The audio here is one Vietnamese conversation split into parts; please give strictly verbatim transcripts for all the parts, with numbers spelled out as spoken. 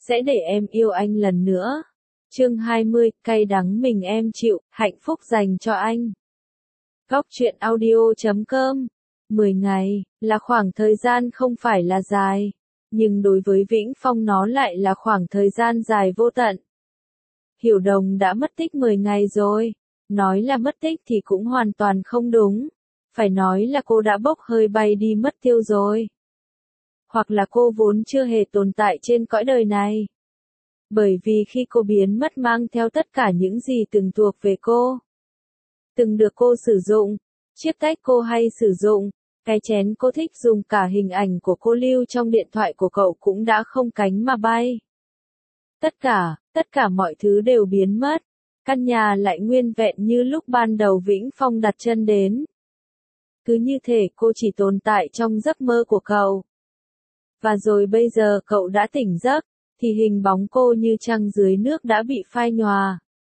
sẽ để em yêu anh lần nữa. Chương hai mươi, cay đắng mình em chịu, hạnh phúc dành cho anh. Góc truyện audio chấm com. mười ngày, là khoảng thời gian không phải là dài, nhưng đối với Vĩnh Phong nó lại là khoảng thời gian dài vô tận. Hiểu Đồng đã mất tích mười ngày rồi, nói là mất tích thì cũng hoàn toàn không đúng, phải nói là cô đã bốc hơi bay đi mất tiêu rồi. Hoặc là cô vốn chưa hề tồn tại trên cõi đời này. Bởi vì khi cô biến mất mang theo tất cả những gì từng thuộc về cô. Từng được cô sử dụng, chiếc tách cô hay sử dụng, cái chén cô thích dùng, cả hình ảnh của cô lưu trong điện thoại của cậu cũng đã không cánh mà bay. Tất cả, tất cả mọi thứ đều biến mất, căn nhà lại nguyên vẹn như lúc ban đầu Vĩnh Phong đặt chân đến. Cứ như thể cô chỉ tồn tại trong giấc mơ của cậu. Và rồi bây giờ cậu đã tỉnh giấc, thì hình bóng cô như trăng dưới nước đã bị phai nhòa.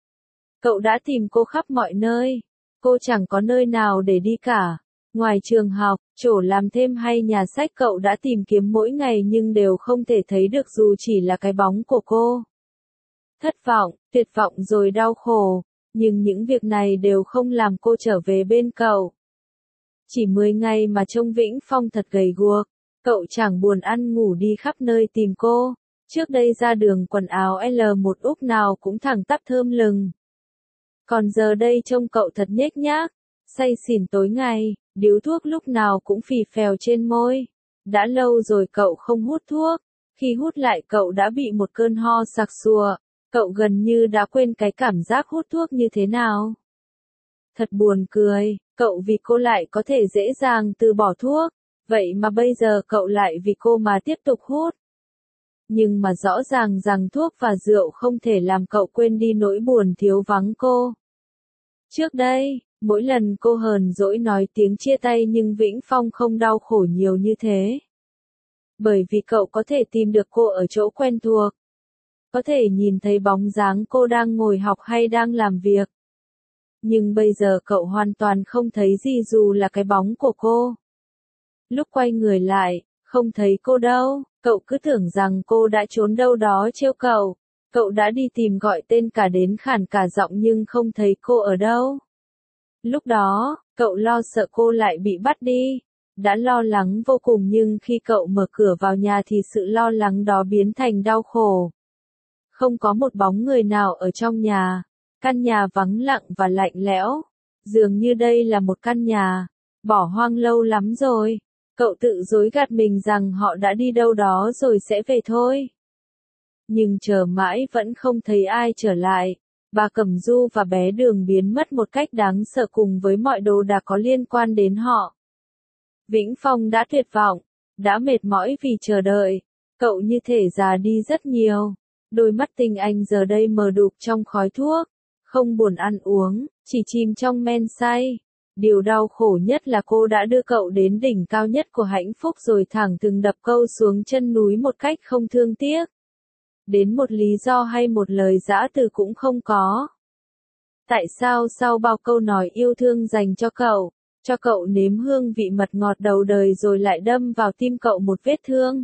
Cậu đã tìm cô khắp mọi nơi, cô chẳng có nơi nào để đi cả. Ngoài trường học, chỗ làm thêm hay nhà sách cậu đã tìm kiếm mỗi ngày nhưng đều không thể thấy được dù chỉ là cái bóng của cô. Thất vọng, tuyệt vọng rồi đau khổ, nhưng những việc này đều không làm cô trở về bên cậu. Chỉ mười ngày mà trông Vĩnh Phong thật gầy guộc, cậu chẳng buồn ăn ngủ đi khắp nơi tìm cô. Trước đây ra đường quần áo L một úp nào cũng thẳng tắp thơm lừng. Còn giờ đây trông cậu thật nhếch nhác, say xỉn tối ngày, điếu thuốc lúc nào cũng phì phèo trên môi. Đã lâu rồi cậu không hút thuốc, khi hút lại cậu đã bị một cơn ho sặc sụa, cậu gần như đã quên cái cảm giác hút thuốc như thế nào. Thật buồn cười, cậu vì cô lại có thể dễ dàng từ bỏ thuốc, vậy mà bây giờ cậu lại vì cô mà tiếp tục hút. Nhưng mà rõ ràng rằng thuốc và rượu không thể làm cậu quên đi nỗi buồn thiếu vắng cô. Trước đây, mỗi lần cô hờn dỗi nói tiếng chia tay nhưng Vĩnh Phong không đau khổ nhiều như thế. Bởi vì cậu có thể tìm được cô ở chỗ quen thuộc. Có thể nhìn thấy bóng dáng cô đang ngồi học hay đang làm việc. Nhưng bây giờ cậu hoàn toàn không thấy gì dù là cái bóng của cô. Lúc quay người lại, không thấy cô đâu. Cậu cứ tưởng rằng cô đã trốn đâu đó trêu cậu. Cậu đã đi tìm gọi tên cả đến khản cả giọng nhưng không thấy cô ở đâu. Lúc đó, cậu lo sợ cô lại bị bắt đi. Đã lo lắng vô cùng nhưng khi cậu mở cửa vào nhà thì sự lo lắng đó biến thành đau khổ. Không có một bóng người nào ở trong nhà. Căn nhà vắng lặng và lạnh lẽo. Dường như đây là một căn nhà bỏ hoang lâu lắm rồi. Cậu tự dối gạt mình rằng họ đã đi đâu đó rồi sẽ về thôi. Nhưng chờ mãi vẫn không thấy ai trở lại. Bà Cẩm Du và bé Đường biến mất một cách đáng sợ cùng với mọi đồ đạc có liên quan đến họ. Vĩnh Phong đã tuyệt vọng, đã mệt mỏi vì chờ đợi. Cậu như thể già đi rất nhiều. Đôi mắt tinh anh giờ đây mờ đục trong khói thuốc. Không buồn ăn uống, chỉ chìm trong men say. Điều đau khổ nhất là cô đã đưa cậu đến đỉnh cao nhất của hạnh phúc rồi thẳng thừng đập câu xuống chân núi một cách không thương tiếc. Đến một lý do hay một lời giã từ cũng không có. Tại sao sau bao câu nói yêu thương dành cho cậu, cho cậu nếm hương vị mật ngọt đầu đời rồi lại đâm vào tim cậu một vết thương?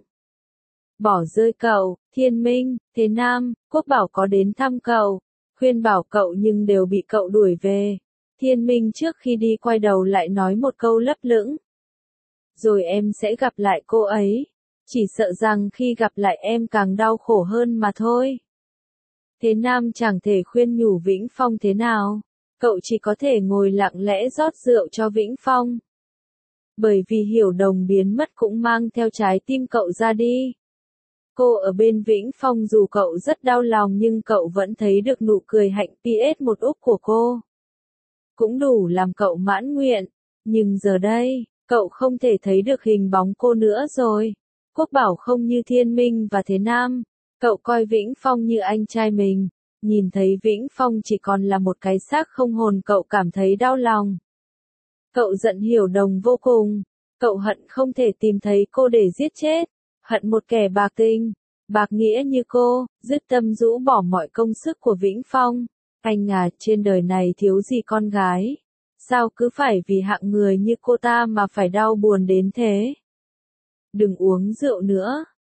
Bỏ rơi cậu, Thiên Minh, Thế Nam, Quốc Bảo có đến thăm cậu, khuyên bảo cậu nhưng đều bị cậu đuổi về. Thiên Minh trước khi đi quay đầu lại nói một câu lấp lửng. Rồi em sẽ gặp lại cô ấy. Chỉ sợ rằng khi gặp lại em càng đau khổ hơn mà thôi. Thế Nam chẳng thể khuyên nhủ Vĩnh Phong thế nào. Cậu chỉ có thể ngồi lặng lẽ rót rượu cho Vĩnh Phong. Bởi vì Hiểu Đồng biến mất cũng mang theo trái tim cậu ra đi. Cô ở bên Vĩnh Phong dù cậu rất đau lòng nhưng cậu vẫn thấy được nụ cười hạnh pê ét một úp của cô. Cũng đủ làm cậu mãn nguyện. Nhưng giờ đây, cậu không thể thấy được hình bóng cô nữa rồi. Quốc Bảo không như Thiên Minh và Thế Nam. Cậu coi Vĩnh Phong như anh trai mình. Nhìn thấy Vĩnh Phong chỉ còn là một cái xác không hồn cậu cảm thấy đau lòng. Cậu giận Hiểu Đồng vô cùng. Cậu hận không thể tìm thấy cô để giết chết. Hận một kẻ bạc tình, bạc nghĩa như cô, dứt tâm rũ bỏ mọi công sức của Vĩnh Phong. Anh à, trên đời này thiếu gì con gái. Sao cứ phải vì hạng người như cô ta mà phải đau buồn đến thế? Đừng uống rượu nữa,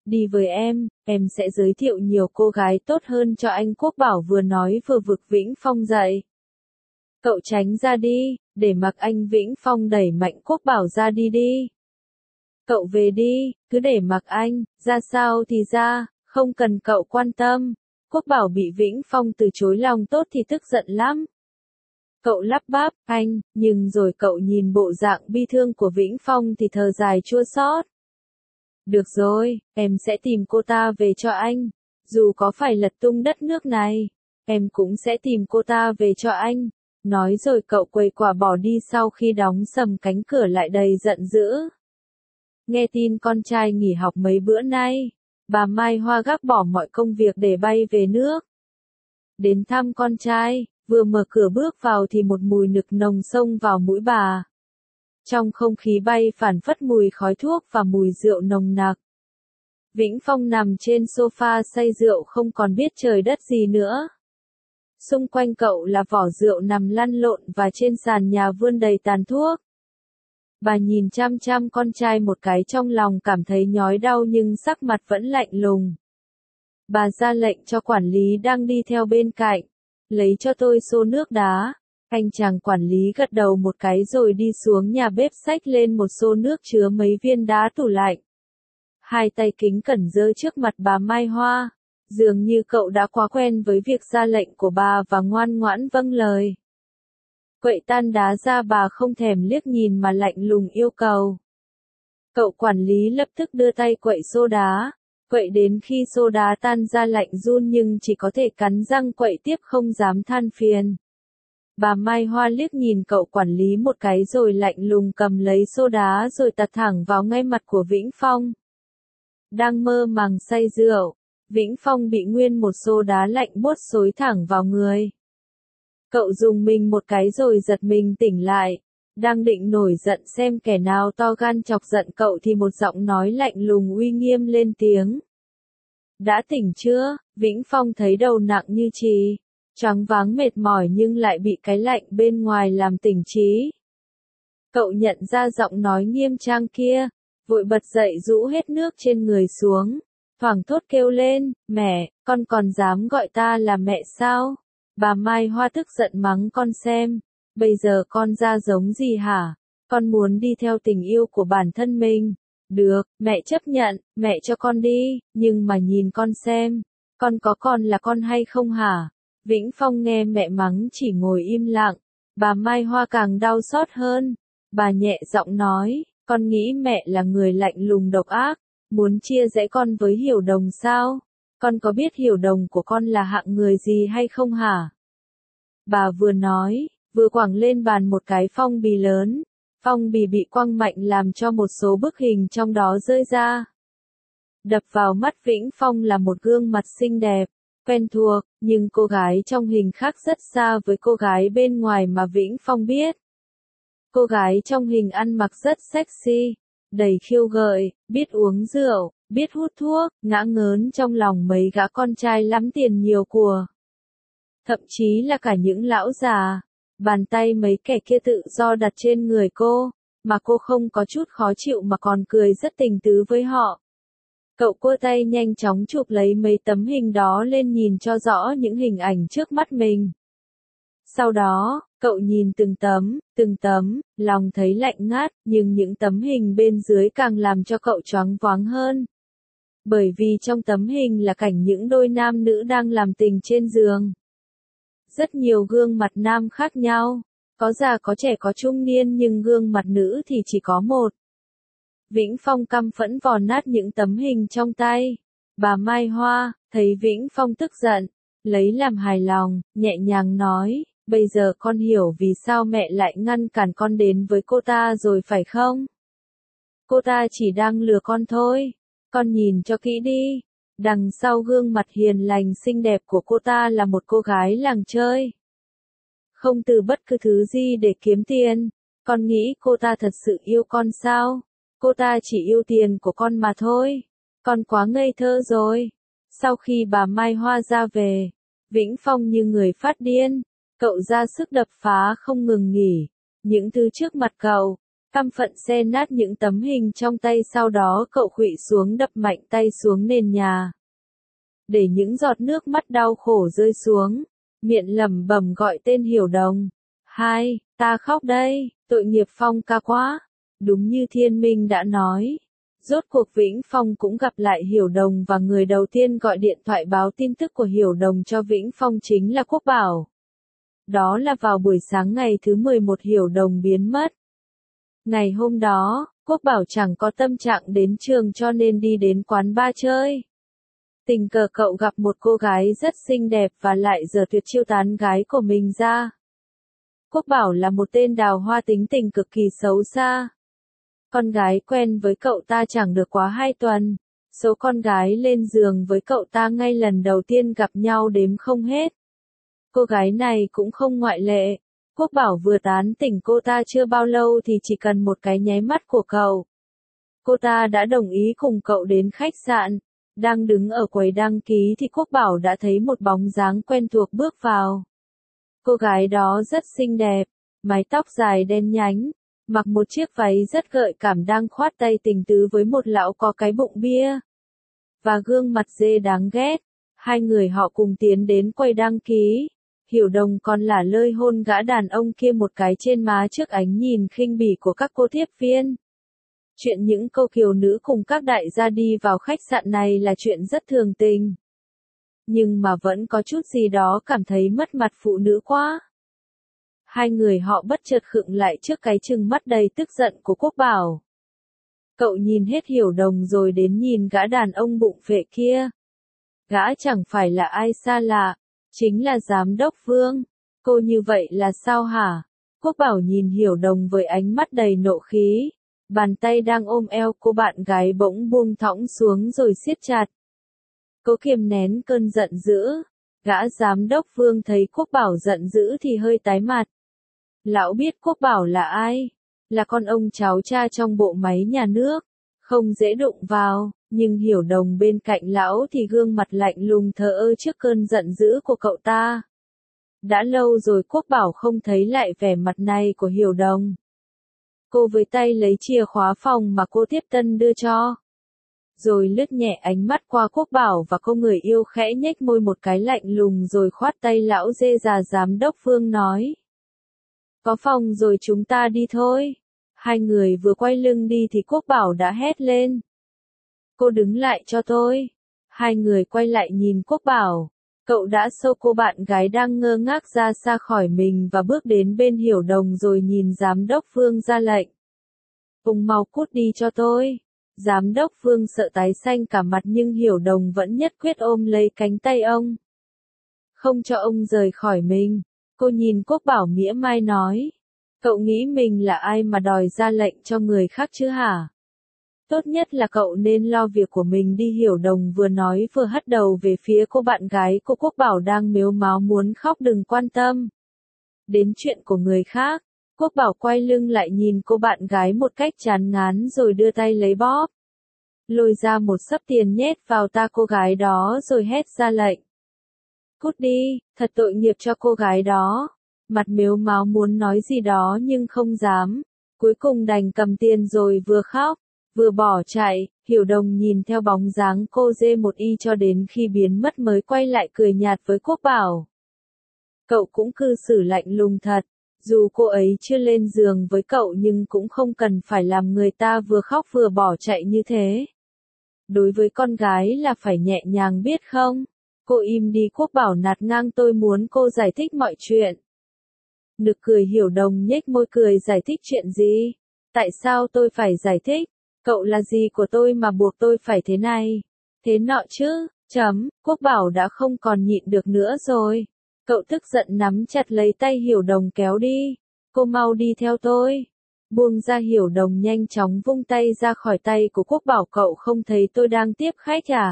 đi với em, em sẽ giới thiệu nhiều cô gái tốt hơn cho anh. Quốc Bảo vừa nói vừa vực Vĩnh Phong dậy. Cậu tránh ra đi, để mặc anh. Vĩnh Phong đẩy mạnh Quốc Bảo ra. Đi đi. Cậu về đi, cứ để mặc anh, ra sao thì ra, không cần cậu quan tâm. Quốc Bảo bị Vĩnh Phong từ chối lòng tốt thì tức giận lắm. Cậu lắp bắp, anh, nhưng rồi cậu nhìn bộ dạng bi thương của Vĩnh Phong thì thở dài chua xót. Được rồi, em sẽ tìm cô ta về cho anh. Dù có phải lật tung đất nước này, em cũng sẽ tìm cô ta về cho anh. Nói rồi cậu quầy quả bỏ đi sau khi đóng sầm cánh cửa lại đầy giận dữ. Nghe tin con trai nghỉ học mấy bữa nay, bà Mai Hoa gác bỏ mọi công việc để bay về nước. Đến thăm con trai, vừa mở cửa bước vào thì một mùi nực nồng xông vào mũi bà. Trong không khí bay phảng phất mùi khói thuốc và mùi rượu nồng nặc. Vĩnh Phong nằm trên sofa say rượu không còn biết trời đất gì nữa. Xung quanh cậu là vỏ rượu nằm lăn lộn và trên sàn nhà vươn đầy tàn thuốc. Bà nhìn chăm chăm con trai một cái, trong lòng cảm thấy nhói đau nhưng sắc mặt vẫn lạnh lùng. Bà ra lệnh cho quản lý đang đi theo bên cạnh. Lấy cho tôi xô nước đá. Anh chàng quản lý gật đầu một cái rồi đi xuống nhà bếp xách lên một xô nước chứa mấy viên đá tủ lạnh. Hai tay kính cẩn giơ trước mặt bà Mai Hoa. Dường như cậu đã quá quen với việc ra lệnh của bà và ngoan ngoãn vâng lời. Quậy tan đá ra, bà không thèm liếc nhìn mà lạnh lùng yêu cầu. Cậu quản lý lập tức đưa tay quậy xô đá. Quậy đến khi xô đá tan ra lạnh run nhưng chỉ có thể cắn răng quậy tiếp, không dám than phiền. Bà Mai Hoa liếc nhìn cậu quản lý một cái rồi lạnh lùng cầm lấy xô đá rồi tạt thẳng vào ngay mặt của Vĩnh Phong. Đang mơ màng say rượu, Vĩnh Phong bị nguyên một xô đá lạnh buốt xối thẳng vào người. Cậu dùng mình một cái rồi giật mình tỉnh lại. Đang định nổi giận xem kẻ nào to gan chọc giận cậu thì một giọng nói lạnh lùng uy nghiêm lên tiếng. Đã tỉnh chưa? Vĩnh Phong thấy đầu nặng như chì, choáng váng mệt mỏi nhưng lại bị cái lạnh bên ngoài làm tỉnh trí. Cậu nhận ra giọng nói nghiêm trang kia, vội bật dậy rũ hết nước trên người xuống, thoảng thốt kêu lên, mẹ, con còn dám gọi ta là mẹ sao? Bà Mai Hoa tức giận mắng con xem, bây giờ con ra giống gì hả? Con muốn đi theo tình yêu của bản thân mình. Được, mẹ chấp nhận, mẹ cho con đi, nhưng mà nhìn con xem, con có còn là con hay không hả? Vĩnh Phong nghe mẹ mắng chỉ ngồi im lặng, bà Mai Hoa càng đau xót hơn. Bà nhẹ giọng nói, con nghĩ mẹ là người lạnh lùng độc ác, muốn chia rẽ con với Hiểu Đồng sao? Con có biết Hiểu Đồng của con là hạng người gì hay không hả? Bà vừa nói, vừa quẳng lên bàn một cái phong bì lớn. Phong bì bị quăng mạnh làm cho một số bức hình trong đó rơi ra. Đập vào mắt Vĩnh Phong là một gương mặt xinh đẹp, quen thuộc, nhưng cô gái trong hình khác rất xa với cô gái bên ngoài mà Vĩnh Phong biết. Cô gái trong hình ăn mặc rất sexy, đầy khiêu gợi, biết uống rượu, biết hút thuốc, ngã ngớn trong lòng mấy gã con trai lắm tiền nhiều của. Thậm chí là cả những lão già. Bàn tay mấy kẻ kia tự do đặt trên người cô, mà cô không có chút khó chịu mà còn cười rất tình tứ với họ. Cậu cua tay nhanh chóng chụp lấy mấy tấm hình đó lên nhìn cho rõ những hình ảnh trước mắt mình. Sau đó, cậu nhìn từng tấm, từng tấm, lòng thấy lạnh ngát, nhưng những tấm hình bên dưới càng làm cho cậu choáng váng hơn. Bởi vì trong tấm hình là cảnh những đôi nam nữ đang làm tình trên giường. Rất nhiều gương mặt nam khác nhau, có già có trẻ có trung niên nhưng gương mặt nữ thì chỉ có một. Vĩnh Phong căm phẫn vò nát những tấm hình trong tay. Bà Mai Hoa, thấy Vĩnh Phong tức giận, lấy làm hài lòng, nhẹ nhàng nói, bây giờ con hiểu vì sao mẹ lại ngăn cản con đến với cô ta rồi phải không? Cô ta chỉ đang lừa con thôi, con nhìn cho kỹ đi. Đằng sau gương mặt hiền lành xinh đẹp của cô ta là một cô gái làng chơi. Không từ bất cứ thứ gì để kiếm tiền. Con nghĩ cô ta thật sự yêu con sao? Cô ta chỉ yêu tiền của con mà thôi. Con quá ngây thơ rồi. Sau khi bà Mai Hoa ra về, Vĩnh Phong như người phát điên. Cậu ra sức đập phá không ngừng nghỉ. Những thứ trước mặt cậu, Căm phận xé nát những tấm hình trong tay, sau đó cậu khuỵu xuống đập mạnh tay xuống nền nhà. Để những giọt nước mắt đau khổ rơi xuống, miệng lẩm bẩm gọi tên Hiểu Đồng. Hai, ta khóc đây, tội nghiệp Phong ca quá. Đúng như Thiên Minh đã nói. Rốt cuộc Vĩnh Phong cũng gặp lại Hiểu Đồng và người đầu tiên gọi điện thoại báo tin tức của Hiểu Đồng cho Vĩnh Phong chính là Quốc Bảo. Đó là vào buổi sáng ngày thứ mười một Hiểu Đồng biến mất. Ngày hôm đó, Quốc Bảo chẳng có tâm trạng đến trường cho nên đi đến quán bar chơi. Tình cờ cậu gặp một cô gái rất xinh đẹp và lại giờ tuyệt chiêu tán gái của mình ra. Quốc Bảo là một tên đào hoa tính tình cực kỳ xấu xa. Con gái quen với cậu ta chẳng được quá hai tuần, số con gái lên giường với cậu ta ngay lần đầu tiên gặp nhau đếm không hết. Cô gái này cũng không ngoại lệ. Quốc Bảo vừa tán tỉnh cô ta chưa bao lâu thì chỉ cần một cái nháy mắt của cậu. Cô ta đã đồng ý cùng cậu đến khách sạn. Đang đứng ở quầy đăng ký thì Quốc Bảo đã thấy một bóng dáng quen thuộc bước vào. Cô gái đó rất xinh đẹp, mái tóc dài đen nhánh, mặc một chiếc váy rất gợi cảm đang khoát tay tình tứ với một lão có cái bụng bia. Và gương mặt dê đáng ghét. Hai người họ cùng tiến đến quầy đăng ký. Hiểu Đồng còn lả lơi hôn gã đàn ông kia một cái trên má trước ánh nhìn khinh bỉ của các cô tiếp viên. Chuyện những cô kiều nữ cùng các đại gia đi vào khách sạn này là chuyện rất thường tình. Nhưng mà vẫn có chút gì đó cảm thấy mất mặt phụ nữ quá. Hai người họ bất chợt khựng lại trước cái trừng mắt đầy tức giận của Quốc Bảo. Cậu nhìn hết Hiểu Đồng rồi đến nhìn gã đàn ông bụng phệ kia. Gã chẳng phải là ai xa lạ, chính là giám đốc Vương. Cô như vậy là sao hả? Quốc Bảo nhìn Hiểu Đồng với ánh mắt đầy nộ khí. Bàn tay đang ôm eo cô bạn gái bỗng buông thõng xuống rồi siết chặt. Cô kiềm nén cơn giận dữ. Gã giám đốc Vương thấy Quốc Bảo giận dữ thì hơi tái mặt. Lão biết Quốc Bảo là ai? Là con ông cháu cha trong bộ máy nhà nước. Không dễ đụng vào, nhưng Hiểu Đồng bên cạnh lão thì gương mặt lạnh lùng thờ ơ trước cơn giận dữ của cậu ta. Đã lâu rồi Quốc Bảo không thấy lại vẻ mặt này của Hiểu Đồng. Cô với tay lấy chìa khóa phòng mà cô tiếp tân đưa cho. Rồi lướt nhẹ ánh mắt qua Quốc Bảo và cô người yêu khẽ nhếch môi một cái lạnh lùng rồi khoát tay lão dê già giám đốc Phương nói. Có phòng rồi chúng ta đi thôi. Hai người vừa quay lưng đi thì Quốc Bảo đã hét lên. Cô đứng lại cho tôi. Hai người quay lại nhìn Quốc Bảo. Cậu đã xô cô bạn gái đang ngơ ngác ra xa khỏi mình và bước đến bên Hiểu Đồng rồi nhìn giám đốc Phương ra lệnh. Ông mau cút đi cho tôi. Giám đốc Phương sợ tái xanh cả mặt nhưng Hiểu Đồng vẫn nhất quyết ôm lấy cánh tay ông. Không cho ông rời khỏi mình. Cô nhìn Quốc Bảo mỉa mai nói. Cậu nghĩ mình là ai mà đòi ra lệnh cho người khác chứ hả? Tốt nhất là cậu nên lo việc của mình đi. Hiểu Đồng vừa nói vừa hất đầu về phía cô bạn gái của Quốc Bảo đang mếu máo muốn khóc. Đừng quan tâm đến chuyện của người khác. Quốc Bảo quay lưng lại nhìn cô bạn gái một cách chán ngán rồi đưa tay lấy bóp. Lôi ra một xấp tiền nhét vào ta cô gái đó rồi hét ra lệnh. Cút đi, thật tội nghiệp cho cô gái đó. Mặt mếu máo muốn nói gì đó nhưng không dám. Cuối cùng đành cầm tiền rồi vừa khóc, vừa bỏ chạy. Hiểu Đồng nhìn theo bóng dáng cô dê một y cho đến khi biến mất mới quay lại cười nhạt với Quốc Bảo. Cậu cũng cư xử lạnh lùng thật. Dù cô ấy chưa lên giường với cậu nhưng cũng không cần phải làm người ta vừa khóc vừa bỏ chạy như thế. Đối với con gái là phải nhẹ nhàng biết không? Cô im đi. Quốc Bảo nạt ngang. Tôi muốn cô giải thích mọi chuyện. Nực cười. Hiểu Đồng nhếch môi cười. Giải thích chuyện gì? Tại sao tôi phải giải thích? Cậu là gì của tôi mà buộc tôi phải thế này? Thế nọ chứ? Chấm. Quốc Bảo đã không còn nhịn được nữa rồi. Cậu tức giận nắm chặt lấy tay Hiểu Đồng kéo đi. Cô mau đi theo tôi. Buông ra. Hiểu Đồng nhanh chóng vung tay ra khỏi tay của Quốc Bảo. Cậu không thấy tôi đang tiếp khách à?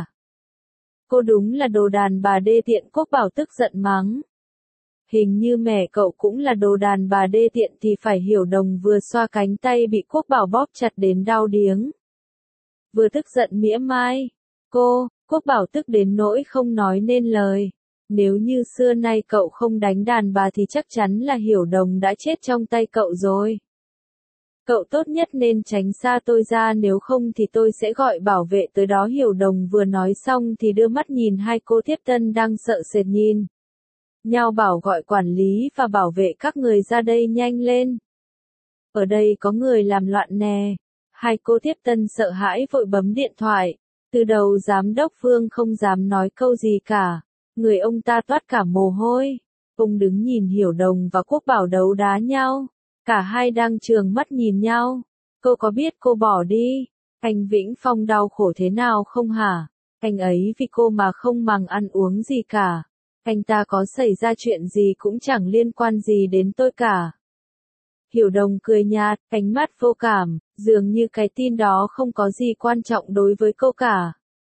Cô đúng là đồ đàn bà đê tiện. Quốc Bảo tức giận mắng. Hình như mẹ cậu cũng là đồ đàn bà đê tiện thì phải. Hiểu Đồng vừa xoa cánh tay bị Quốc Bảo bóp chặt đến đau điếng. Vừa tức giận mỉa mai. Cô, Quốc Bảo tức đến nỗi không nói nên lời. Nếu như xưa nay cậu không đánh đàn bà thì chắc chắn là Hiểu Đồng đã chết trong tay cậu rồi. Cậu tốt nhất nên tránh xa tôi ra, nếu không thì tôi sẽ gọi bảo vệ tới đó. Hiểu Đồng vừa nói xong thì đưa mắt nhìn hai cô tiếp tân đang sợ sệt nhìn nhau, bảo gọi quản lý và bảo vệ các người ra đây nhanh lên. Ở đây có người làm loạn nè. Hai cô tiếp tân sợ hãi vội bấm điện thoại. Từ đầu giám đốc Vương không dám nói câu gì cả. Người ông ta toát cả mồ hôi. Ông đứng nhìn Hiểu Đồng và Quốc Bảo đấu đá nhau. Cả hai đang trừng mắt nhìn nhau. Cô có biết cô bỏ đi, anh Vĩnh Phong đau khổ thế nào không hả? Anh ấy vì cô mà không màng ăn uống gì cả. Anh ta có xảy ra chuyện gì cũng chẳng liên quan gì đến tôi cả. Hiểu Đồng cười nhạt, ánh mắt vô cảm, dường như cái tin đó không có gì quan trọng đối với cô cả.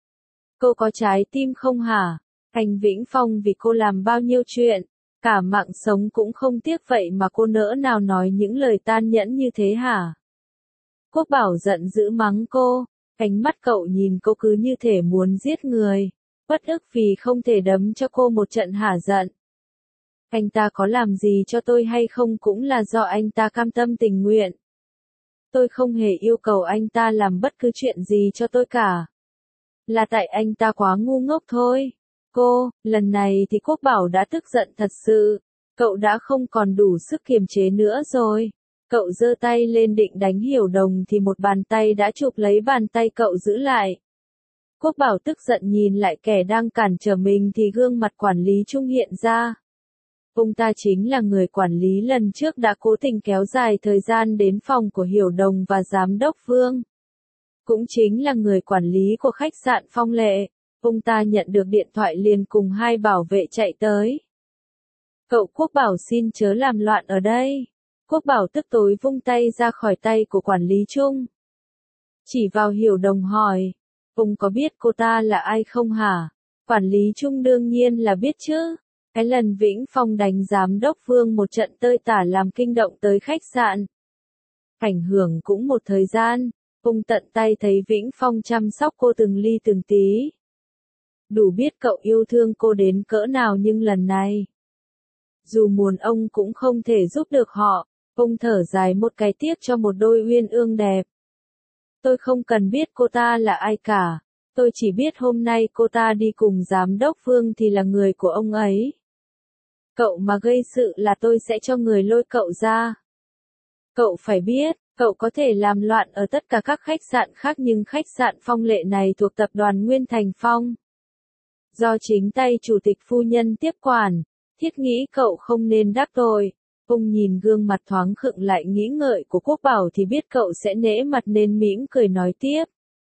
Cô có trái tim không hả? Anh Vĩnh Phong vì cô làm bao nhiêu chuyện, cả mạng sống cũng không tiếc, vậy mà cô nỡ nào nói những lời tan nhẫn như thế hả? Quốc Bảo giận dữ mắng cô, ánh mắt cậu nhìn cô cứ như thể muốn giết người, bất ức vì không thể đấm cho cô một trận hả giận. Anh ta có làm gì cho tôi hay không cũng là do anh ta cam tâm tình nguyện. Tôi không hề yêu cầu anh ta làm bất cứ chuyện gì cho tôi cả. Là tại anh ta quá ngu ngốc thôi. Cô, lần này thì Quốc Bảo đã tức giận thật sự. Cậu đã không còn đủ sức kiềm chế nữa rồi. Cậu giơ tay lên định đánh Hiểu Đồng thì một bàn tay đã chụp lấy bàn tay cậu giữ lại. Quốc Bảo tức giận nhìn lại kẻ đang cản trở mình thì gương mặt quản lý Trung hiện ra. Ông ta chính là người quản lý lần trước đã cố tình kéo dài thời gian đến phòng của Hiểu Đồng và Giám đốc Vương. Cũng chính là người quản lý của khách sạn Phong Lệ. Ông ta nhận được điện thoại liền cùng hai bảo vệ chạy tới. Cậu Quốc Bảo xin chớ làm loạn ở đây. Quốc Bảo tức tối vung tay ra khỏi tay của quản lý Trung. Chỉ vào Hiểu Đồng hỏi, ông có biết cô ta là ai không hả? Quản lý Trung đương nhiên là biết chứ. Cái lần Vĩnh Phong đánh giám đốc Vương một trận tơi tả làm kinh động tới khách sạn. Ảnh hưởng cũng một thời gian, ông tận tay thấy Vĩnh Phong chăm sóc cô từng ly từng tí. Đủ biết cậu yêu thương cô đến cỡ nào, nhưng lần này, dù muốn ông cũng không thể giúp được họ. Ông thở dài một cái tiếc cho một đôi uyên ương đẹp. Tôi không cần biết cô ta là ai cả. Tôi chỉ biết hôm nay cô ta đi cùng giám đốc Vương thì là người của ông ấy. Cậu mà gây sự là tôi sẽ cho người lôi cậu ra. Cậu phải biết, cậu có thể làm loạn ở tất cả các khách sạn khác nhưng khách sạn Phong Lệ này thuộc tập đoàn Nguyên Thành Phong. Do chính tay chủ tịch phu nhân tiếp quản, thiết nghĩ cậu không nên đắc tội. Ông nhìn gương mặt thoáng khựng lại nghĩ ngợi của Quốc Bảo thì biết cậu sẽ nể mặt nên mỉm cười nói tiếp.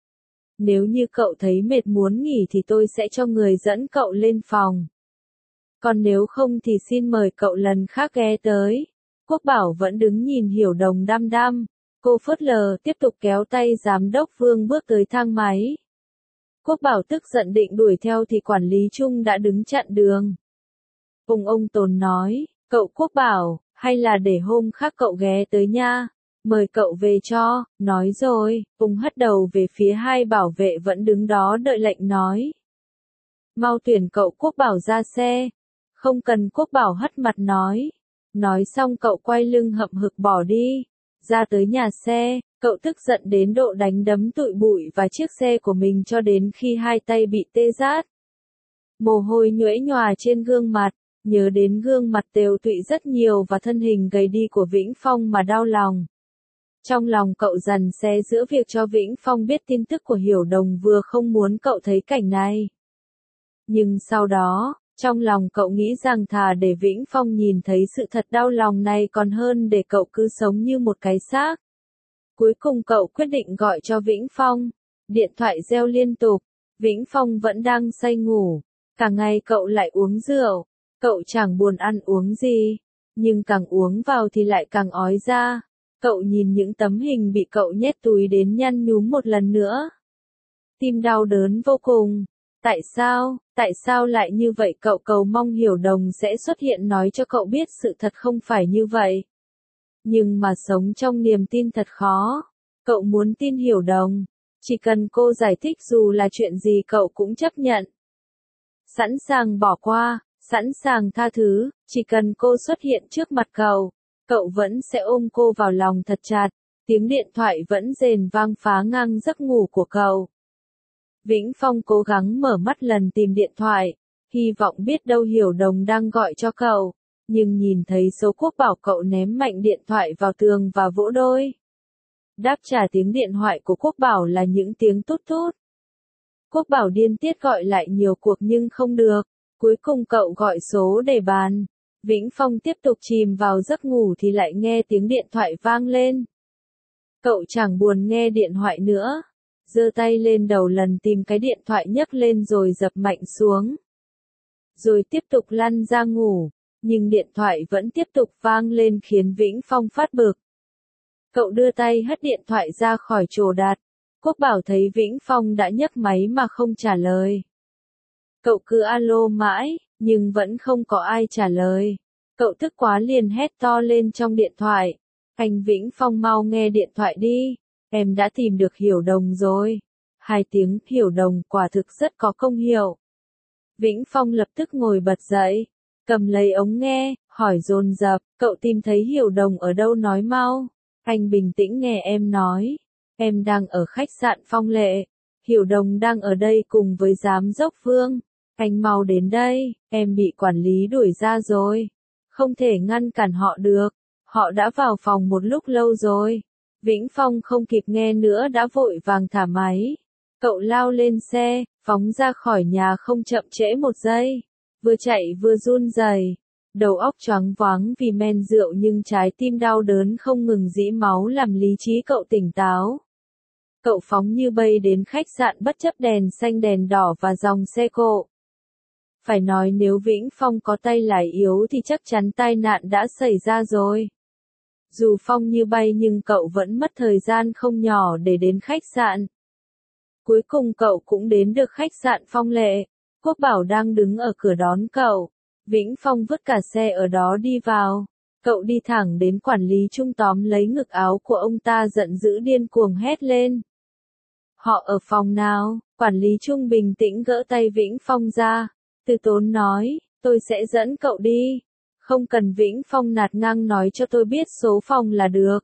Nếu như cậu thấy mệt muốn nghỉ thì tôi sẽ cho người dẫn cậu lên phòng. Còn nếu không thì xin mời cậu lần khác ghé tới. Quốc Bảo vẫn đứng nhìn Hiểu Đồng đăm đăm. Cô phớt lờ tiếp tục kéo tay giám đốc Vương bước tới thang máy. Quốc Bảo tức giận định đuổi theo thì quản lý Trung đã đứng chặn đường. Ông ông Tồn nói, cậu Quốc Bảo, hay là để hôm khác cậu ghé tới nha, mời cậu về cho, nói rồi, ông hất đầu về phía hai bảo vệ vẫn đứng đó đợi lệnh nói. Mau tuyển cậu Quốc Bảo ra xe, không cần. Quốc Bảo hất mặt nói. Nói xong cậu quay lưng hậm hực bỏ đi, ra tới nhà xe, cậu tức giận đến độ đánh đấm tụi bụi và chiếc xe của mình cho đến khi hai tay bị tê rát. Mồ hôi nhuễ nhòa trên gương mặt, nhớ đến gương mặt tiều tụy rất nhiều và thân hình gầy đi của Vĩnh Phong mà đau lòng. Trong lòng cậu dằn xé giữa việc cho Vĩnh Phong biết tin tức của Hiểu Đồng vừa không muốn cậu thấy cảnh này. Nhưng sau đó, trong lòng cậu nghĩ rằng thà để Vĩnh Phong nhìn thấy sự thật đau lòng này còn hơn để cậu cứ sống như một cái xác. Cuối cùng cậu quyết định gọi cho Vĩnh Phong. Điện thoại reo liên tục, Vĩnh Phong vẫn đang say ngủ. Cả ngày cậu lại uống rượu, cậu chẳng buồn ăn uống gì, nhưng càng uống vào thì lại càng ói ra. Cậu nhìn những tấm hình bị cậu nhét túi đến nhăn nhúm một lần nữa. Tim đau đớn vô cùng. Tại sao, tại sao lại như vậy? Cậu cầu mong Hiểu Đồng sẽ xuất hiện nói cho cậu biết sự thật không phải như vậy. Nhưng mà sống trong niềm tin thật khó. Cậu muốn tin Hiểu Đồng. Chỉ cần cô giải thích dù là chuyện gì cậu cũng chấp nhận. Sẵn sàng bỏ qua, sẵn sàng tha thứ, chỉ cần cô xuất hiện trước mặt cậu, cậu vẫn sẽ ôm cô vào lòng thật chặt. Tiếng điện thoại vẫn rền vang phá ngang giấc ngủ của cậu. Vĩnh Phong cố gắng mở mắt lần tìm điện thoại, hy vọng biết đâu Hiểu Đồng đang gọi cho cậu, nhưng nhìn thấy số Quốc Bảo cậu ném mạnh điện thoại vào tường và vỗ đôi. Đáp trả tiếng điện thoại của Quốc Bảo là những tiếng tút tút. Quốc Bảo điên tiết gọi lại nhiều cuộc nhưng không được, cuối cùng cậu gọi số để bàn. Vĩnh Phong tiếp tục chìm vào giấc ngủ thì lại nghe tiếng điện thoại vang lên. Cậu chẳng buồn nghe điện thoại nữa, giơ tay lên đầu lần tìm cái điện thoại nhấc lên rồi dập mạnh xuống. Rồi tiếp tục lăn ra ngủ, nhưng điện thoại vẫn tiếp tục vang lên khiến Vĩnh Phong phát bực. Cậu đưa tay hất điện thoại ra khỏi chỗ đặt. Quốc Bảo thấy Vĩnh Phong đã nhấc máy mà không trả lời. Cậu cứ alo mãi, nhưng vẫn không có ai trả lời. Cậu tức quá liền hét to lên trong điện thoại. Anh Vĩnh Phong mau nghe điện thoại đi, em đã tìm được Hiểu Đồng rồi. Hai tiếng Hiểu Đồng quả thực rất có công hiệu. Vĩnh Phong lập tức ngồi bật dậy, cầm lấy ống nghe, hỏi dồn dập, cậu tìm thấy Hiểu Đồng ở đâu nói mau. Anh bình tĩnh nghe em nói, em đang ở khách sạn Phong Lệ, Hiểu Đồng đang ở đây cùng với giám đốc Vương. Anh mau đến đây, em bị quản lý đuổi ra rồi. Không thể ngăn cản họ được, họ đã vào phòng một lúc lâu rồi. Vĩnh Phong không kịp nghe nữa đã vội vàng thả máy. Cậu lao lên xe, phóng ra khỏi nhà không chậm trễ một giây. Vừa chạy vừa run rẩy, đầu óc choáng váng vì men rượu nhưng trái tim đau đớn không ngừng rỉ máu làm lý trí cậu tỉnh táo. Cậu phóng như bay đến khách sạn bất chấp đèn xanh đèn đỏ và dòng xe cộ. Phải nói nếu Vĩnh Phong có tay lái yếu thì chắc chắn tai nạn đã xảy ra rồi. Dù Phong như bay nhưng cậu vẫn mất thời gian không nhỏ để đến khách sạn. Cuối cùng cậu cũng đến được khách sạn Phong Lệ. Quốc Bảo đang đứng ở cửa đón cậu. Vĩnh Phong vứt cả xe ở đó đi vào. Cậu đi thẳng đến quản lý Trung tóm lấy ngực áo của ông ta giận dữ điên cuồng hét lên. Họ ở phòng nào? Quản lý Trung bình tĩnh gỡ tay Vĩnh Phong ra. Từ tốn nói, tôi sẽ dẫn cậu đi. Không cần Vĩnh Phong nạt ngang nói cho tôi biết số phòng là được.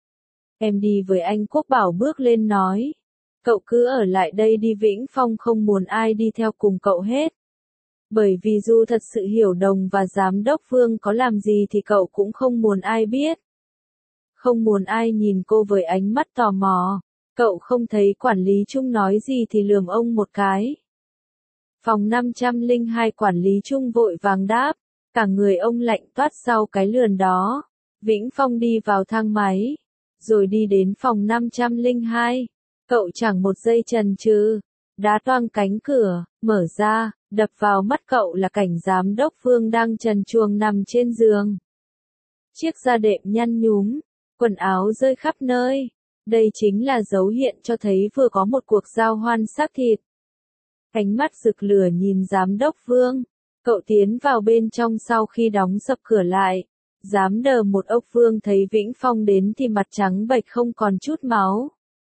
Em đi với anh. Quốc Bảo bước lên nói. Cậu cứ ở lại đây đi. Vĩnh Phong không muốn ai đi theo cùng cậu hết. Bởi vì dù thật sự Hiểu Đồng và giám đốc Vương có làm gì thì cậu cũng không muốn ai biết. Không muốn ai nhìn cô với ánh mắt tò mò. Cậu không thấy quản lý Trung nói gì thì lườm ông một cái. Phòng năm trăm lẻ hai quản lý Trung vội vàng đáp. Cả người ông lạnh toát sau cái lườn đó. Vĩnh Phong đi vào thang máy. Rồi đi đến phòng năm trăm lẻ hai. Cậu chẳng một giây chần chừ, đá toang cánh cửa, mở ra, đập vào mắt cậu là cảnh giám đốc Vương đang trần truồng nằm trên giường. Chiếc da đệm nhăn nhúm, quần áo rơi khắp nơi. Đây chính là dấu hiện cho thấy vừa có một cuộc giao hoan xác thịt. Ánh mắt rực lửa nhìn giám đốc Vương. Cậu tiến vào bên trong sau khi đóng sập cửa lại. Giám đờ một ốc Vương thấy Vĩnh Phong đến thì mặt trắng bệch không còn chút máu.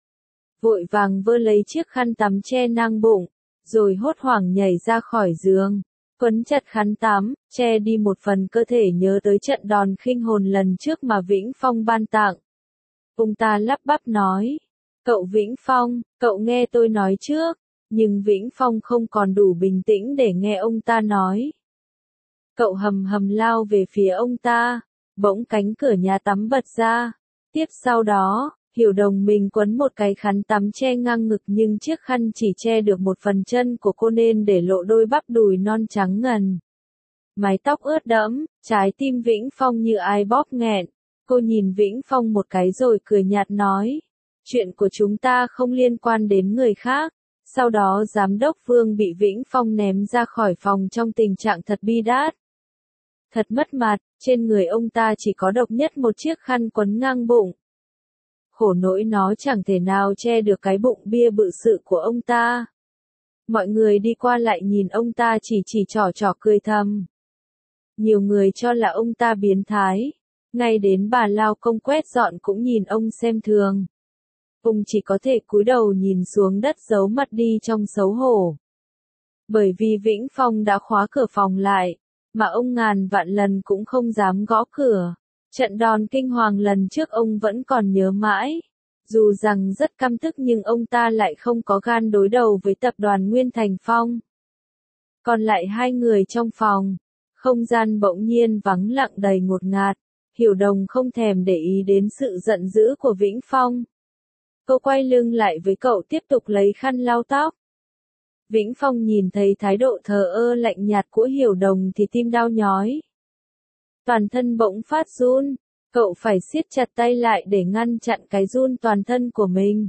Vội vàng vơ lấy chiếc khăn tắm che nang bụng, rồi hốt hoảng nhảy ra khỏi giường, quấn chặt khăn tắm, che đi một phần cơ thể nhớ tới trận đòn khinh hồn lần trước mà Vĩnh Phong ban tặng. Ông ta lắp bắp nói, cậu Vĩnh Phong, cậu nghe tôi nói trước, nhưng Vĩnh Phong không còn đủ bình tĩnh để nghe ông ta nói. Cậu hầm hầm lao về phía ông ta, bỗng cánh cửa nhà tắm bật ra, tiếp sau đó, Hiểu Đồng mình quấn một cái khăn tắm che ngang ngực nhưng chiếc khăn chỉ che được một phần chân của cô nên để lộ đôi bắp đùi non trắng ngần. Mái tóc ướt đẫm, trái tim Vĩnh Phong như ai bóp nghẹn. Cô nhìn Vĩnh Phong một cái rồi cười nhạt nói. Chuyện của chúng ta không liên quan đến người khác. Sau đó giám đốc Vương bị Vĩnh Phong ném ra khỏi phòng trong tình trạng thật bi đát. Thật mất mặt, trên người ông ta chỉ có độc nhất một chiếc khăn quấn ngang bụng. Khổ nỗi nó chẳng thể nào che được cái bụng bia bự sự của ông ta. Mọi người đi qua lại nhìn ông ta chỉ chỉ trò trò cười thầm. Nhiều người cho là ông ta biến thái. Ngay đến bà lao công quét dọn cũng nhìn ông xem thường. Ông chỉ có thể cúi đầu nhìn xuống đất giấu mặt đi trong xấu hổ. Bởi vì Vĩnh Phong đã khóa cửa phòng lại, mà ông ngàn vạn lần cũng không dám gõ cửa. Trận đòn kinh hoàng lần trước ông vẫn còn nhớ mãi. Dù rằng rất căm tức nhưng ông ta lại không có gan đối đầu với tập đoàn Nguyên Thành Phong. Còn lại hai người trong phòng, không gian bỗng nhiên vắng lặng đầy ngột ngạt. Hiểu Đồng không thèm để ý đến sự giận dữ của Vĩnh Phong. Cô quay lưng lại với cậu tiếp tục lấy khăn lau tóc. Vĩnh Phong nhìn thấy thái độ thờ ơ lạnh nhạt của Hiểu Đồng thì tim đau nhói. Toàn thân bỗng phát run, cậu phải siết chặt tay lại để ngăn chặn cái run toàn thân của mình.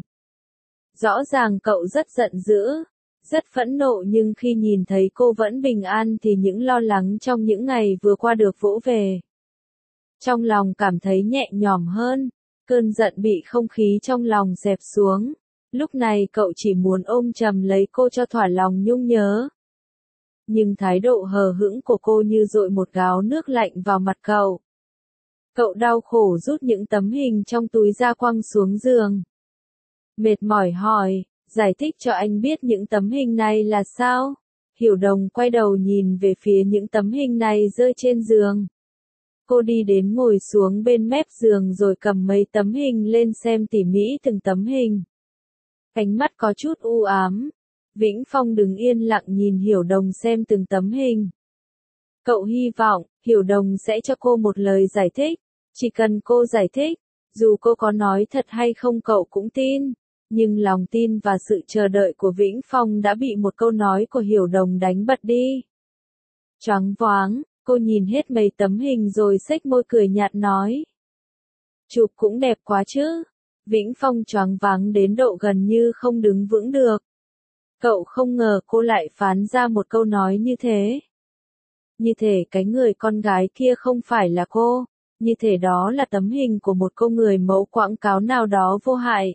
Rõ ràng cậu rất giận dữ, rất phẫn nộ nhưng khi nhìn thấy cô vẫn bình an thì những lo lắng trong những ngày vừa qua được vỗ về. Trong lòng cảm thấy nhẹ nhõm hơn, cơn giận bị không khí trong lòng dẹp xuống. Lúc này cậu chỉ muốn ôm chầm lấy cô cho thỏa lòng nhung nhớ. Nhưng thái độ hờ hững của cô như dội một gáo nước lạnh vào mặt cậu. Cậu đau khổ rút những tấm hình trong túi ra quăng xuống giường. Mệt mỏi hỏi, giải thích cho anh biết những tấm hình này là sao? Hiểu Đồng quay đầu nhìn về phía những tấm hình này rơi trên giường. Cô đi đến ngồi xuống bên mép giường rồi cầm mấy tấm hình lên xem tỉ mỉ từng tấm hình. Ánh mắt có chút u ám. Vĩnh Phong đứng yên lặng nhìn Hiểu Đồng xem từng tấm hình. Cậu hy vọng, Hiểu Đồng sẽ cho cô một lời giải thích. Chỉ cần cô giải thích, dù cô có nói thật hay không cậu cũng tin. Nhưng lòng tin và sự chờ đợi của Vĩnh Phong đã bị một câu nói của Hiểu Đồng đánh bật đi. Choáng váng, cô nhìn hết mấy tấm hình rồi xếch môi cười nhạt nói. Chụp cũng đẹp quá chứ. Vĩnh Phong choáng váng đến độ gần như không đứng vững được. Cậu không ngờ cô lại phán ra một câu nói như thế. Như thể cái người con gái kia không phải là cô, như thể đó là tấm hình của một cô người mẫu quảng cáo nào đó vô hại.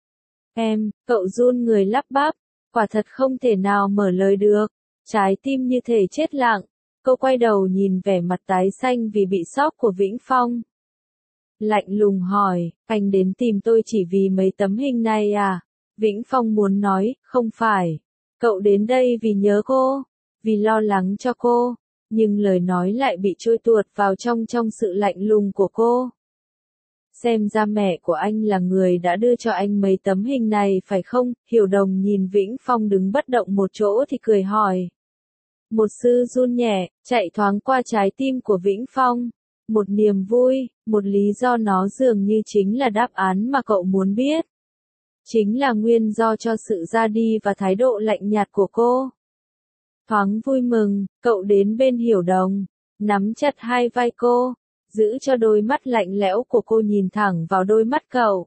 Em, cậu run người lắp bắp, quả thật không thể nào mở lời được, trái tim như thể chết lặng. Cô quay đầu nhìn vẻ mặt tái xanh vì bị sốc của Vĩnh Phong. Lạnh lùng hỏi, anh đến tìm tôi chỉ vì mấy tấm hình này à? Vĩnh Phong muốn nói, không phải. Cậu đến đây vì nhớ cô, vì lo lắng cho cô. Nhưng lời nói lại bị trôi tuột vào trong trong sự lạnh lùng của cô. Xem ra mẹ của anh là người đã đưa cho anh mấy tấm hình này phải không? Hiểu Đồng nhìn Vĩnh Phong đứng bất động một chỗ thì cười hỏi. Một sư run nhẹ, chạy thoáng qua trái tim của Vĩnh Phong. Một niềm vui, một lý do nó dường như chính là đáp án mà cậu muốn biết. Chính là nguyên do cho sự ra đi và thái độ lạnh nhạt của cô. Thoáng vui mừng, cậu đến bên Hiểu Đồng, nắm chặt hai vai cô, giữ cho đôi mắt lạnh lẽo của cô nhìn thẳng vào đôi mắt cậu.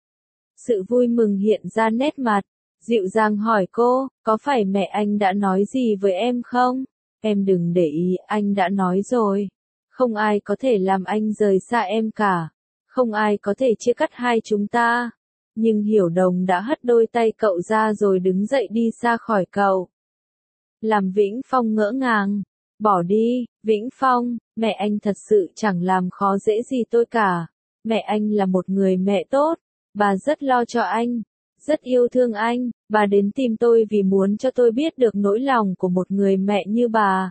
Sự vui mừng hiện ra nét mặt, dịu dàng hỏi cô, có phải mẹ anh đã nói gì với em không? Em đừng để ý, anh đã nói rồi. Không ai có thể làm anh rời xa em cả. Không ai có thể chia cắt hai chúng ta. Nhưng Hiểu Đồng đã hất đôi tay cậu ra rồi đứng dậy đi xa khỏi cậu. Làm Vĩnh Phong ngỡ ngàng. Bỏ đi, Vĩnh Phong, mẹ anh thật sự chẳng làm khó dễ gì tôi cả. Mẹ anh là một người mẹ tốt. Bà rất lo cho anh. Rất yêu thương anh. Bà đến tìm tôi vì muốn cho tôi biết được nỗi lòng của một người mẹ như bà.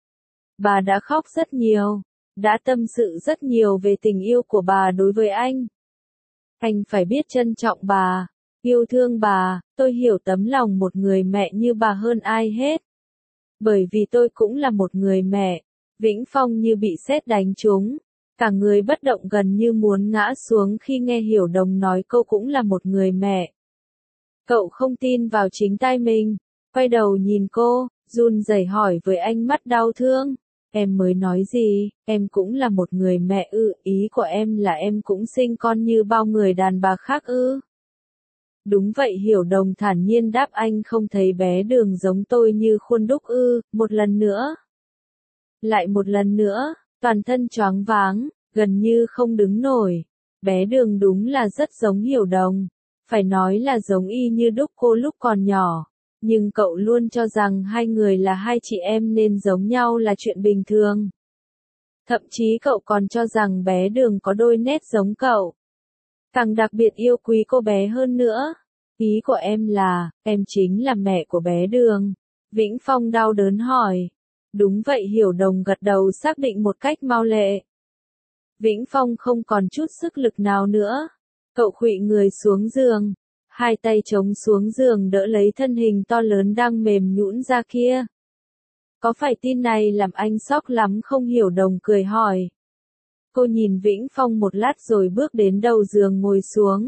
Bà đã khóc rất nhiều. Đã tâm sự rất nhiều về tình yêu của bà đối với anh. Anh phải biết trân trọng bà, yêu thương bà, tôi hiểu tấm lòng một người mẹ như bà hơn ai hết. Bởi vì tôi cũng là một người mẹ. Vĩnh Phong như bị sét đánh trúng, cả người bất động gần như muốn ngã xuống khi nghe Hiểu Đồng nói cô cũng là một người mẹ. Cậu không tin vào chính tai mình, quay đầu nhìn cô, run rẩy hỏi với ánh mắt đau thương. Em mới nói gì, em cũng là một người mẹ ư, ý của em là em cũng sinh con như bao người đàn bà khác ư. Đúng vậy Hiểu Đồng thản nhiên đáp anh không thấy bé Đường giống tôi như khuôn đúc ư, một lần nữa. Lại một lần nữa, toàn thân choáng váng, gần như không đứng nổi. Bé Đường đúng là rất giống Hiểu Đồng, phải nói là giống y như đúc cô lúc còn nhỏ. Nhưng cậu luôn cho rằng hai người là hai chị em nên giống nhau là chuyện bình thường. Thậm chí cậu còn cho rằng bé Đường có đôi nét giống cậu. Càng đặc biệt yêu quý cô bé hơn nữa. Ý của em là, em chính là mẹ của bé Đường. Vĩnh Phong đau đớn hỏi. Đúng vậy Hiểu Đồng gật đầu xác định một cách mau lẹ. Vĩnh Phong không còn chút sức lực nào nữa. Cậu khuỵu người xuống giường, hai tay chống xuống giường đỡ lấy thân hình to lớn đang mềm nhũn ra kia. Có phải tin này làm anh sốc lắm không? Hiểu Đồng cười hỏi. Cô nhìn Vĩnh Phong một lát rồi bước đến đầu giường ngồi xuống.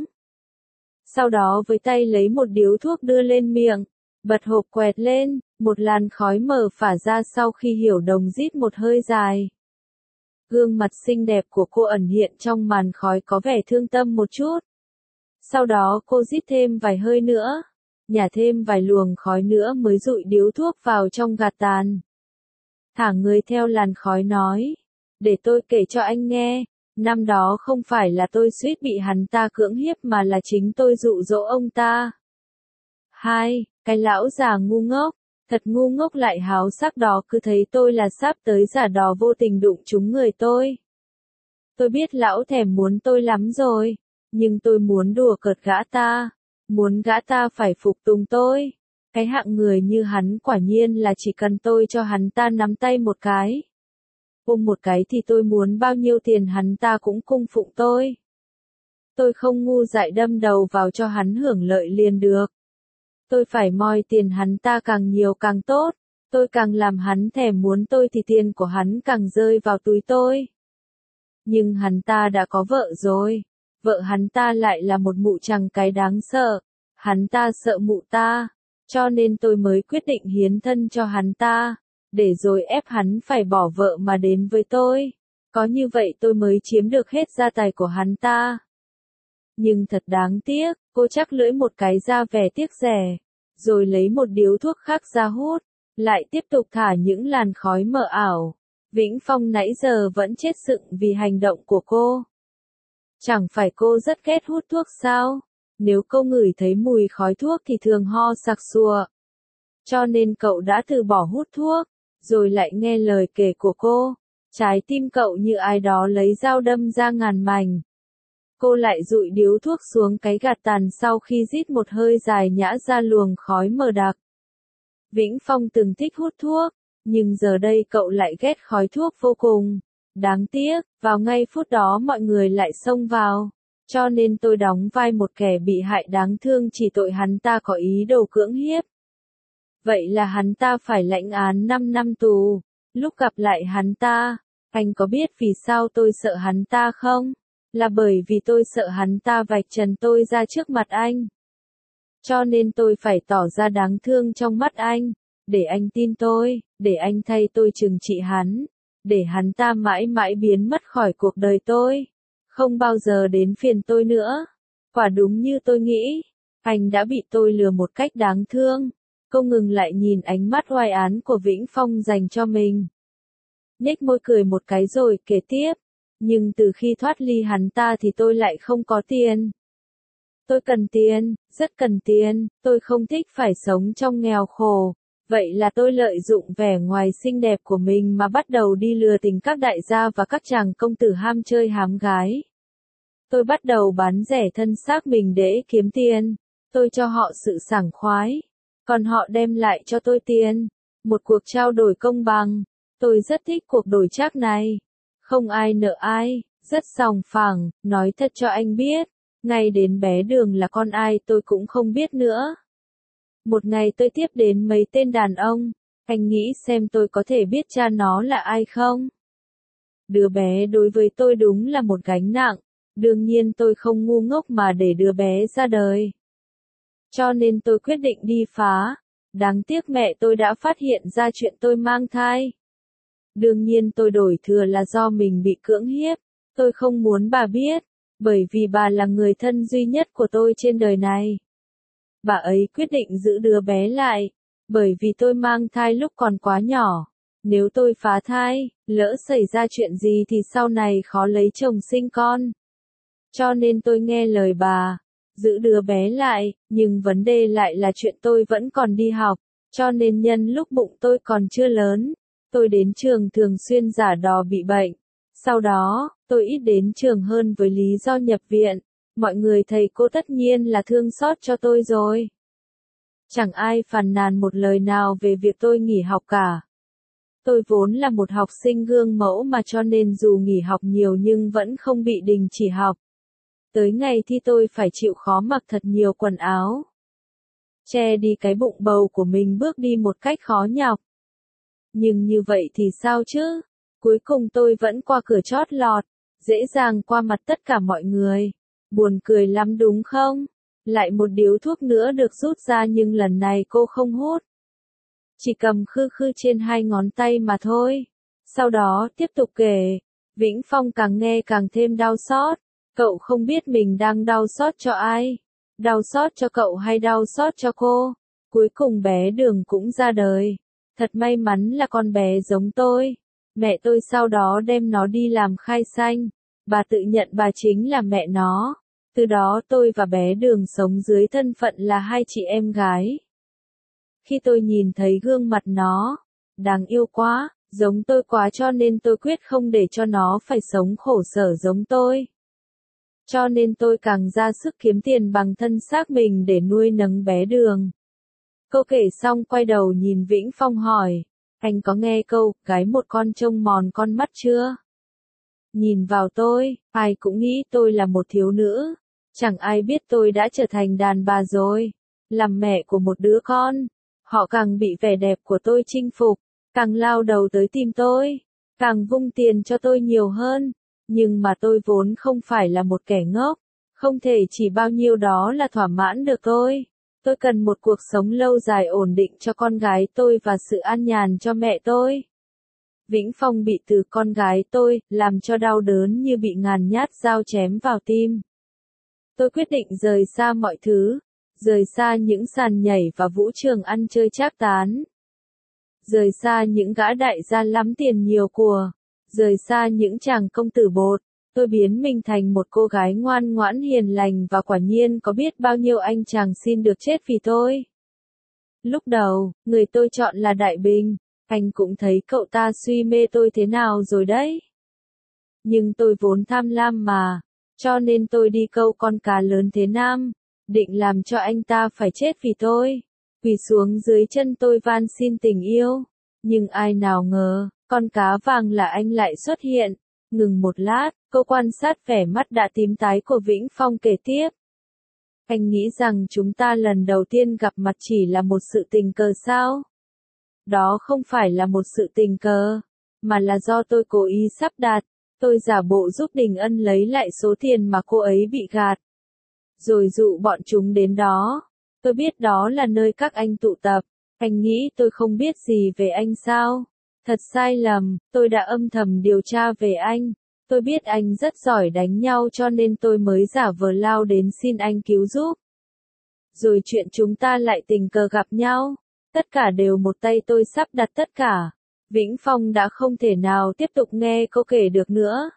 Sau đó với tay lấy một điếu thuốc đưa lên miệng, bật hộp quẹt lên, một làn khói mờ phả ra sau khi Hiểu Đồng rít một hơi dài. Gương mặt xinh đẹp của cô ẩn hiện trong màn khói có vẻ thương tâm một chút. Sau đó cô rít thêm vài hơi nữa, nhả thêm vài luồng khói nữa mới dụi điếu thuốc vào trong gạt tàn. Thả người theo làn khói nói, để tôi kể cho anh nghe, năm đó không phải là tôi suýt bị hắn ta cưỡng hiếp mà là chính tôi dụ dỗ ông ta. Hai, cái lão già ngu ngốc, thật ngu ngốc lại háo sắc đó cứ thấy tôi là sắp tới giả đò vô tình đụng trúng người tôi. Tôi biết lão thèm muốn tôi lắm rồi, nhưng tôi muốn đùa cợt gã ta, muốn gã ta phải phục tùng tôi. Cái hạng người như hắn quả nhiên là chỉ cần tôi cho hắn ta nắm tay một cái, ôm một cái thì tôi muốn bao nhiêu tiền hắn ta cũng cung phụng tôi. Tôi không ngu dại đâm đầu vào cho hắn hưởng lợi liền được. Tôi phải moi tiền hắn ta càng nhiều càng tốt, tôi càng làm hắn thèm muốn tôi thì tiền của hắn càng rơi vào túi tôi. Nhưng hắn ta đã có vợ rồi, vợ hắn ta lại là một mụ chằng cái đáng sợ, hắn ta sợ mụ ta, cho nên tôi mới quyết định hiến thân cho hắn ta, để rồi ép hắn phải bỏ vợ mà đến với tôi, có như vậy tôi mới chiếm được hết gia tài của hắn ta. Nhưng thật đáng tiếc, cô chắc lưỡi một cái ra vẻ tiếc rẻ, rồi lấy một điếu thuốc khác ra hút, lại tiếp tục thả những làn khói mờ ảo. Vĩnh Phong nãy giờ vẫn chết sững vì hành động của cô. Chẳng phải cô rất ghét hút thuốc sao? Nếu cô ngửi thấy mùi khói thuốc thì thường ho sặc sụa. Cho nên cậu đã từ bỏ hút thuốc, rồi lại nghe lời kể của cô. Trái tim cậu như ai đó lấy dao đâm ra ngàn mảnh. Cô lại dụi điếu thuốc xuống cái gạt tàn sau khi rít một hơi dài nhả ra luồng khói mờ đặc. Vĩnh Phong từng thích hút thuốc, nhưng giờ đây cậu lại ghét khói thuốc vô cùng. Đáng tiếc, vào ngay phút đó mọi người lại xông vào, cho nên tôi đóng vai một kẻ bị hại đáng thương chỉ tội hắn ta có ý đồ cưỡng hiếp. Vậy là hắn ta phải lãnh án năm năm tù. Lúc gặp lại hắn ta, anh có biết vì sao tôi sợ hắn ta không? Là bởi vì tôi sợ hắn ta vạch trần tôi ra trước mặt anh. Cho nên tôi phải tỏ ra đáng thương trong mắt anh, để anh tin tôi, để anh thay tôi trừng trị hắn, để hắn ta mãi mãi biến mất khỏi cuộc đời tôi, không bao giờ đến phiền tôi nữa. Quả đúng như tôi nghĩ, anh đã bị tôi lừa một cách đáng thương. Cô ngừng lại nhìn ánh mắt oai án của Vĩnh Phong dành cho mình. Nhếch môi cười một cái rồi kể tiếp. Nhưng từ khi thoát ly hắn ta thì tôi lại không có tiền. Tôi cần tiền, rất cần tiền, tôi không thích phải sống trong nghèo khổ. Vậy là tôi lợi dụng vẻ ngoài xinh đẹp của mình mà bắt đầu đi lừa tình các đại gia và các chàng công tử ham chơi hám gái. Tôi bắt đầu bán rẻ thân xác mình để kiếm tiền. Tôi cho họ sự sảng khoái, còn họ đem lại cho tôi tiền. Một cuộc trao đổi công bằng. Tôi rất thích cuộc đổi trác này. Không ai nợ ai, rất sòng phẳng, nói thật cho anh biết. Ngay đến bé Đường là con ai tôi cũng không biết nữa. Một ngày tôi tiếp đến mấy tên đàn ông, anh nghĩ xem tôi có thể biết cha nó là ai không? Đứa bé đối với tôi đúng là một gánh nặng, đương nhiên tôi không ngu ngốc mà để đứa bé ra đời. Cho nên tôi quyết định đi phá, đáng tiếc mẹ tôi đã phát hiện ra chuyện tôi mang thai. Đương nhiên tôi đổi thừa là do mình bị cưỡng hiếp, tôi không muốn bà biết, bởi vì bà là người thân duy nhất của tôi trên đời này. Bà ấy quyết định giữ đứa bé lại, bởi vì tôi mang thai lúc còn quá nhỏ. Nếu tôi phá thai, lỡ xảy ra chuyện gì thì sau này khó lấy chồng sinh con. Cho nên tôi nghe lời bà, giữ đứa bé lại, nhưng vấn đề lại là chuyện tôi vẫn còn đi học, cho nên nhân lúc bụng tôi còn chưa lớn, tôi đến trường thường xuyên giả đò bị bệnh. Sau đó, tôi ít đến trường hơn với lý do nhập viện. Mọi người thầy cô tất nhiên là thương xót cho tôi rồi. Chẳng ai phàn nàn một lời nào về việc tôi nghỉ học cả. Tôi vốn là một học sinh gương mẫu mà cho nên dù nghỉ học nhiều nhưng vẫn không bị đình chỉ học. Tới ngày thi tôi phải chịu khó mặc thật nhiều quần áo, che đi cái bụng bầu của mình bước đi một cách khó nhọc. Nhưng như vậy thì sao chứ? Cuối cùng tôi vẫn qua cửa chót lọt, dễ dàng qua mặt tất cả mọi người. Buồn cười lắm đúng không? Lại một điếu thuốc nữa được rút ra nhưng lần này cô không hút. Chỉ cầm khư khư trên hai ngón tay mà thôi. Sau đó tiếp tục kể. Vĩnh Phong càng nghe càng thêm đau xót. Cậu không biết mình đang đau xót cho ai. Đau xót cho cậu hay đau xót cho cô. Cuối cùng bé Đường cũng ra đời. Thật may mắn là con bé giống tôi. Mẹ tôi sau đó đem nó đi làm khai sanh. Bà tự nhận bà chính là mẹ nó. Từ đó tôi và bé Đường sống dưới thân phận là hai chị em gái. Khi tôi nhìn thấy gương mặt nó, đáng yêu quá, giống tôi quá cho nên tôi quyết không để cho nó phải sống khổ sở giống tôi. Cho nên tôi càng ra sức kiếm tiền bằng thân xác mình để nuôi nấng bé Đường. Cô kể xong quay đầu nhìn Vĩnh Phong hỏi, anh có nghe câu, gái một con trông mòn con mắt chưa? Nhìn vào tôi, ai cũng nghĩ tôi là một thiếu nữ. Chẳng ai biết tôi đã trở thành đàn bà rồi. Làm mẹ của một đứa con. Họ càng bị vẻ đẹp của tôi chinh phục. Càng lao đầu tới tìm tôi. Càng vung tiền cho tôi nhiều hơn. Nhưng mà tôi vốn không phải là một kẻ ngốc. Không thể chỉ bao nhiêu đó là thỏa mãn được tôi. Tôi cần một cuộc sống lâu dài ổn định cho con gái tôi và sự an nhàn cho mẹ tôi. Vĩnh Phong bị từ con gái tôi, làm cho đau đớn như bị ngàn nhát dao chém vào tim. Tôi quyết định rời xa mọi thứ, rời xa những sàn nhảy và vũ trường ăn chơi trác tán. Rời xa những gã đại gia lắm tiền nhiều của, rời xa những chàng công tử bột. Tôi biến mình thành một cô gái ngoan ngoãn hiền lành và quả nhiên có biết bao nhiêu anh chàng xin được chết vì tôi. Lúc đầu, người tôi chọn là Đại Bình, anh cũng thấy cậu ta suy mê tôi thế nào rồi đấy. Nhưng tôi vốn tham lam mà, cho nên tôi đi câu con cá lớn thế nam, định làm cho anh ta phải chết vì tôi. Quỳ xuống dưới chân tôi van xin tình yêu, nhưng ai nào ngờ, con cá vàng là anh lại xuất hiện. Ngừng một lát, cô quan sát vẻ mắt đã tím tái của Vĩnh Phong kể tiếp. Anh nghĩ rằng chúng ta lần đầu tiên gặp mặt chỉ là một sự tình cờ sao? Đó không phải là một sự tình cờ, mà là do tôi cố ý sắp đặt. Tôi giả bộ giúp Đình Ân lấy lại số tiền mà cô ấy bị gạt. Rồi dụ bọn chúng đến đó. Tôi biết đó là nơi các anh tụ tập. Anh nghĩ tôi không biết gì về anh sao? Thật sai lầm, tôi đã âm thầm điều tra về anh. Tôi biết anh rất giỏi đánh nhau cho nên tôi mới giả vờ lao đến xin anh cứu giúp. Rồi chuyện chúng ta lại tình cờ gặp nhau. Tất cả đều một tay tôi sắp đặt tất cả. Vĩnh Phong đã không thể nào tiếp tục nghe cô kể được nữa.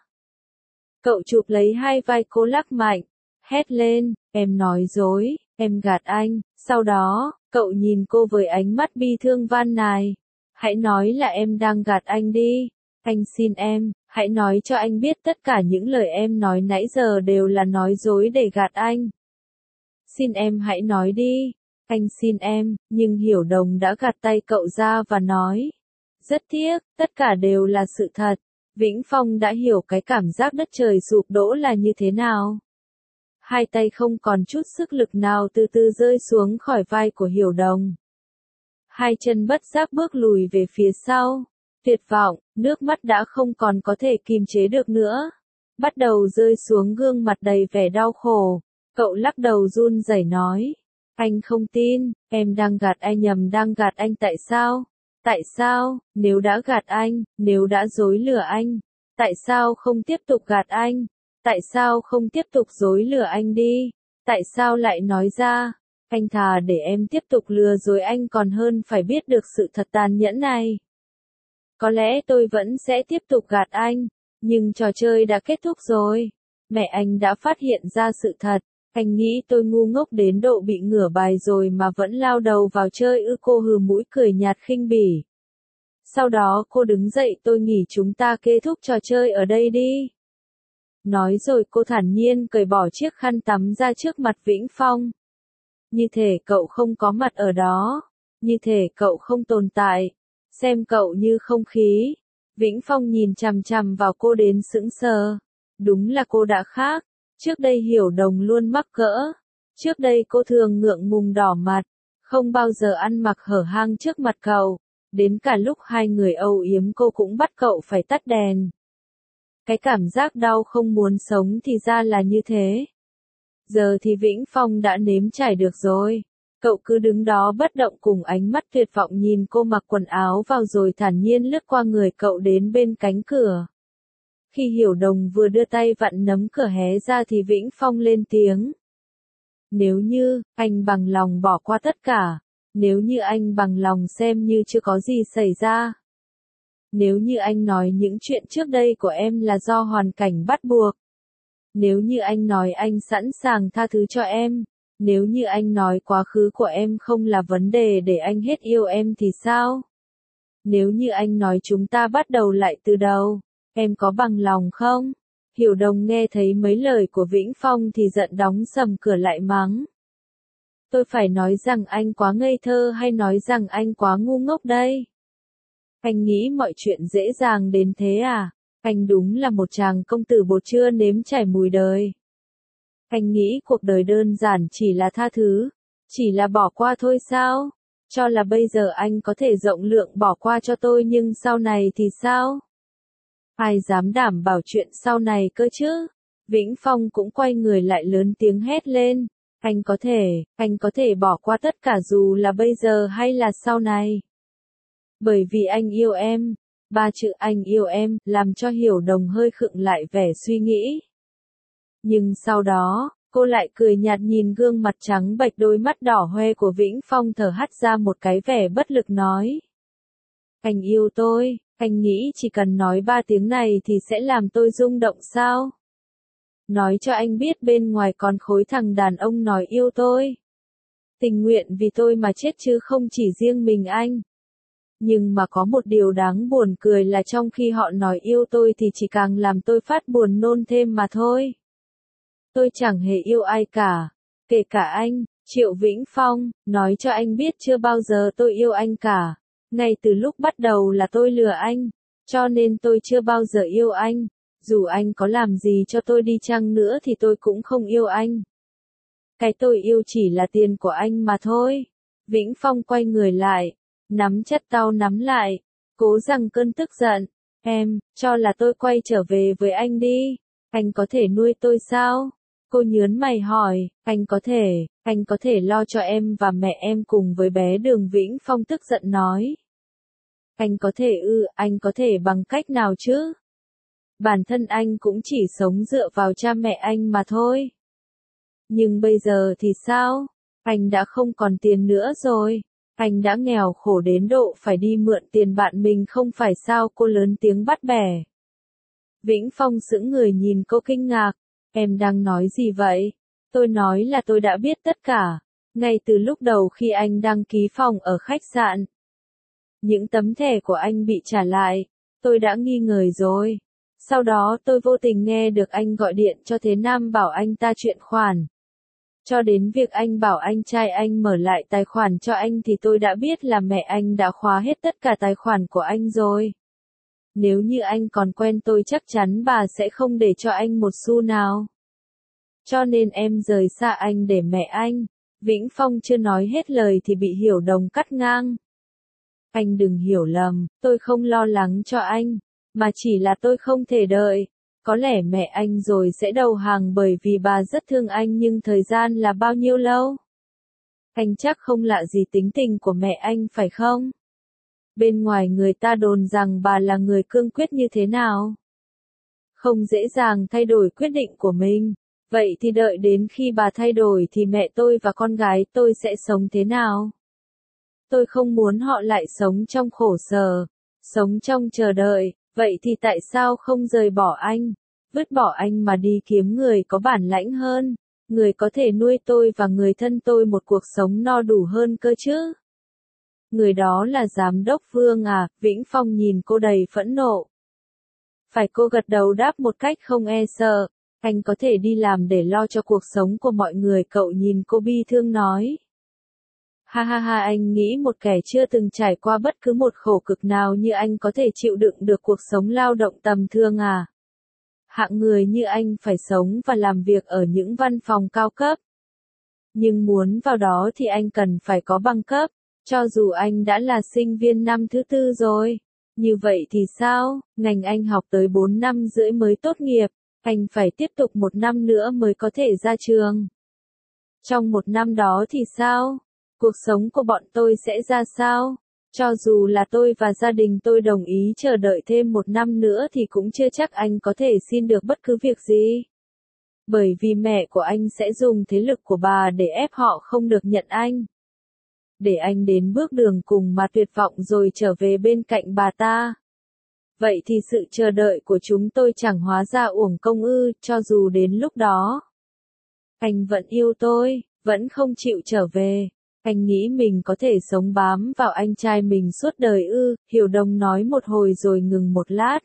Cậu chụp lấy hai vai cô lắc mạnh, hét lên, em nói dối, em gạt anh. Sau đó, cậu nhìn cô với ánh mắt bi thương van nài. Hãy nói là em đang gạt anh đi. Anh xin em, hãy nói cho anh biết tất cả những lời em nói nãy giờ đều là nói dối để gạt anh. Xin em hãy nói đi. Anh xin em, nhưng Hiểu Đồng đã gạt tay cậu ra và nói. Rất tiếc, tất cả đều là sự thật. Vĩnh Phong đã hiểu cái cảm giác đất trời sụp đổ là như thế nào. Hai tay không còn chút sức lực nào từ từ rơi xuống khỏi vai của Hiểu Đồng. Hai chân bất giác bước lùi về phía sau. Tuyệt vọng, nước mắt đã không còn có thể kìm chế được nữa. Bắt đầu rơi xuống gương mặt đầy vẻ đau khổ. Cậu lắc đầu run rẩy nói. Anh không tin, em đang gạt anh nhầm đang gạt anh tại sao? Tại sao, nếu đã gạt anh, nếu đã dối lừa anh, tại sao không tiếp tục gạt anh? Tại sao không tiếp tục dối lừa anh đi? Tại sao lại nói ra? Anh thà để em tiếp tục lừa dối anh còn hơn phải biết được sự thật tàn nhẫn này. Có lẽ tôi vẫn sẽ tiếp tục gạt anh, nhưng trò chơi đã kết thúc rồi. Mẹ anh đã phát hiện ra sự thật. Anh nghĩ tôi ngu ngốc đến độ bị ngửa bài rồi mà vẫn lao đầu vào chơi ư? Cô hừ mũi cười nhạt khinh bỉ. Sau đó cô đứng dậy, tôi nghĩ chúng ta kết thúc trò chơi ở đây đi. Nói rồi cô thản nhiên cởi bỏ chiếc khăn tắm ra trước mặt Vĩnh Phong. Như thể cậu không có mặt ở đó. Như thể cậu không tồn tại. xem cậu như không khí. Vĩnh Phong nhìn chằm chằm vào cô đến sững sờ. Đúng là cô đã khác. Trước đây Hiểu Đồng luôn mắc cỡ. Trước đây cô thường ngượng ngùng đỏ mặt. Không bao giờ ăn mặc hở hang trước mặt cậu. Đến cả lúc hai người âu yếm cô cũng bắt cậu phải tắt đèn. Cái cảm giác đau không muốn sống thì ra là như thế. Giờ thì Vĩnh Phong đã nếm trải được rồi. Cậu cứ đứng đó bất động cùng ánh mắt tuyệt vọng nhìn cô mặc quần áo vào rồi thản nhiên lướt qua người cậu đến bên cánh cửa. Khi Hiểu Đồng vừa đưa tay vặn nấm cửa hé ra thì Vĩnh Phong lên tiếng. Nếu như, anh bằng lòng bỏ qua tất cả. Nếu như anh bằng lòng xem như chưa có gì xảy ra. Nếu như anh nói những chuyện trước đây của em là do hoàn cảnh bắt buộc. Nếu như anh nói anh sẵn sàng tha thứ cho em. Nếu như anh nói quá khứ của em không là vấn đề để anh hết yêu em thì sao? Nếu như anh nói chúng ta bắt đầu lại từ đầu, em có bằng lòng không? Hiểu Đồng nghe thấy mấy lời của Vĩnh Phong thì giận đóng sầm cửa lại mắng. Tôi phải nói rằng anh quá ngây thơ hay nói rằng anh quá ngu ngốc đây? Anh nghĩ mọi chuyện dễ dàng đến thế à? Anh đúng là một chàng công tử bột chưa nếm trải mùi đời. Anh nghĩ cuộc đời đơn giản chỉ là tha thứ, chỉ là bỏ qua thôi sao? Cho là bây giờ anh có thể rộng lượng bỏ qua cho tôi nhưng sau này thì sao? Ai dám đảm bảo chuyện sau này cơ chứ? Vĩnh Phong cũng quay người lại lớn tiếng hét lên. Anh có thể, anh có thể bỏ qua tất cả dù là bây giờ hay là sau này. Bởi vì anh yêu em. Ba chữ anh yêu em làm cho Hiểu Đồng hơi khựng lại vẻ suy nghĩ. Nhưng sau đó, cô lại cười nhạt nhìn gương mặt trắng bệch đôi mắt đỏ hoe của Vĩnh Phong thở hắt ra một cái vẻ bất lực nói. Anh yêu tôi, anh nghĩ chỉ cần nói ba tiếng này thì sẽ làm tôi rung động sao? Nói cho anh biết bên ngoài còn khối thằng đàn ông nói yêu tôi. Tình nguyện vì tôi mà chết chứ không chỉ riêng mình anh. Nhưng mà có một điều đáng buồn cười là trong khi họ nói yêu tôi thì chỉ càng làm tôi phát buồn nôn thêm mà thôi. Tôi chẳng hề yêu ai cả, kể cả anh, Triệu Vĩnh Phong, nói cho anh biết chưa bao giờ tôi yêu anh cả. Ngay từ lúc bắt đầu là tôi lừa anh, cho nên tôi chưa bao giờ yêu anh. Dù anh có làm gì cho tôi đi chăng nữa thì tôi cũng không yêu anh. Cái tôi yêu chỉ là tiền của anh mà thôi. Vĩnh Phong quay người lại, nắm chặt tao nắm lại, cố rằng cơn tức giận. Em, cho là tôi quay trở về với anh đi. Anh có thể nuôi tôi sao? Cô nhớn mày hỏi, anh có thể, anh có thể lo cho em và mẹ em cùng với bé Đường. Vĩnh Phong tức giận nói. Anh có thể ư, anh có thể bằng cách nào chứ? Bản thân anh cũng chỉ sống dựa vào cha mẹ anh mà thôi. Nhưng bây giờ thì sao? Anh đã không còn tiền nữa rồi. Anh đã nghèo khổ đến độ phải đi mượn tiền bạn mình không phải sao? Cô lớn tiếng bắt bẻ. Vĩnh Phong sững người nhìn cô kinh ngạc. Em đang nói gì vậy? Tôi nói là tôi đã biết tất cả. Ngay từ lúc đầu khi anh đăng ký phòng ở khách sạn. Những tấm thẻ của anh bị trả lại. Tôi đã nghi ngờ rồi. Sau đó tôi vô tình nghe được anh gọi điện cho Thế Nam bảo anh ta chuyển khoản. Cho đến việc anh bảo anh trai anh mở lại tài khoản cho anh thì tôi đã biết là mẹ anh đã khóa hết tất cả tài khoản của anh rồi. Nếu như anh còn quen tôi chắc chắn bà sẽ không để cho anh một xu nào. Cho nên em rời xa anh để mẹ anh. Vĩnh Phong chưa nói hết lời thì bị Hiểu Đồng cắt ngang. Anh đừng hiểu lầm, tôi không lo lắng cho anh, mà chỉ là tôi không thể đợi. Có lẽ mẹ anh rồi sẽ đầu hàng bởi vì bà rất thương anh nhưng thời gian là bao nhiêu lâu? Anh chắc không lạ gì tính tình của mẹ anh phải không? Bên ngoài người ta đồn rằng bà là người cương quyết như thế nào? Không dễ dàng thay đổi quyết định của mình. Vậy thì đợi đến khi bà thay đổi thì mẹ tôi và con gái tôi sẽ sống thế nào? Tôi không muốn họ lại sống trong khổ sở, sống trong chờ đợi. Vậy thì tại sao không rời bỏ anh? Vứt bỏ anh mà đi kiếm người có bản lãnh hơn, người có thể nuôi tôi và người thân tôi một cuộc sống no đủ hơn cơ chứ? Người đó là giám đốc Vương à? Vĩnh Phong nhìn cô đầy phẫn nộ. Phải, cô gật đầu đáp một cách không e sợ. Anh có thể đi làm để lo cho cuộc sống của mọi người. Cậu nhìn cô bi thương nói. Ha ha ha, anh nghĩ một kẻ chưa từng trải qua bất cứ một khổ cực nào như anh có thể chịu đựng được cuộc sống lao động tầm thường à? Hạng người như anh phải sống và làm việc ở những văn phòng cao cấp. Nhưng muốn vào đó thì anh cần phải có bằng cấp, cho dù anh đã là sinh viên năm thứ tư rồi. Như vậy thì sao? Ngành anh học tới bốn năm rưỡi mới tốt nghiệp, anh phải tiếp tục một năm nữa mới có thể ra trường. Trong một năm đó thì sao? Cuộc sống của bọn tôi sẽ ra sao? Cho dù là tôi và gia đình tôi đồng ý chờ đợi thêm một năm nữa thì cũng chưa chắc anh có thể xin được bất cứ việc gì. Bởi vì mẹ của anh sẽ dùng thế lực của bà để ép họ không được nhận anh. Để anh đến bước đường cùng mà tuyệt vọng rồi trở về bên cạnh bà ta. Vậy thì sự chờ đợi của chúng tôi chẳng hóa ra uổng công ư, cho dù đến lúc đó. Anh vẫn yêu tôi, vẫn không chịu trở về. Anh nghĩ mình có thể sống bám vào anh trai mình suốt đời ư, Hiểu Đông nói một hồi rồi ngừng một lát.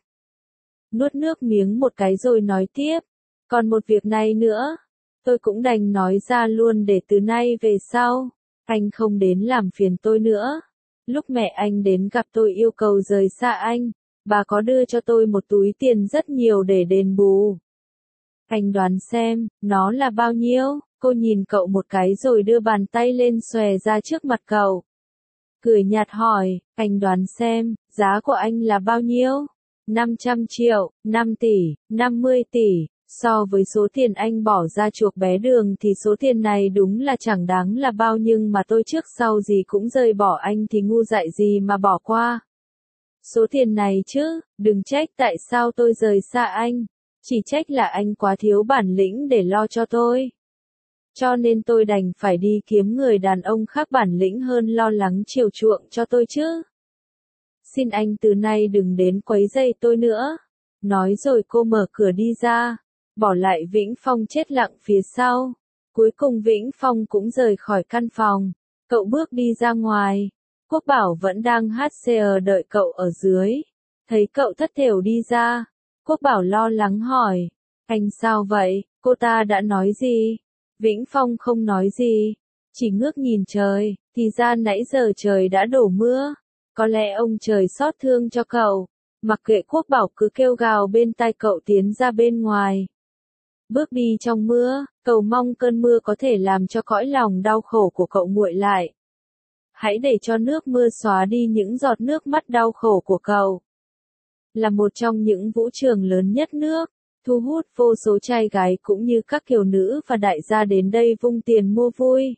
Nuốt nước miếng một cái rồi nói tiếp. Còn một việc này nữa, tôi cũng đành nói ra luôn để từ nay về sau, anh không đến làm phiền tôi nữa. Lúc mẹ anh đến gặp tôi yêu cầu rời xa anh, bà có đưa cho tôi một túi tiền rất nhiều để đền bù. Anh đoán xem, nó là bao nhiêu? Cô nhìn cậu một cái rồi đưa bàn tay lên xòe ra trước mặt cậu. Cười nhạt hỏi, anh đoán xem, giá của anh là bao nhiêu? năm trăm triệu, năm tỷ, năm mươi tỷ. So với số tiền anh bỏ ra chuộc bé Đường thì số tiền này đúng là chẳng đáng là bao, nhưng mà tôi trước sau gì cũng rời bỏ anh thì ngu dại gì mà bỏ qua. Số tiền này chứ, đừng trách tại sao tôi rời xa anh, chỉ trách là anh quá thiếu bản lĩnh để lo cho tôi. Cho nên tôi đành phải đi kiếm người đàn ông khác bản lĩnh hơn lo lắng chiều chuộng cho tôi chứ. Xin anh từ nay đừng đến quấy rầy tôi nữa. Nói rồi cô mở cửa đi ra, bỏ lại Vĩnh Phong chết lặng phía sau. Cuối cùng Vĩnh Phong cũng rời khỏi căn phòng. Cậu bước đi ra ngoài. Quốc Bảo vẫn đang hát xê đợi cậu ở dưới. Thấy cậu thất thểu đi ra, Quốc Bảo lo lắng hỏi. Anh sao vậy, cô ta đã nói gì? Vĩnh Phong không nói gì, chỉ ngước nhìn trời, thì ra nãy giờ trời đã đổ mưa. Có lẽ ông trời xót thương cho cậu. Mặc kệ Quốc Bảo cứ kêu gào bên tai cậu tiến ra bên ngoài. Bước đi trong mưa, cầu mong cơn mưa có thể làm cho cõi lòng đau khổ của cậu nguội lại. Hãy để cho nước mưa xóa đi những giọt nước mắt đau khổ của cậu. Là một trong những vũ trường lớn nhất nước, thu hút vô số trai gái cũng như các kiều nữ và đại gia đến đây vung tiền mua vui.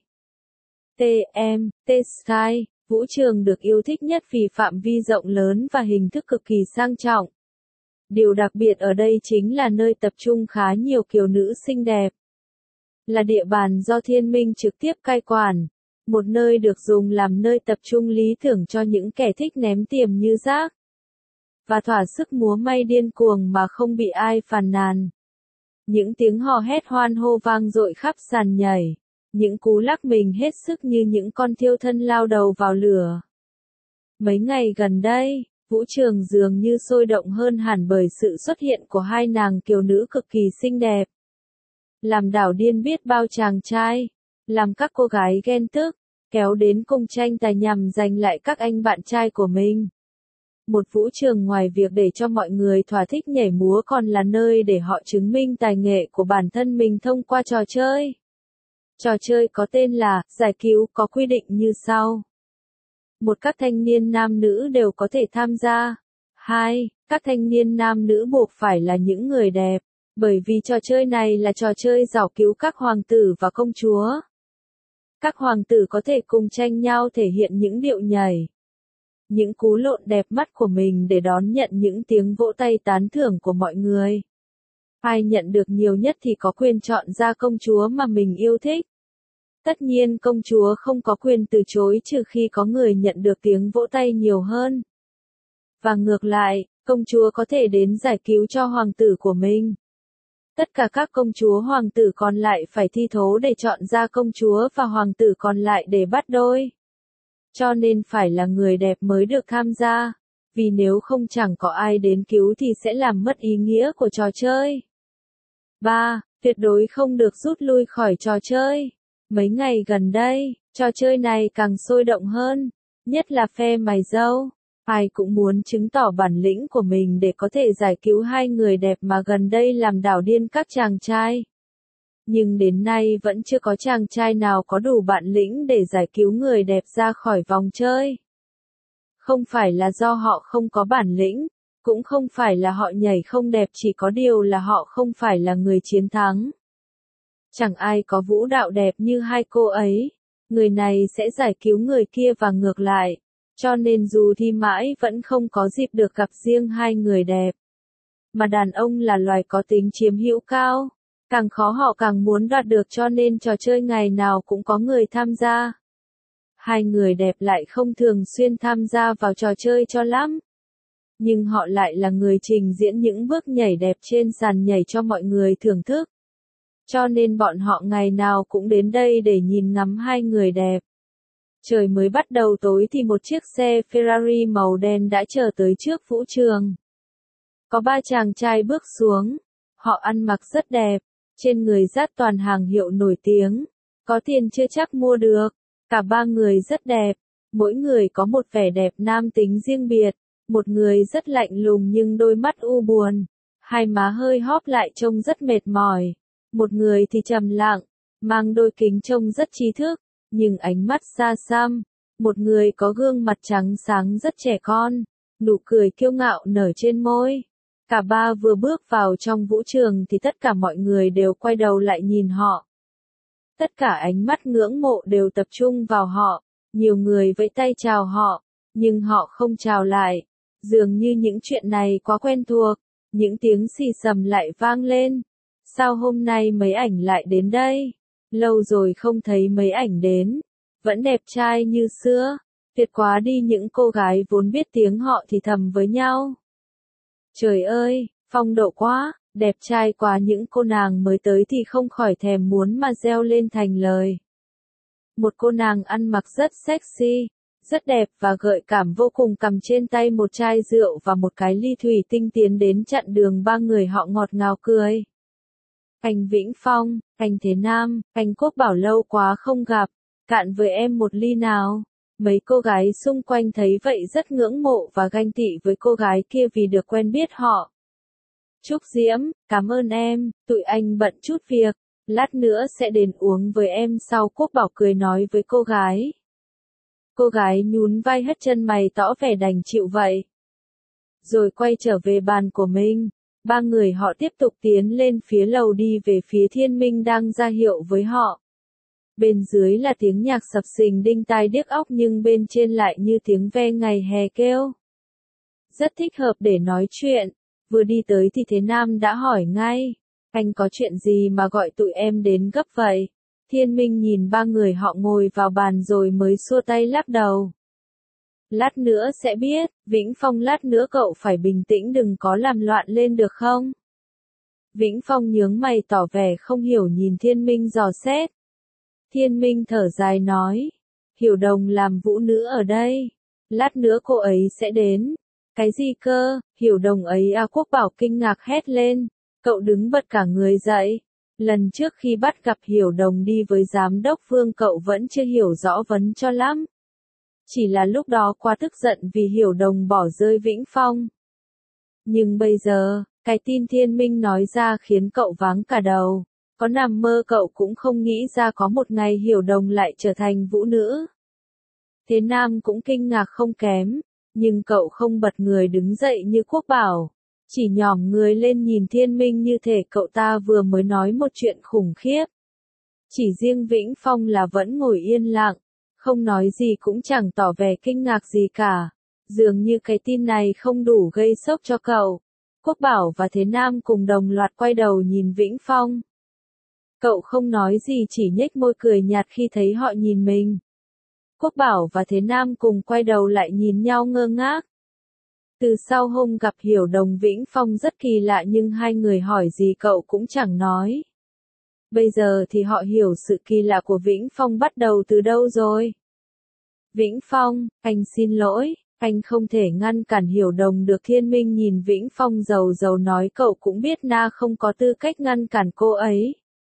tê em, T-Sky, vũ trường được yêu thích nhất vì phạm vi rộng lớn và hình thức cực kỳ sang trọng. Điều đặc biệt ở đây chính là nơi tập trung khá nhiều kiều nữ xinh đẹp. Là địa bàn do Thiên Minh trực tiếp cai quản, một nơi được dùng làm nơi tập trung lý tưởng cho những kẻ thích ném tiền như rác. Và thỏa sức múa may điên cuồng mà không bị ai phàn nàn. Những tiếng hò hét hoan hô vang dội khắp sàn nhảy. Những cú lắc mình hết sức như những con thiêu thân lao đầu vào lửa. Mấy ngày gần đây, vũ trường dường như sôi động hơn hẳn bởi sự xuất hiện của hai nàng kiều nữ cực kỳ xinh đẹp. Làm đảo điên biết bao chàng trai, làm các cô gái ghen tức, kéo đến cùng tranh tài nhằm giành lại các anh bạn trai của mình. Một vũ trường ngoài việc để cho mọi người thỏa thích nhảy múa còn là nơi để họ chứng minh tài nghệ của bản thân mình thông qua trò chơi. Trò chơi có tên là giải cứu, có quy định như sau. Một, các thanh niên nam nữ đều có thể tham gia. Hai, các thanh niên nam nữ buộc phải là những người đẹp, bởi vì trò chơi này là trò chơi giải cứu các hoàng tử và công chúa. Các hoàng tử có thể cùng tranh nhau thể hiện những điệu nhảy, những cú lộn đẹp mắt của mình để đón nhận những tiếng vỗ tay tán thưởng của mọi người. Ai nhận được nhiều nhất thì có quyền chọn ra công chúa mà mình yêu thích. Tất nhiên công chúa không có quyền từ chối trừ khi có người nhận được tiếng vỗ tay nhiều hơn. Và ngược lại, công chúa có thể đến giải cứu cho hoàng tử của mình. Tất cả các công chúa hoàng tử còn lại phải thi thố để chọn ra công chúa và hoàng tử còn lại để bắt đôi. Cho nên phải là người đẹp mới được tham gia, vì nếu không chẳng có ai đến cứu thì sẽ làm mất ý nghĩa của trò chơi. ba. Tuyệt đối không được rút lui khỏi trò chơi. Mấy ngày gần đây, trò chơi này càng sôi động hơn, nhất là phe mày râu. Ai cũng muốn chứng tỏ bản lĩnh của mình để có thể giải cứu hai người đẹp mà gần đây làm đảo điên các chàng trai. Nhưng đến nay vẫn chưa có chàng trai nào có đủ bản lĩnh để giải cứu người đẹp ra khỏi vòng chơi. Không phải là do họ không có bản lĩnh, cũng không phải là họ nhảy không đẹp, chỉ có điều là họ không phải là người chiến thắng. Chẳng ai có vũ đạo đẹp như hai cô ấy, người này sẽ giải cứu người kia và ngược lại, cho nên dù thi mãi vẫn không có dịp được gặp riêng hai người đẹp. Mà đàn ông là loài có tính chiếm hữu cao, càng khó họ càng muốn đoạt được, cho nên trò chơi ngày nào cũng có người tham gia. Hai người đẹp lại không thường xuyên tham gia vào trò chơi cho lắm. Nhưng họ lại là người trình diễn những bước nhảy đẹp trên sàn nhảy cho mọi người thưởng thức. Cho nên bọn họ ngày nào cũng đến đây để nhìn ngắm hai người đẹp. Trời mới bắt đầu tối thì một chiếc xe Ferrari màu đen đã chờ tới trước vũ trường. Có ba chàng trai bước xuống. Họ ăn mặc rất đẹp, trên người dát toàn hàng hiệu nổi tiếng. Có tiền chưa chắc mua được. Cả ba người rất đẹp, mỗi người có một vẻ đẹp nam tính riêng biệt. Một người rất lạnh lùng nhưng đôi mắt u buồn, hai má hơi hóp lại trông rất mệt mỏi. Một người thì trầm lặng, mang đôi kính trông rất trí thức, nhưng ánh mắt xa xăm. Một người có gương mặt trắng sáng rất trẻ con, nụ cười kiêu ngạo nở trên môi. Cả ba vừa bước vào trong vũ trường thì tất cả mọi người đều quay đầu lại nhìn họ. Tất cả ánh mắt ngưỡng mộ đều tập trung vào họ, nhiều người vẫy tay chào họ, nhưng họ không chào lại. Dường như những chuyện này quá quen thuộc, những tiếng xì xầm lại vang lên. Sao hôm nay mấy ảnh lại đến đây? Lâu rồi không thấy mấy ảnh đến. Vẫn đẹp trai như xưa. Tuyệt quá đi, những cô gái vốn biết tiếng họ thì thầm với nhau. Trời ơi, phong độ quá, đẹp trai quá, những cô nàng mới tới thì không khỏi thèm muốn mà reo lên thành lời. Một cô nàng ăn mặc rất sexy, rất đẹp và gợi cảm vô cùng, cầm trên tay một chai rượu và một cái ly thủy tinh tiến đến chặn đường ba người họ, ngọt ngào cười. Anh Vĩnh Phong, anh Thế Nam, anh Quốc Bảo, lâu quá không gặp, cạn với em một ly nào. Mấy cô gái xung quanh thấy vậy rất ngưỡng mộ và ganh tị với cô gái kia vì được quen biết họ. Trúc Diễm, cảm ơn em, tụi anh bận chút việc, lát nữa sẽ đến uống với em sau, Quốc Bảo cười nói với cô gái. Cô gái nhún vai hất chân mày tỏ vẻ đành chịu vậy. Rồi quay trở về bàn của mình. Ba người họ tiếp tục tiến lên phía lầu, đi về phía Thiên Minh đang ra hiệu với họ. Bên dưới là tiếng nhạc sập sình đinh tai điếc óc, nhưng bên trên lại như tiếng ve ngày hè kêu. Rất thích hợp để nói chuyện. Vừa đi tới thì Thế Nam đã hỏi ngay. Anh có chuyện gì mà gọi tụi em đến gấp vậy? Thiên Minh nhìn ba người họ ngồi vào bàn rồi mới xua tay lắc đầu. Lát nữa sẽ biết, Vĩnh Phong, lát nữa cậu phải bình tĩnh, đừng có làm loạn lên được không? Vĩnh Phong nhướng mày tỏ vẻ không hiểu nhìn Thiên Minh dò xét. Thiên Minh thở dài nói, Hiểu Đồng làm vũ nữ ở đây. Lát nữa cô ấy sẽ đến. Cái gì cơ, Hiểu Đồng ấy à? Quốc Bảo kinh ngạc hét lên. Cậu đứng bật cả người dậy. Lần trước khi bắt gặp Hiểu Đồng đi với giám đốc Vương, cậu vẫn chưa hiểu rõ vấn cho lắm. Chỉ là lúc đó quá tức giận vì Hiểu Đồng bỏ rơi Vĩnh Phong. Nhưng bây giờ, cái tin Thiên Minh nói ra khiến cậu váng cả đầu. Có nằm mơ cậu cũng không nghĩ ra có một ngày Hiểu Đồng lại trở thành vũ nữ. Thế Nam cũng kinh ngạc không kém, nhưng cậu không bật người đứng dậy như Quốc Bảo. Chỉ nhòm người lên nhìn Thiên Minh như thể cậu ta vừa mới nói một chuyện khủng khiếp. Chỉ riêng Vĩnh Phong là vẫn ngồi yên lặng, không nói gì cũng chẳng tỏ vẻ kinh ngạc gì cả. Dường như cái tin này không đủ gây sốc cho cậu. Quốc Bảo và Thế Nam cùng đồng loạt quay đầu nhìn Vĩnh Phong. Cậu không nói gì, chỉ nhếch môi cười nhạt khi thấy họ nhìn mình. Quốc Bảo và Thế Nam cùng quay đầu lại nhìn nhau ngơ ngác. Từ sau hôm gặp Hiểu Đồng, Vĩnh Phong rất kỳ lạ, nhưng hai người hỏi gì cậu cũng chẳng nói. Bây giờ thì họ hiểu sự kỳ lạ của Vĩnh Phong bắt đầu từ đâu rồi. Vĩnh Phong, anh xin lỗi, anh không thể ngăn cản Hiểu Đồng được. Thiên Minh nhìn Vĩnh Phong dầu dầu nói, cậu cũng biết na không có tư cách ngăn cản cô ấy.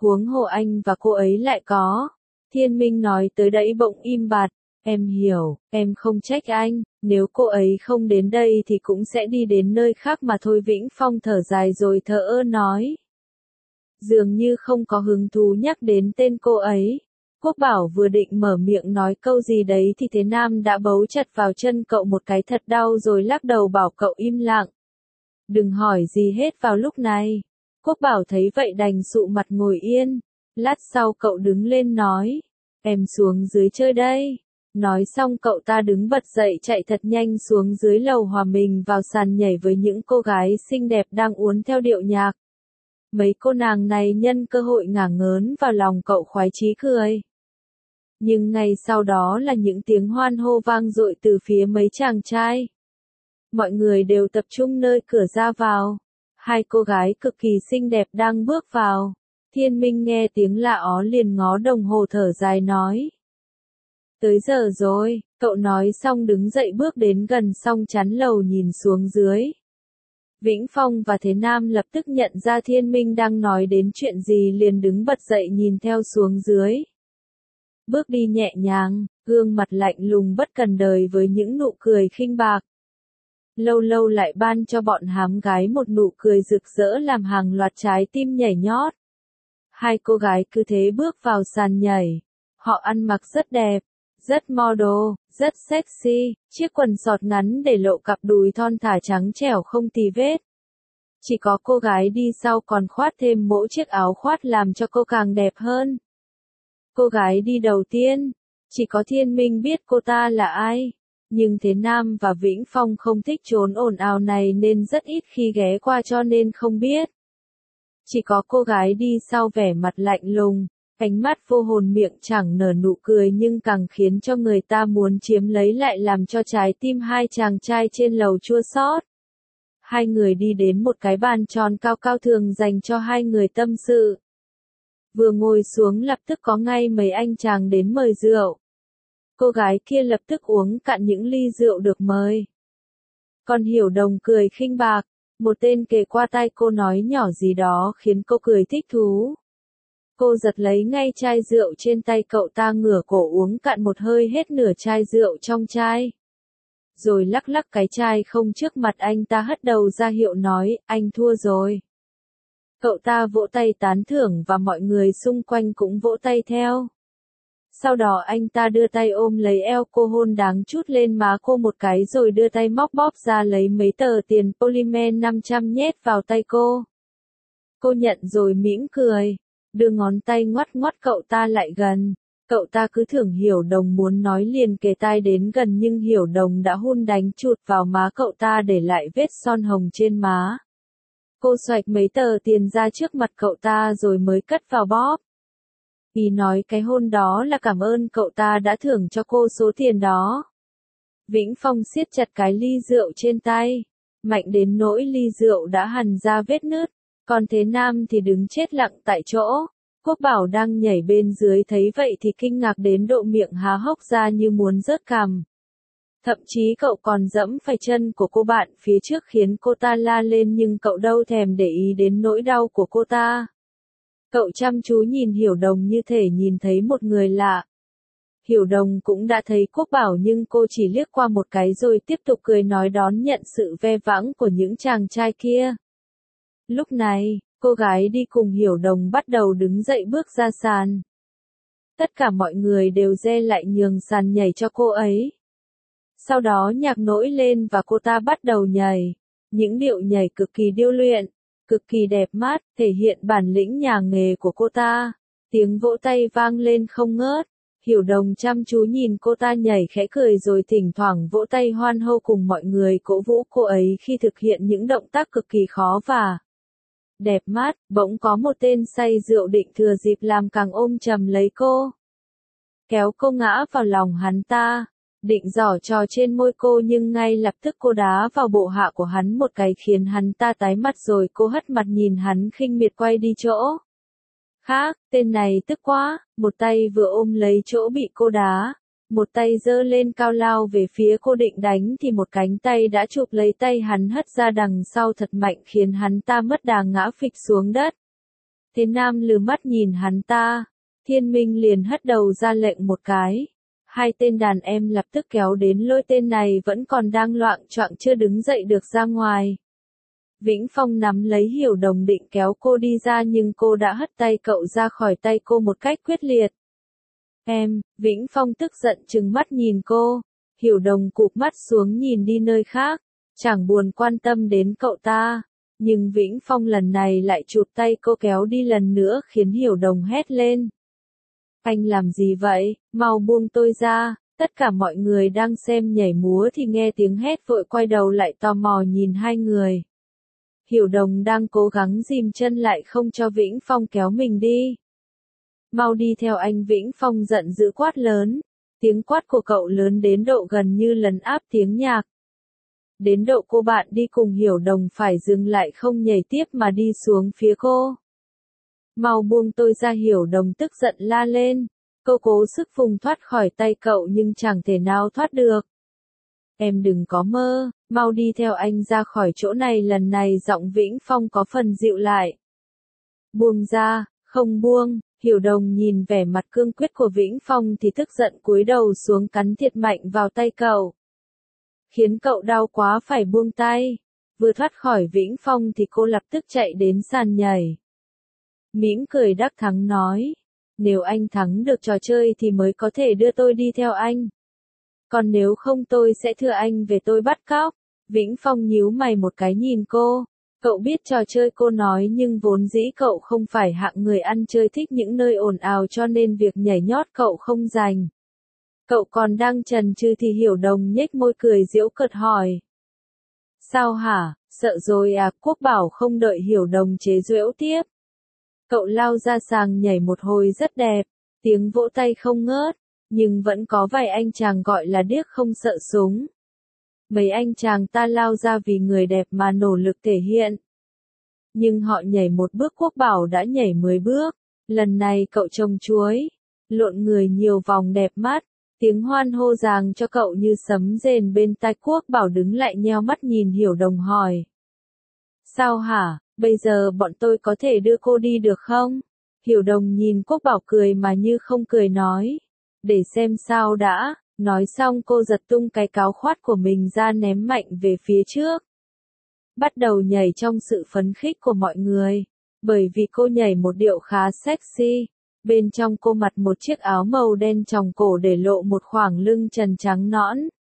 Huống hồ anh và cô ấy lại có. Thiên Minh nói tới đấy bỗng im bặt. Em hiểu, em không trách anh, nếu cô ấy không đến đây thì cũng sẽ đi đến nơi khác mà thôi. Vĩnh Phong thở dài rồi thờ ơ nói. Dường như không có hứng thú nhắc đến tên cô ấy. Quốc Bảo vừa định mở miệng nói câu gì đấy thì Thế Nam đã bấu chặt vào chân cậu một cái thật đau rồi lắc đầu bảo cậu im lặng. Đừng hỏi gì hết vào lúc này. Quốc Bảo thấy vậy đành sụ mặt ngồi yên. Lát sau cậu đứng lên nói. Em xuống dưới chơi đây. Nói xong cậu ta đứng bật dậy chạy thật nhanh xuống dưới lầu hòa mình vào sàn nhảy với những cô gái xinh đẹp đang uốn theo điệu nhạc. Mấy cô nàng này nhân cơ hội ngả ngớn vào lòng cậu khoái chí cười. Nhưng ngay sau đó là những tiếng hoan hô vang dội từ phía mấy chàng trai. Mọi người đều tập trung nơi cửa ra vào. Hai cô gái cực kỳ xinh đẹp đang bước vào. Thiên Minh nghe tiếng lạ ó liền ngó đồng hồ thở dài nói. Tới giờ rồi, cậu nói xong đứng dậy bước đến gần song chắn lầu nhìn xuống dưới. Vĩnh Phong và Thế Nam lập tức nhận ra Thiên Minh đang nói đến chuyện gì liền đứng bật dậy nhìn theo xuống dưới. Bước đi nhẹ nhàng, gương mặt lạnh lùng bất cần đời với những nụ cười khinh bạc. Lâu lâu lại ban cho bọn hám gái một nụ cười rực rỡ làm hàng loạt trái tim nhảy nhót. Hai cô gái cứ thế bước vào sàn nhảy. Họ ăn mặc rất đẹp, rất model, rất sexy, chiếc quần sọt ngắn để lộ cặp đùi thon thả trắng trẻo không tì vết. Chỉ có cô gái đi sau còn khoác thêm mỗi chiếc áo khoác làm cho cô càng đẹp hơn. Cô gái đi đầu tiên, chỉ có Thiên Minh biết cô ta là ai. Nhưng Thế Nam và Vĩnh Phong không thích trốn ồn ào này nên rất ít khi ghé qua cho nên không biết. Chỉ có cô gái đi sau vẻ mặt lạnh lùng, ánh mắt vô hồn miệng chẳng nở nụ cười nhưng càng khiến cho người ta muốn chiếm lấy lại làm cho trái tim hai chàng trai trên lầu chua xót. Hai người đi đến một cái bàn tròn cao cao thường dành cho hai người tâm sự. Vừa ngồi xuống lập tức có ngay mấy anh chàng đến mời rượu. Cô gái kia lập tức uống cạn những ly rượu được mời. Còn Hiểu Đồng cười khinh bạc, một tên kề qua tai cô nói nhỏ gì đó khiến cô cười thích thú. Cô giật lấy ngay chai rượu trên tay cậu ta ngửa cổ uống cạn một hơi hết nửa chai rượu trong chai. Rồi lắc lắc cái chai không trước mặt anh ta hất đầu ra hiệu nói, anh thua rồi. Cậu ta vỗ tay tán thưởng và mọi người xung quanh cũng vỗ tay theo. Sau đó anh ta đưa tay ôm lấy eo cô hôn đáng chút lên má cô một cái rồi đưa tay móc bóp ra lấy mấy tờ tiền polymer năm trăm nhét vào tay cô. Cô nhận rồi mỉm cười, đưa ngón tay ngoắt ngoắt cậu ta lại gần. Cậu ta cứ tưởng Hiểu Đồng muốn nói liền kề tai đến gần nhưng Hiểu Đồng đã hôn đánh chụt vào má cậu ta để lại vết son hồng trên má. Cô xoạch mấy tờ tiền ra trước mặt cậu ta rồi mới cất vào bóp. Ý nói cái hôn đó là cảm ơn cậu ta đã thưởng cho cô số tiền đó. Vĩnh Phong siết chặt cái ly rượu trên tay, mạnh đến nỗi ly rượu đã hằn ra vết nứt, còn Thế Nam thì đứng chết lặng tại chỗ. Quốc Bảo đang nhảy bên dưới thấy vậy thì kinh ngạc đến độ miệng há hốc ra như muốn rớt cằm. Thậm chí cậu còn dẫm phải chân của cô bạn phía trước khiến cô ta la lên nhưng cậu đâu thèm để ý đến nỗi đau của cô ta. Cậu chăm chú nhìn Hiểu Đồng như thể nhìn thấy một người lạ. Hiểu Đồng cũng đã thấy Quốc Bảo nhưng cô chỉ liếc qua một cái rồi tiếp tục cười nói đón nhận sự ve vãng của những chàng trai kia. Lúc này, cô gái đi cùng Hiểu Đồng bắt đầu đứng dậy bước ra sàn. Tất cả mọi người đều re lại nhường sàn nhảy cho cô ấy. Sau đó nhạc nổi lên và cô ta bắt đầu nhảy. Những điệu nhảy cực kỳ điêu luyện, cực kỳ đẹp mắt, thể hiện bản lĩnh nhà nghề của cô ta. Tiếng vỗ tay vang lên không ngớt. Hiểu Đồng chăm chú nhìn cô ta nhảy khẽ cười rồi thỉnh thoảng vỗ tay hoan hô cùng mọi người cổ vũ cô ấy khi thực hiện những động tác cực kỳ khó và đẹp mắt. Bỗng có một tên say rượu định thừa dịp làm càng ôm chầm lấy cô, kéo cô ngã vào lòng hắn ta, định giở trò trên môi cô nhưng ngay lập tức cô đá vào bộ hạ của hắn một cái khiến hắn ta tái mặt rồi cô hất mặt nhìn hắn khinh miệt quay đi chỗ khác. Tên này tức quá, một tay vừa ôm lấy chỗ bị cô đá, một tay giơ lên cao lao về phía cô định đánh thì một cánh tay đã chụp lấy tay hắn hất ra đằng sau thật mạnh khiến hắn ta mất đà ngã phịch xuống đất. Thế Nam lừ mắt nhìn hắn ta, Thiên Minh liền hất đầu ra lệnh một cái. Hai tên đàn em lập tức kéo đến lôi tên này vẫn còn đang loạng choạng chưa đứng dậy được ra ngoài. Vĩnh Phong nắm lấy Hiểu Đồng định kéo cô đi ra nhưng cô đã hất tay cậu ra khỏi tay cô một cách quyết liệt. Em, Vĩnh Phong tức giận trừng mắt nhìn cô, Hiểu Đồng cụp mắt xuống nhìn đi nơi khác, chẳng buồn quan tâm đến cậu ta. Nhưng Vĩnh Phong lần này lại chụp tay cô kéo đi lần nữa khiến Hiểu Đồng hét lên. Anh làm gì vậy, mau buông tôi ra, tất cả mọi người đang xem nhảy múa thì nghe tiếng hét vội quay đầu lại tò mò nhìn hai người. Hiểu Đồng đang cố gắng ghim chân lại không cho Vĩnh Phong kéo mình đi. Mau đi theo anh, Vĩnh Phong giận dữ quát lớn, tiếng quát của cậu lớn đến độ gần như lấn áp tiếng nhạc. Đến độ cô bạn đi cùng Hiểu Đồng phải dừng lại không nhảy tiếp mà đi xuống phía cô. Mau buông tôi ra, Hiểu Đồng tức giận la lên. Cô cố sức vùng thoát khỏi tay cậu nhưng chẳng thể nào thoát được. Em đừng có mơ, mau đi theo anh ra khỏi chỗ này. Lần này giọng Vĩnh Phong có phần dịu lại. Buông ra, không buông. Hiểu Đồng nhìn vẻ mặt cương quyết của Vĩnh Phong thì tức giận cúi đầu xuống cắn thiệt mạnh vào tay cậu. Khiến cậu đau quá phải buông tay. Vừa thoát khỏi Vĩnh Phong thì cô lập tức chạy đến sàn nhảy. Mỉm cười đắc thắng nói, nếu anh thắng được trò chơi thì mới có thể đưa tôi đi theo anh. Còn nếu không tôi sẽ thưa anh về tôi bắt cóc. Vĩnh Phong nhíu mày một cái nhìn cô. Cậu biết trò chơi cô nói nhưng vốn dĩ cậu không phải hạng người ăn chơi thích những nơi ồn ào cho nên việc nhảy nhót cậu không dành. Cậu còn đang chần chừ thì Hiểu Đồng nhếch môi cười giễu cợt hỏi. Sao hả, sợ rồi à? Quốc Bảo không đợi Hiểu Đồng chế giễu tiếp. Cậu lao ra sàn nhảy một hồi rất đẹp, tiếng vỗ tay không ngớt, nhưng vẫn có vài anh chàng gọi là điếc không sợ súng. Mấy anh chàng ta lao ra vì người đẹp mà nỗ lực thể hiện. Nhưng họ nhảy một bước Quốc Bảo đã nhảy mười bước, lần này cậu trông chuối, lộn người nhiều vòng đẹp mắt, tiếng hoan hô ràng cho cậu như sấm rền bên tai. Quốc Bảo đứng lại nheo mắt nhìn Hiểu Đồng hỏi. Sao hả, bây giờ bọn tôi có thể đưa cô đi được không? Hiểu Đồng nhìn Quốc Bảo cười mà như không cười nói. Để xem sao đã. Nói xong cô giật tung cái cáo khoát của mình ra ném mạnh về phía trước. Bắt đầu nhảy trong sự phấn khích của mọi người. Bởi vì cô nhảy một điệu khá sexy. Bên trong cô mặc một chiếc áo màu đen tròng cổ để lộ một khoảng lưng trần trắng nõn.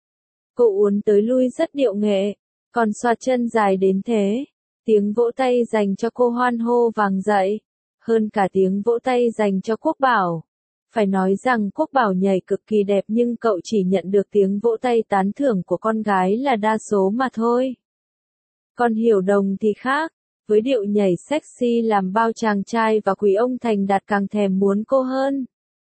Cô uốn tới lui rất điệu nghệ. Còn xoa chân dài đến thế. Tiếng vỗ tay dành cho cô hoan hô vang dậy. Hơn cả tiếng vỗ tay dành cho Quốc Bảo. Phải nói rằng Quốc Bảo nhảy cực kỳ đẹp nhưng cậu chỉ nhận được tiếng vỗ tay tán thưởng của con gái là đa số mà thôi. Còn Hiểu Đồng thì khác, với điệu nhảy sexy làm bao chàng trai và quý ông thành đạt càng thèm muốn cô hơn.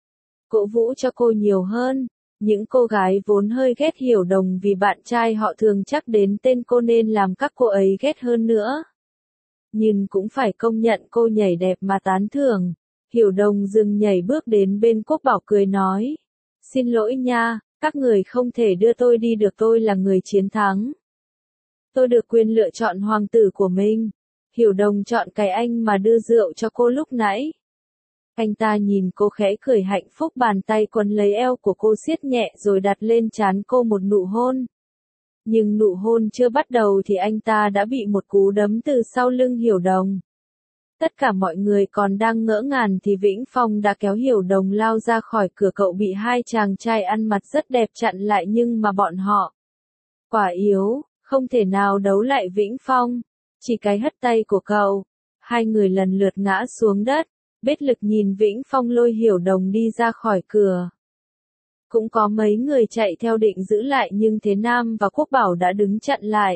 Cổ vũ cho cô nhiều hơn, những cô gái vốn hơi ghét Hiểu Đồng vì bạn trai họ thường chắc đến tên cô nên làm các cô ấy ghét hơn nữa. Nhưng cũng phải công nhận cô nhảy đẹp mà tán thưởng. Hiểu Đồng dừng nhảy bước đến bên Quốc Bảo cười nói. Xin lỗi nha, các người không thể đưa tôi đi được, tôi là người chiến thắng. Tôi được quyền lựa chọn hoàng tử của mình. Hiểu Đồng chọn cái anh mà đưa rượu cho cô lúc nãy. Anh ta nhìn cô khẽ cười hạnh phúc, bàn tay quấn lấy eo của cô siết nhẹ rồi đặt lên trán cô một nụ hôn. Nhưng nụ hôn chưa bắt đầu thì anh ta đã bị một cú đấm từ sau lưng Hiểu Đồng. Tất cả mọi người còn đang ngỡ ngàng thì Vĩnh Phong đã kéo Hiểu Đồng lao ra khỏi cửa. Cậu bị hai chàng trai ăn mặc rất đẹp chặn lại nhưng mà bọn họ quả yếu, không thể nào đấu lại Vĩnh Phong. Chỉ cái hất tay của cậu, hai người lần lượt ngã xuống đất. Bết lực nhìn Vĩnh Phong lôi Hiểu Đồng đi ra khỏi cửa. Cũng có mấy người chạy theo định giữ lại nhưng Thế Nam và Quốc Bảo đã đứng chặn lại.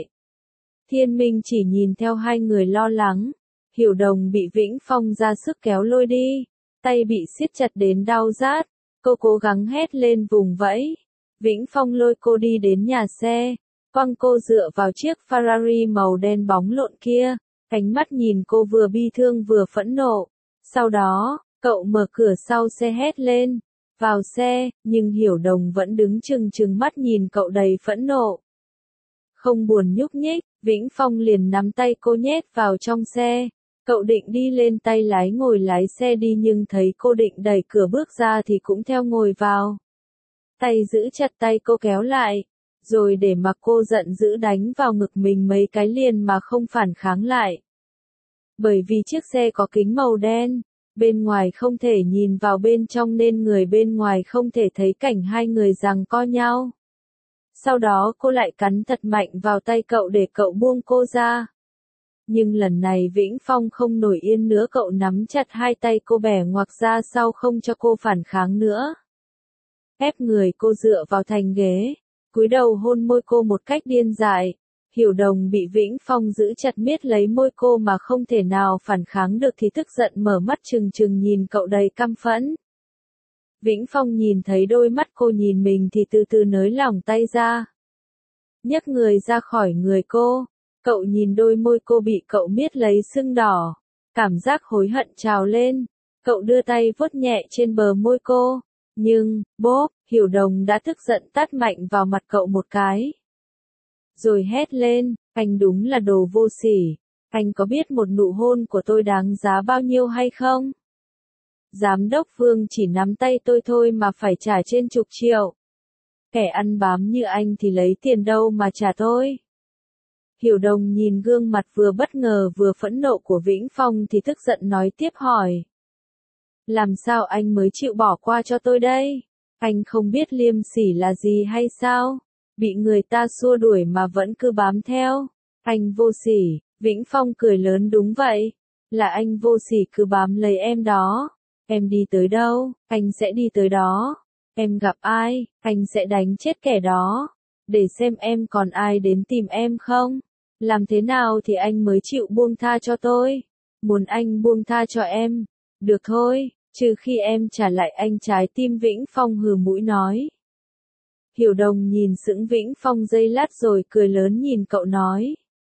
Thiên Minh chỉ nhìn theo hai người lo lắng. Hiểu Đồng bị Vĩnh Phong ra sức kéo lôi đi, tay bị siết chặt đến đau rát, cô cố gắng hét lên vùng vẫy. Vĩnh Phong lôi cô đi đến nhà xe, quăng cô dựa vào chiếc Ferrari màu đen bóng lộn kia, ánh mắt nhìn cô vừa bi thương vừa phẫn nộ. Sau đó, cậu mở cửa sau xe hét lên, vào xe, nhưng Hiểu Đồng vẫn đứng trừng trừng mắt nhìn cậu đầy phẫn nộ. Không buồn nhúc nhích, Vĩnh Phong liền nắm tay cô nhét vào trong xe. Cậu định đi lên tay lái ngồi lái xe đi nhưng thấy cô định đẩy cửa bước ra thì cũng theo ngồi vào. Tay giữ chặt tay cô kéo lại, rồi để mặc cô giận dữ đánh vào ngực mình mấy cái liền mà không phản kháng lại. Bởi vì chiếc xe có kính màu đen, bên ngoài không thể nhìn vào bên trong nên người bên ngoài không thể thấy cảnh hai người giằng co nhau. Sau đó cô lại cắn thật mạnh vào tay cậu để cậu buông cô ra. Nhưng lần này Vĩnh Phong không nổi yên nữa, cậu nắm chặt hai tay cô bẻ ngoặc ra sau không cho cô phản kháng nữa. Ép người cô dựa vào thành ghế, cúi đầu hôn môi cô một cách điên dại. Hiểu Đồng bị Vĩnh Phong giữ chặt miết lấy môi cô mà không thể nào phản kháng được thì tức giận mở mắt trừng trừng nhìn cậu đầy căm phẫn. Vĩnh Phong nhìn thấy đôi mắt cô nhìn mình thì từ từ nới lỏng tay ra. Nhấc người ra khỏi người cô, cậu nhìn đôi môi cô bị cậu miết lấy sưng đỏ. Cảm giác hối hận trào lên, cậu đưa tay vuốt nhẹ trên bờ môi cô. Nhưng, bốp, Hiểu Đồng đã tức giận tát mạnh vào mặt cậu một cái. Rồi hét lên, anh đúng là đồ vô sỉ, anh có biết một nụ hôn của tôi đáng giá bao nhiêu hay không? Giám đốc Vương chỉ nắm tay tôi thôi mà phải trả trên chục triệu. Kẻ ăn bám như anh thì lấy tiền đâu mà trả tôi? Hiểu Đồng nhìn gương mặt vừa bất ngờ vừa phẫn nộ của Vĩnh Phong thì tức giận nói tiếp hỏi. Làm sao anh mới chịu bỏ qua cho tôi đây? Anh không biết liêm sỉ là gì hay sao? Bị người ta xua đuổi mà vẫn cứ bám theo. Anh vô sỉ, Vĩnh Phong cười lớn đúng vậy. Là anh vô sỉ cứ bám lấy em đó. Em đi tới đâu, anh sẽ đi tới đó. Em gặp ai, anh sẽ đánh chết kẻ đó. Để xem em còn ai đến tìm em không? Làm thế nào thì anh mới chịu buông tha cho tôi? Muốn anh buông tha cho em? Được thôi, trừ khi em trả lại anh trái tim. Vĩnh Phong hừ mũi nói. Hiểu Đồng nhìn sững Vĩnh Phong giây lát rồi cười lớn nhìn cậu nói.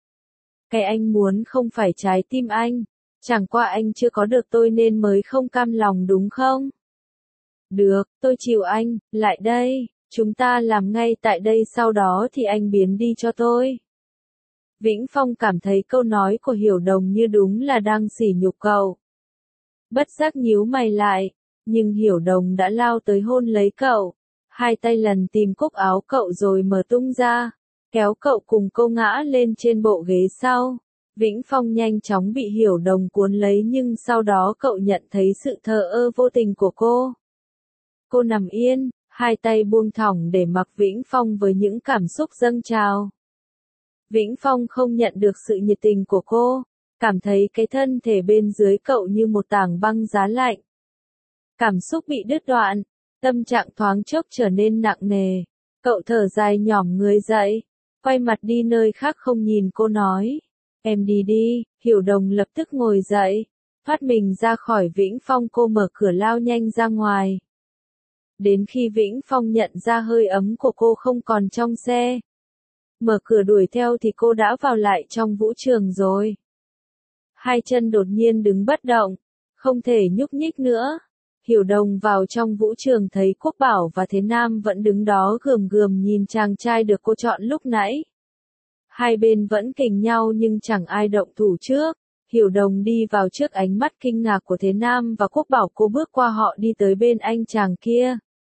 Cái anh muốn không phải trái tim anh, chẳng qua anh chưa có được tôi nên mới không cam lòng đúng không? Được, tôi chịu anh, lại đây, chúng ta làm ngay tại đây sau đó thì anh biến đi cho tôi. Vĩnh Phong cảm thấy câu nói của Hiểu Đồng như đúng là đang sỉ nhục cậu. Bất giác nhíu mày lại, nhưng Hiểu Đồng đã lao tới hôn lấy cậu. Hai tay lần tìm cúc áo cậu rồi mở tung ra, kéo cậu cùng cô ngã lên trên bộ ghế sau. Vĩnh Phong nhanh chóng bị Hiểu Đồng cuốn lấy nhưng sau đó cậu nhận thấy sự thờ ơ vô tình của cô. Cô nằm yên, hai tay buông thõng để mặc Vĩnh Phong với những cảm xúc dâng trào. Vĩnh Phong không nhận được sự nhiệt tình của cô, cảm thấy cái thân thể bên dưới cậu như một tảng băng giá lạnh. Cảm xúc bị đứt đoạn. Tâm trạng thoáng chốc trở nên nặng nề, cậu thở dài nhỏm người dậy, quay mặt đi nơi khác không nhìn cô nói, em đi đi. Hiểu Đồng lập tức ngồi dậy, thoát mình ra khỏi Vĩnh Phong. Cô mở cửa lao nhanh ra ngoài. Đến khi Vĩnh Phong nhận ra hơi ấm của cô không còn trong xe, mở cửa đuổi theo thì cô đã vào lại trong vũ trường rồi. Hai chân đột nhiên đứng bất động, không thể nhúc nhích nữa. Hiểu Đồng vào trong vũ trường thấy Quốc Bảo và Thế Nam vẫn đứng đó gườm gườm nhìn chàng trai được cô chọn lúc nãy. Hai bên vẫn kình nhau nhưng chẳng ai động thủ trước. Hiểu Đồng đi vào trước ánh mắt kinh ngạc của Thế Nam và Quốc Bảo. Cô bước qua họ đi tới bên anh chàng kia.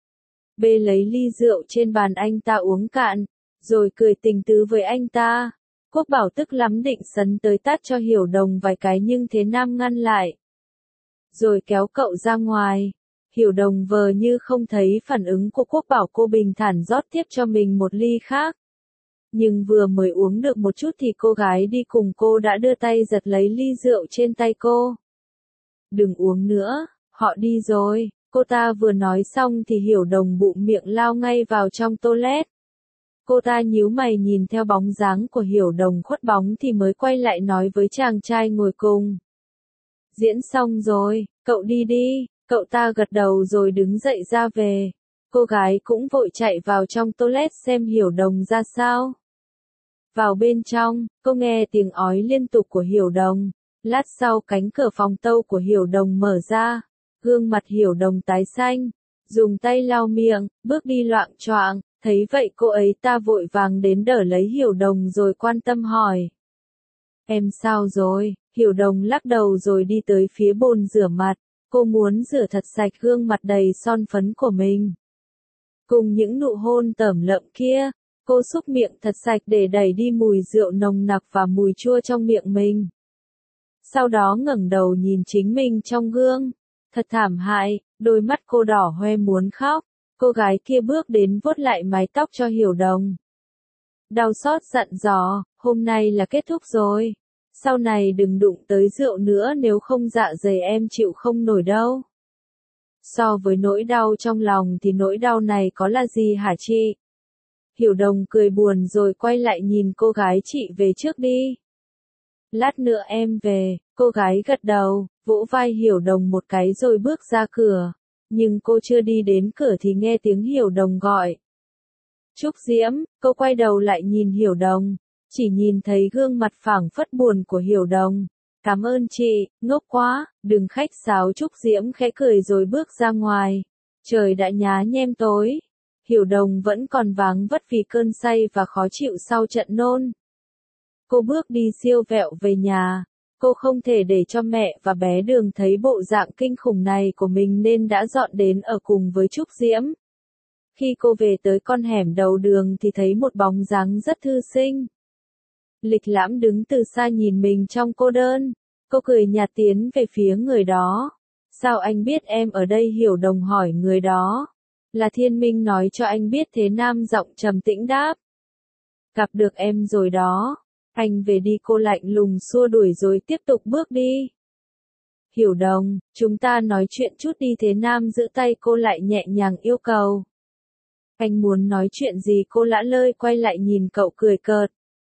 Bê lấy ly rượu trên bàn anh ta uống cạn, rồi cười tình tứ với anh ta. Quốc Bảo tức lắm định sấn tới tát cho Hiểu Đồng vài cái nhưng Thế Nam ngăn lại. Rồi kéo cậu ra ngoài. Hiểu Đồng vờ như không thấy phản ứng của Quốc Bảo. Cô bình thản rót tiếp cho mình một ly khác. Nhưng vừa mới uống được một chút thì cô gái đi cùng cô đã đưa tay giật lấy ly rượu trên tay cô. Đừng uống nữa, họ đi rồi. Cô ta vừa nói xong thì Hiểu Đồng bụng miệng lao ngay vào trong toilet. Cô ta nhíu mày nhìn theo bóng dáng của Hiểu Đồng khuất bóng thì mới quay lại nói với chàng trai ngồi cùng. Diễn xong rồi, cậu đi đi. Cậu ta gật đầu rồi đứng dậy ra về. Cô gái cũng vội chạy vào trong toilet xem Hiểu Đồng ra sao. Vào bên trong, cô nghe tiếng ói liên tục của Hiểu Đồng. Lát sau cánh cửa phòng tâu của Hiểu Đồng mở ra. Gương mặt Hiểu Đồng tái xanh, dùng tay lau miệng, bước đi loạng choạng. Thấy vậy cô ấy ta vội vàng đến đỡ lấy Hiểu Đồng rồi quan tâm hỏi. Em sao rồi? Hiểu Đồng lắc đầu rồi đi tới phía bồn rửa mặt, cô muốn rửa thật sạch gương mặt đầy son phấn của mình. Cùng những nụ hôn tởm lợm kia, cô xúc miệng thật sạch để đẩy đi mùi rượu nồng nặc và mùi chua trong miệng mình. Sau đó ngẩng đầu nhìn chính mình trong gương. Thật thảm hại, đôi mắt cô đỏ hoe muốn khóc. Cô gái kia bước đến vuốt lại mái tóc cho Hiểu Đồng. Đau xót dặn dò, hôm nay là kết thúc rồi. Sau này đừng đụng tới rượu nữa nếu không dạ dày em chịu không nổi đâu. So với nỗi đau trong lòng thì nỗi đau này có là gì hả chị? Hiểu Đồng cười buồn rồi quay lại nhìn cô gái, chị về trước đi. Lát nữa em về, cô gái gật đầu, vỗ vai Hiểu Đồng một cái rồi bước ra cửa. Nhưng cô chưa đi đến cửa thì nghe tiếng Hiểu Đồng gọi. Trúc Diễm, cô quay đầu lại nhìn Hiểu Đồng, chỉ nhìn thấy gương mặt phảng phất buồn của Hiểu Đồng. Cảm ơn chị, ngốc quá, đừng khách sáo. Trúc Diễm khẽ cười rồi bước ra ngoài. Trời đã nhá nhem tối. Hiểu Đồng vẫn còn váng vất vì cơn say và khó chịu sau trận nôn. Cô bước đi siêu vẹo về nhà. Cô không thể để cho mẹ và bé Đường thấy bộ dạng kinh khủng này của mình nên đã dọn đến ở cùng với Trúc Diễm. Khi cô về tới con hẻm đầu đường thì thấy một bóng dáng rất thư sinh. Lịch Lãm đứng từ xa nhìn mình trong cô đơn. Cô cười nhạt tiến về phía người đó. Sao anh biết em ở đây? Hiểu Đồng hỏi người đó. Là Thiên Minh nói cho anh biết. Thế Nam giọng trầm tĩnh đáp. Gặp được em rồi đó. Anh về đi. Cô lạnh lùng xua đuổi rồi tiếp tục bước đi. Hiểu Đồng, chúng ta nói chuyện chút đi. Thế Nam giữ tay cô lại nhẹ nhàng yêu cầu. Anh muốn nói chuyện gì? Cô lả lơi quay lại nhìn cậu cười cợt.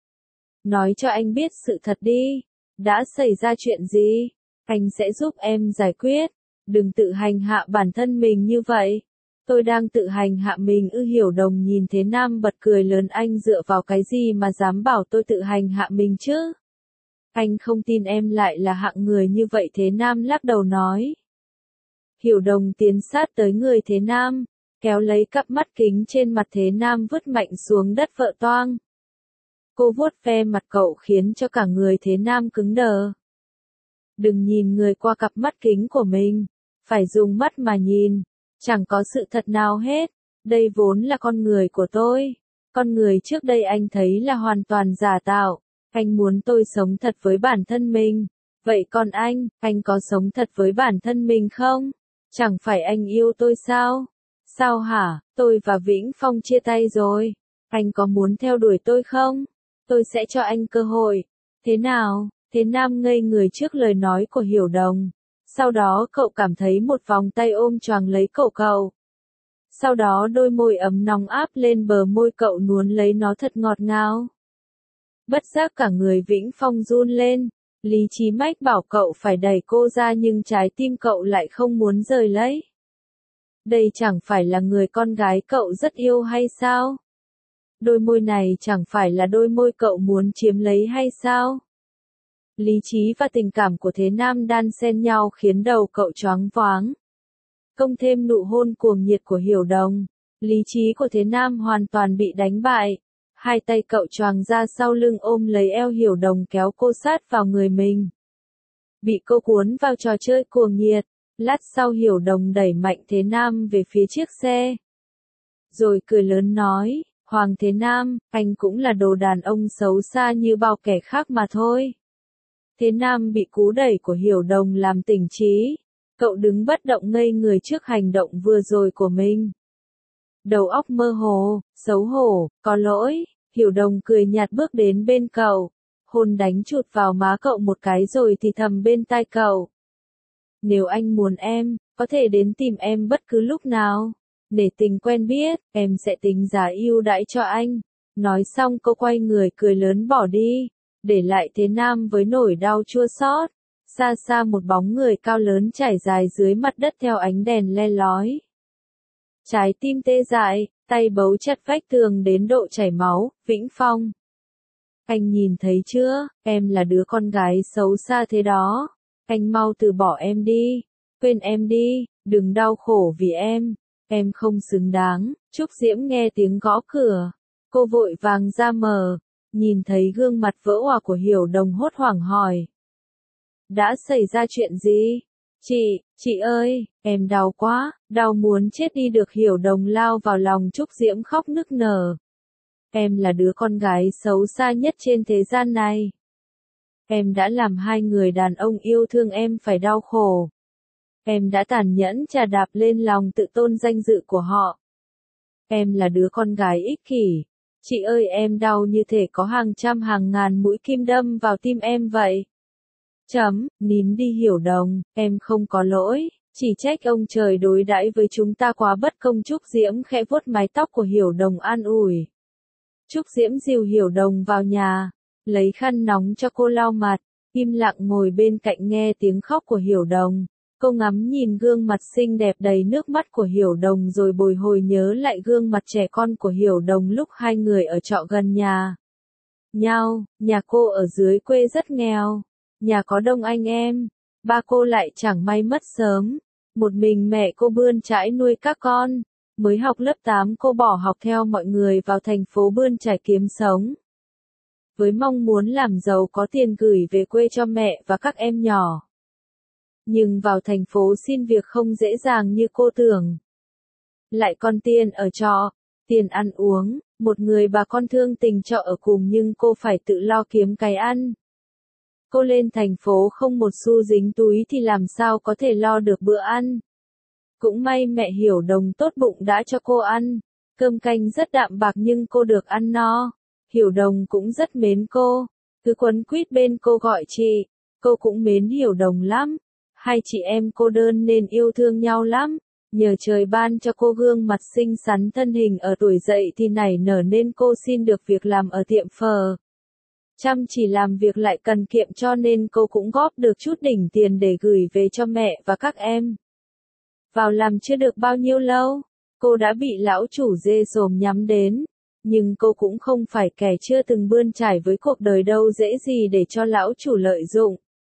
Nói cho anh biết sự thật đi. Đã xảy ra chuyện gì? Anh sẽ giúp em giải quyết. Đừng tự hành hạ bản thân mình như vậy. Tôi đang tự hành hạ mình ư? Hiểu Đồng nhìn Thế Nam bật cười lớn. Anh dựa vào cái gì mà dám bảo tôi tự hành hạ mình chứ? Anh không tin em lại là hạng người như vậy. Thế Nam lắc đầu nói. Hiểu Đồng tiến sát tới người Thế Nam, kéo lấy cặp mắt kính trên mặt Thế Nam vứt mạnh xuống đất vợ toang. Cô vuốt ve mặt cậu khiến cho cả người Thế Nam cứng đờ. Đừng nhìn người qua cặp mắt kính của mình, phải dùng mắt mà nhìn, chẳng có sự thật nào hết. Đây vốn là con người của tôi. Con người trước đây anh thấy là hoàn toàn giả tạo. Anh muốn tôi sống thật với bản thân mình. Vậy còn anh, anh có sống thật với bản thân mình không? Chẳng phải anh yêu tôi sao? Sao hả? Tôi và Vĩnh Phong chia tay rồi. Anh có muốn theo đuổi tôi không? Tôi sẽ cho anh cơ hội. Thế nào? Thế Nam ngây người trước lời nói của Hiểu Đồng. Sau đó cậu cảm thấy một vòng tay ôm choàng lấy cậu cậu. Sau đó đôi môi ấm nóng áp lên bờ môi cậu, nuốt lấy nó thật ngọt ngào. Bất giác cả người Vĩnh Phong run lên. Lý trí mách bảo cậu phải đẩy cô ra nhưng trái tim cậu lại không muốn rời lấy. Đây chẳng phải là người con gái cậu rất yêu hay sao? Đôi môi này chẳng phải là đôi môi cậu muốn chiếm lấy hay sao? Lý trí và tình cảm của Thế Nam đan xen nhau khiến đầu cậu choáng váng. Cộng thêm nụ hôn cuồng nhiệt của Hiểu Đồng, lý trí của Thế Nam hoàn toàn bị đánh bại. Hai tay cậu choàng ra sau lưng ôm lấy eo Hiểu Đồng kéo cô sát vào người mình. Bị cô cuốn vào trò chơi cuồng nhiệt, lát sau Hiểu Đồng đẩy mạnh Thế Nam về phía chiếc xe. Rồi cười lớn nói, Hoàng Thế Nam, anh cũng là đồ đàn ông xấu xa như bao kẻ khác mà thôi. Thế Nam bị cú đẩy của Hiểu Đồng làm tỉnh trí. Cậu đứng bất động ngây người trước hành động vừa rồi của mình. Đầu óc mơ hồ, xấu hổ, có lỗi. Hiểu Đồng cười nhạt bước đến bên cậu, hôn đánh chụt vào má cậu một cái rồi thì thầm bên tai cậu. Nếu anh muốn em, có thể đến tìm em bất cứ lúc nào. Để tình quen biết, em sẽ tính giá ưu đãi cho anh. Nói xong cô quay người cười lớn bỏ đi, để lại Thế Nam với nỗi đau chua xót. Xa xa một bóng người cao lớn trải dài dưới mặt đất theo ánh đèn le lói. Trái tim tê dại, tay bấu chặt vách tường đến độ chảy máu. Vĩnh Phong, anh nhìn thấy chưa, em là đứa con gái xấu xa thế đó. Anh mau từ bỏ em đi, quên em đi, đừng đau khổ vì em, em không xứng đáng. Trúc Diễm nghe tiếng gõ cửa, cô vội vàng ra mở, nhìn thấy gương mặt vỡ òa của Hiểu Đồng hốt hoảng hỏi. Đã xảy ra chuyện gì? Chị, chị ơi, em đau quá, đau muốn chết đi được. Hiểu Đồng lao vào lòng Trúc Diễm khóc nức nở. Em là đứa con gái xấu xa nhất trên thế gian này. Em đã làm hai người đàn ông yêu thương em phải đau khổ. Em đã tàn nhẫn chà đạp lên lòng tự tôn danh dự của họ. Em là đứa con gái ích kỷ. Chị ơi, em đau như thể có hàng trăm hàng ngàn mũi kim đâm vào tim em vậy. Chấm, nín đi Hiểu Đồng, em không có lỗi, chỉ trách ông trời đối đãi với chúng ta quá bất công. Trúc Diễm khẽ vuốt mái tóc của Hiểu Đồng an ủi. Trúc Diễm dìu Hiểu Đồng vào nhà, lấy khăn nóng cho cô lau mặt, im lặng ngồi bên cạnh nghe tiếng khóc của Hiểu Đồng. Cô ngắm nhìn gương mặt xinh đẹp đầy nước mắt của Hiểu Đồng rồi bồi hồi nhớ lại gương mặt trẻ con của Hiểu Đồng lúc hai người ở trọ gần nhà nhau. Nhà cô ở dưới quê rất nghèo, nhà có đông anh em, ba cô lại chẳng may mất sớm, một mình mẹ cô bươn chải nuôi các con. Mới học lớp tám cô bỏ học theo mọi người vào thành phố bươn chải kiếm sống, với mong muốn làm giàu có tiền gửi về quê cho mẹ và các em nhỏ. Nhưng vào thành phố xin việc không dễ dàng như cô tưởng. Lại còn tiền ở trọ, tiền ăn uống, một người bà con thương tình trọ ở cùng nhưng cô phải tự lo kiếm cái ăn. Cô lên thành phố không một xu dính túi thì làm sao có thể lo được bữa ăn. Cũng may mẹ Hiểu Đồng tốt bụng đã cho cô ăn. Cơm canh rất đạm bạc nhưng cô được ăn no. Hiểu Đồng cũng rất mến cô, cứ quấn quýt bên cô gọi chị. Cô cũng mến Hiểu Đồng lắm. Hai chị em cô đơn nên yêu thương nhau lắm. Nhờ trời ban cho cô gương mặt xinh xắn, thân hình ở tuổi dậy thì nảy nở nên cô xin được việc làm ở tiệm phở. Chăm chỉ làm việc lại cần kiệm cho nên cô cũng góp được chút đỉnh tiền để gửi về cho mẹ và các em. Vào làm chưa được bao nhiêu lâu, cô đã bị lão chủ dê sồm nhắm đến. Nhưng cô cũng không phải kẻ chưa từng bươn trải với cuộc đời đâu dễ gì để cho lão chủ lợi dụng.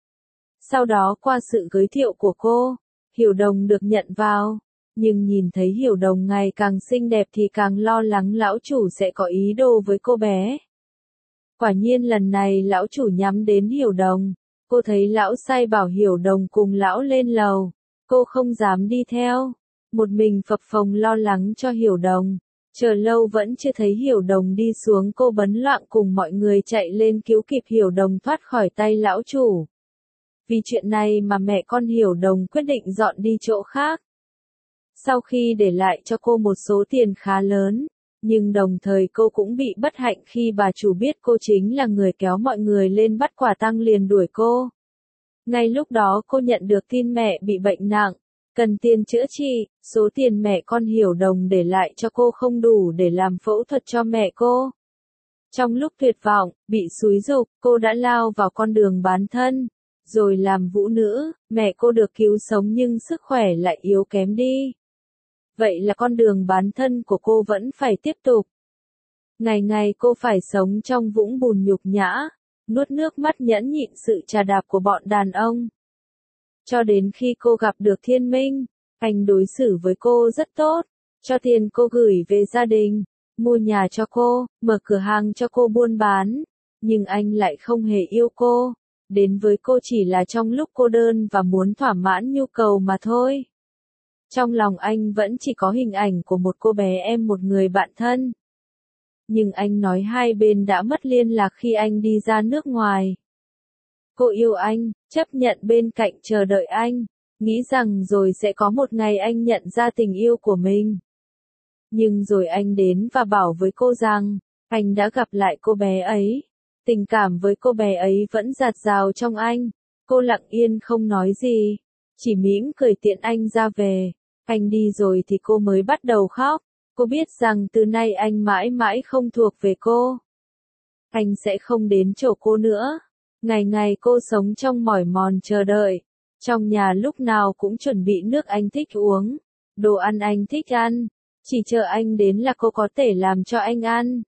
Sau đó qua sự giới thiệu của cô, Hiểu Đồng được nhận vào. Nhưng nhìn thấy Hiểu Đồng ngày càng xinh đẹp thì càng lo lắng lão chủ sẽ có ý đồ với cô bé. Quả nhiên lần này lão chủ nhắm đến Hiểu Đồng. Cô thấy lão sai bảo Hiểu Đồng cùng lão lên lầu. Cô không dám đi theo. Một mình phập phồng lo lắng cho Hiểu Đồng. Chờ lâu vẫn chưa thấy Hiểu Đồng đi xuống, cô bấn loạn cùng mọi người chạy lên cứu kịp Hiểu Đồng thoát khỏi tay lão chủ. Vì chuyện này mà mẹ con Hiểu Đồng quyết định dọn đi chỗ khác. Sau khi để lại cho cô một số tiền khá lớn, nhưng đồng thời cô cũng bị bất hạnh khi bà chủ biết cô chính là người kéo mọi người lên bắt quả tang liền đuổi cô. Ngay lúc đó cô nhận được tin mẹ bị bệnh nặng, cần tiền chữa trị, số tiền mẹ con Hiểu Đồng để lại cho cô không đủ để làm phẫu thuật cho mẹ cô. Trong lúc tuyệt vọng, bị xúi giục, cô đã lao vào con đường bán thân, rồi làm vũ nữ. Mẹ cô được cứu sống nhưng sức khỏe lại yếu kém đi. Vậy là con đường bán thân của cô vẫn phải tiếp tục. Ngày ngày cô phải sống trong vũng bùn nhục nhã, nuốt nước mắt nhẫn nhịn sự trà đạp của bọn đàn ông. Cho đến khi cô gặp được Thiên Minh, anh đối xử với cô rất tốt, cho tiền cô gửi về gia đình, mua nhà cho cô, mở cửa hàng cho cô buôn bán. Nhưng anh lại không hề yêu cô, đến với cô chỉ là trong lúc cô đơn và muốn thỏa mãn nhu cầu mà thôi. Trong lòng anh vẫn chỉ có hình ảnh của một cô bé em, một người bạn thân. Nhưng anh nói hai bên đã mất liên lạc khi anh đi ra nước ngoài. Cô yêu anh, chấp nhận bên cạnh chờ đợi anh, nghĩ rằng rồi sẽ có một ngày anh nhận ra tình yêu của mình. Nhưng rồi anh đến và bảo với cô rằng, anh đã gặp lại cô bé ấy. Tình cảm với cô bé ấy vẫn dạt dào trong anh. Cô lặng yên không nói gì, chỉ mỉm cười tiễn anh ra về. Anh đi rồi thì cô mới bắt đầu khóc. Cô biết rằng từ nay anh mãi mãi không thuộc về cô. Anh sẽ không đến chỗ cô nữa. Ngày ngày cô sống trong mỏi mòn chờ đợi. Trong nhà lúc nào cũng chuẩn bị nước anh thích uống, đồ ăn anh thích ăn. Chỉ chờ anh đến là cô có thể làm cho anh ăn.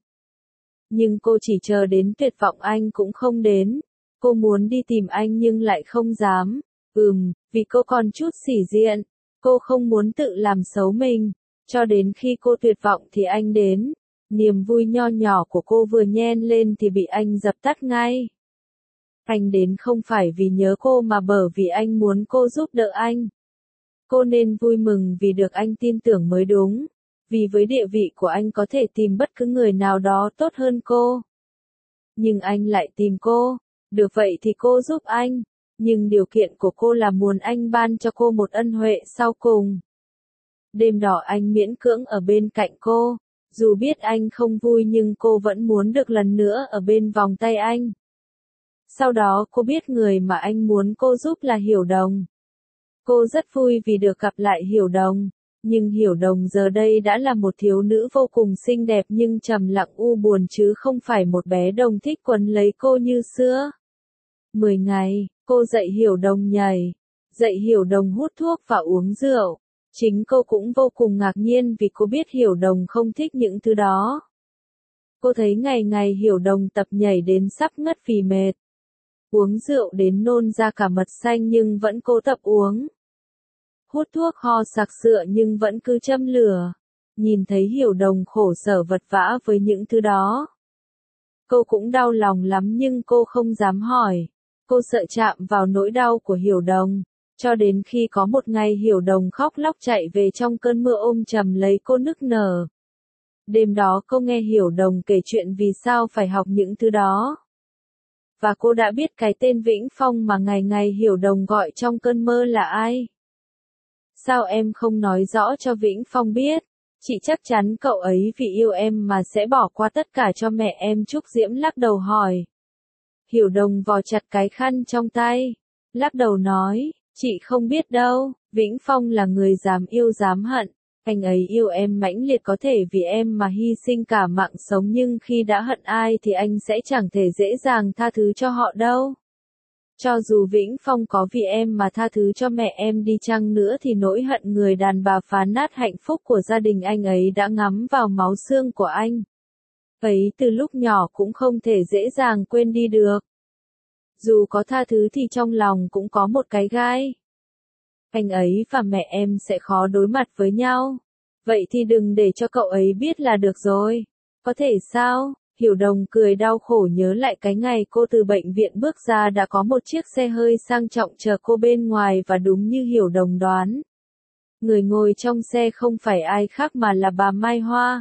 Nhưng cô chỉ chờ đến tuyệt vọng anh cũng không đến. Cô muốn đi tìm anh nhưng lại không dám. Ừm, vì cô còn chút sĩ diện. Cô không muốn tự làm xấu mình. Cho đến khi cô tuyệt vọng thì anh đến. Niềm vui nho nhỏ của cô vừa nhen lên thì bị anh dập tắt ngay. Anh đến không phải vì nhớ cô mà bởi vì anh muốn cô giúp đỡ anh. Cô nên vui mừng vì được anh tin tưởng mới đúng. Vì với địa vị của anh có thể tìm bất cứ người nào đó tốt hơn cô. Nhưng anh lại tìm cô. Được vậy thì cô giúp anh. Nhưng điều kiện của cô là muốn anh ban cho cô một ân huệ sau cùng. Đêm đó anh miễn cưỡng ở bên cạnh cô. Dù biết anh không vui nhưng cô vẫn muốn được lần nữa ở bên vòng tay anh. Sau đó cô biết người mà anh muốn cô giúp là Hiểu Đồng. Cô rất vui vì được gặp lại Hiểu Đồng. Nhưng Hiểu Đồng giờ đây đã là một thiếu nữ vô cùng xinh đẹp nhưng trầm lặng u buồn chứ không phải một bé đồng thích quấn lấy cô như xưa. Mười ngày, cô dạy Hiểu Đồng nhảy, dạy Hiểu Đồng hút thuốc và uống rượu. Chính cô cũng vô cùng ngạc nhiên vì cô biết Hiểu Đồng không thích những thứ đó. Cô thấy ngày ngày Hiểu Đồng tập nhảy đến sắp ngất vì mệt. Uống rượu đến nôn ra cả mật xanh nhưng vẫn cố tập uống. Hút thuốc ho sặc sụa nhưng vẫn cứ châm lửa. Nhìn thấy Hiểu Đồng khổ sở vật vã với những thứ đó. Cô cũng đau lòng lắm nhưng cô không dám hỏi. Cô sợ chạm vào nỗi đau của Hiểu Đồng. Cho đến khi có một ngày Hiểu Đồng khóc lóc chạy về trong cơn mưa ôm chầm lấy cô nức nở. Đêm đó cô nghe Hiểu Đồng kể chuyện vì sao phải học những thứ đó. Và cô đã biết cái tên Vĩnh Phong mà ngày ngày Hiểu Đồng gọi trong cơn mơ là ai. Sao em không nói rõ cho Vĩnh Phong biết? Chị chắc chắn cậu ấy vì yêu em mà sẽ bỏ qua tất cả cho mẹ em. Trúc Diễm lắc đầu hỏi. Hiểu Đồng vò chặt cái khăn trong tay. Lắc đầu nói, chị không biết đâu, Vĩnh Phong là người dám yêu dám hận. Anh ấy yêu em mãnh liệt có thể vì em mà hy sinh cả mạng sống nhưng khi đã hận ai thì anh sẽ chẳng thể dễ dàng tha thứ cho họ đâu. Cho dù Vĩnh Phong có vì em mà tha thứ cho mẹ em đi chăng nữa thì nỗi hận người đàn bà phá nát hạnh phúc của gia đình anh ấy đã ngấm vào máu xương của anh. Ấy từ lúc nhỏ cũng không thể dễ dàng quên đi được. Dù có tha thứ thì trong lòng cũng có một cái gai. Anh ấy và mẹ em sẽ khó đối mặt với nhau. Vậy thì đừng để cho cậu ấy biết là được rồi. Có thể sao? Hiểu Đồng cười đau khổ nhớ lại cái ngày cô từ bệnh viện bước ra đã có một chiếc xe hơi sang trọng chờ cô bên ngoài và đúng như Hiểu Đồng đoán. Người ngồi trong xe không phải ai khác mà là bà Mai Hoa.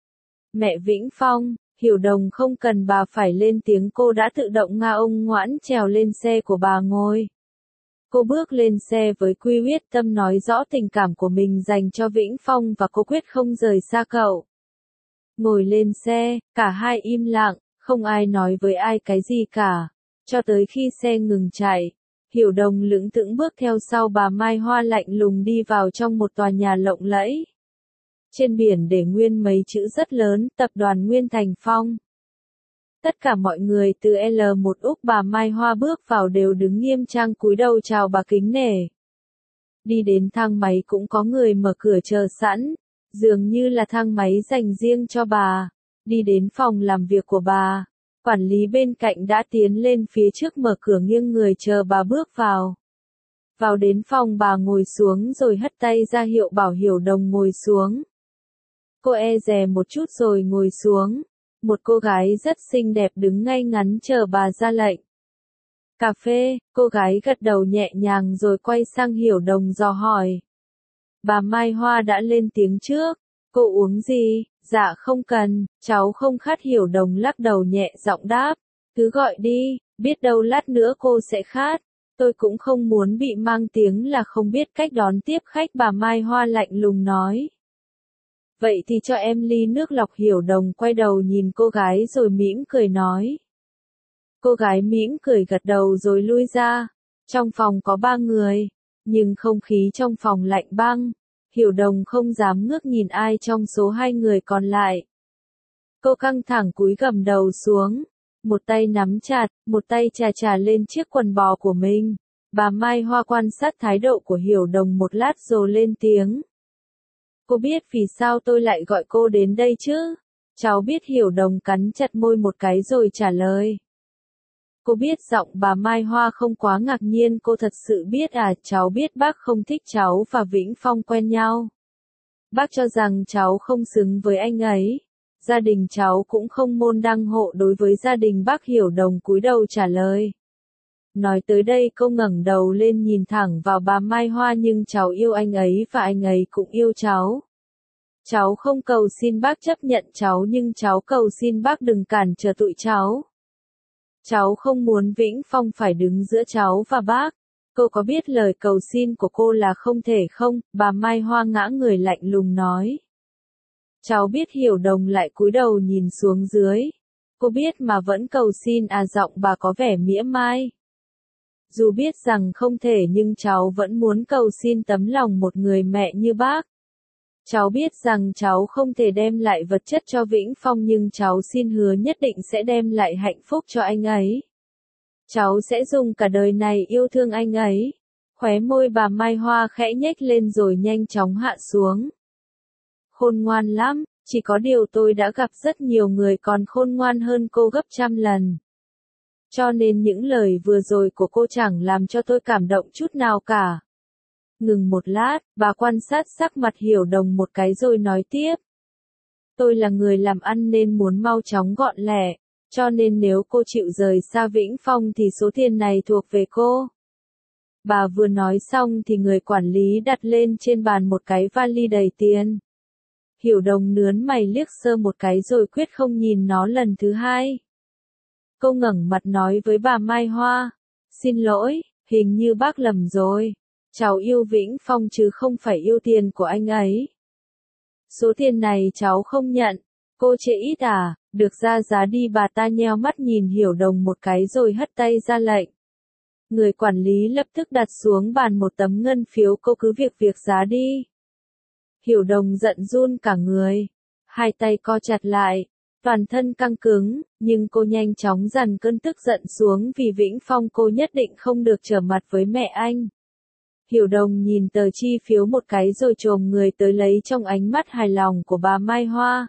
Mẹ Vĩnh Phong, Hiểu Đồng không cần bà phải lên tiếng cô đã tự động nga ông ngoãn trèo lên xe của bà ngồi. Cô bước lên xe với quy quyết tâm nói rõ tình cảm của mình dành cho Vĩnh Phong và cô quyết không rời xa cậu. Ngồi lên xe, cả hai im lặng, không ai nói với ai cái gì cả. Cho tới khi xe ngừng chạy, Hiểu Đồng lững thững bước theo sau bà Mai Hoa lạnh lùng đi vào trong một tòa nhà lộng lẫy. Trên biển để nguyên mấy chữ rất lớn, tập đoàn Nguyên Thành Phong. Tất cả mọi người từ L một Úc bà Mai Hoa bước vào đều đứng nghiêm trang cúi đầu chào bà kính nể. Đi đến thang máy cũng có người mở cửa chờ sẵn, dường như là thang máy dành riêng cho bà. Đi đến phòng làm việc của bà, quản lý bên cạnh đã tiến lên phía trước mở cửa nghiêng người chờ bà bước vào. Vào đến phòng bà ngồi xuống rồi hất tay ra hiệu bảo Hiểu Đồng ngồi xuống. Cô e dè một chút rồi ngồi xuống. Một cô gái rất xinh đẹp đứng ngay ngắn chờ bà ra lệnh. Cà phê, cô gái gật đầu nhẹ nhàng rồi quay sang Hiểu Đồng dò hỏi. Bà Mai Hoa đã lên tiếng trước. Cô uống gì? Dạ không cần, cháu không khát. Hiểu Đồng lắc đầu nhẹ giọng đáp. Cứ gọi đi, biết đâu lát nữa cô sẽ khát. Tôi cũng không muốn bị mang tiếng là không biết cách đón tiếp khách. Bà Mai Hoa lạnh lùng nói. Vậy thì cho em ly nước lọc. Hiểu Đồng quay đầu nhìn cô gái rồi mỉm cười nói. Cô gái mỉm cười gật đầu rồi lui ra. Trong phòng có ba người, nhưng không khí trong phòng lạnh băng. Hiểu Đồng không dám ngước nhìn ai trong số hai người còn lại. Cô căng thẳng cúi gằm đầu xuống, một tay nắm chặt, một tay chà chà lên chiếc quần bò của mình. Bà Mai Hoa quan sát thái độ của Hiểu Đồng một lát rồi lên tiếng. Cô biết vì sao tôi lại gọi cô đến đây chứ? Cháu biết. Hiểu Đồng cắn chặt môi một cái rồi trả lời. Cô biết. Giọng bà Mai Hoa không quá ngạc nhiên. Cô thật sự biết à? Cháu biết bác không thích cháu và Vĩnh Phong quen nhau. Bác cho rằng cháu không xứng với anh ấy. Gia đình cháu cũng không môn đăng hộ đối với gia đình bác. Hiểu Đồng cúi đầu trả lời. Nói tới đây cô ngẩng đầu lên nhìn thẳng vào bà Mai Hoa, nhưng cháu yêu anh ấy và anh ấy cũng yêu cháu. Cháu không cầu xin bác chấp nhận cháu, nhưng cháu cầu xin bác đừng cản trở tụi cháu. Cháu không muốn Vĩnh Phong phải đứng giữa cháu và bác. Cô có biết lời cầu xin của cô là không thể không? Bà Mai Hoa ngã người lạnh lùng nói. Cháu biết. Hiểu Đồng lại cúi đầu nhìn xuống dưới. Cô biết mà vẫn cầu xin à? Giọng bà có vẻ mỉa mai. Dù biết rằng không thể nhưng cháu vẫn muốn cầu xin tấm lòng một người mẹ như bác. Cháu biết rằng cháu không thể đem lại vật chất cho Vĩnh Phong, nhưng cháu xin hứa nhất định sẽ đem lại hạnh phúc cho anh ấy. Cháu sẽ dùng cả đời này yêu thương anh ấy. Khóe môi bà Mai Hoa khẽ nhếch lên rồi nhanh chóng hạ xuống. Khôn ngoan lắm, chỉ có điều tôi đã gặp rất nhiều người còn khôn ngoan hơn cô gấp trăm lần. Cho nên những lời vừa rồi của cô chẳng làm cho tôi cảm động chút nào cả. Ngừng một lát, bà quan sát sắc mặt Hiểu Đồng một cái rồi nói tiếp. Tôi là người làm ăn nên muốn mau chóng gọn lẹ, cho nên nếu cô chịu rời xa Vĩnh Phong thì số tiền này thuộc về cô. Bà vừa nói xong thì người quản lý đặt lên trên bàn một cái vali đầy tiền. Hiểu Đồng nướn mày liếc sơ một cái rồi quyết không nhìn nó lần thứ hai. Cô ngẩng mặt nói với bà Mai Hoa. Xin lỗi, hình như bác lầm rồi. Cháu yêu Vĩnh Phong chứ không phải yêu tiền của anh ấy. Số tiền này cháu không nhận. Cô chê ít à? Được ra giá đi. Bà ta nheo mắt nhìn Hiểu Đồng một cái rồi hất tay ra lệnh. Người quản lý lập tức đặt xuống bàn một tấm ngân phiếu. Cô cứ việc việc giá đi. Hiểu Đồng giận run cả người. Hai tay co chặt lại. Toàn thân căng cứng, nhưng cô nhanh chóng dằn cơn tức giận xuống vì Vĩnh Phong cô nhất định không được trở mặt với mẹ anh. Hiểu Đồng nhìn tờ chi phiếu một cái rồi chồm người tới lấy trong ánh mắt hài lòng của bà Mai Hoa.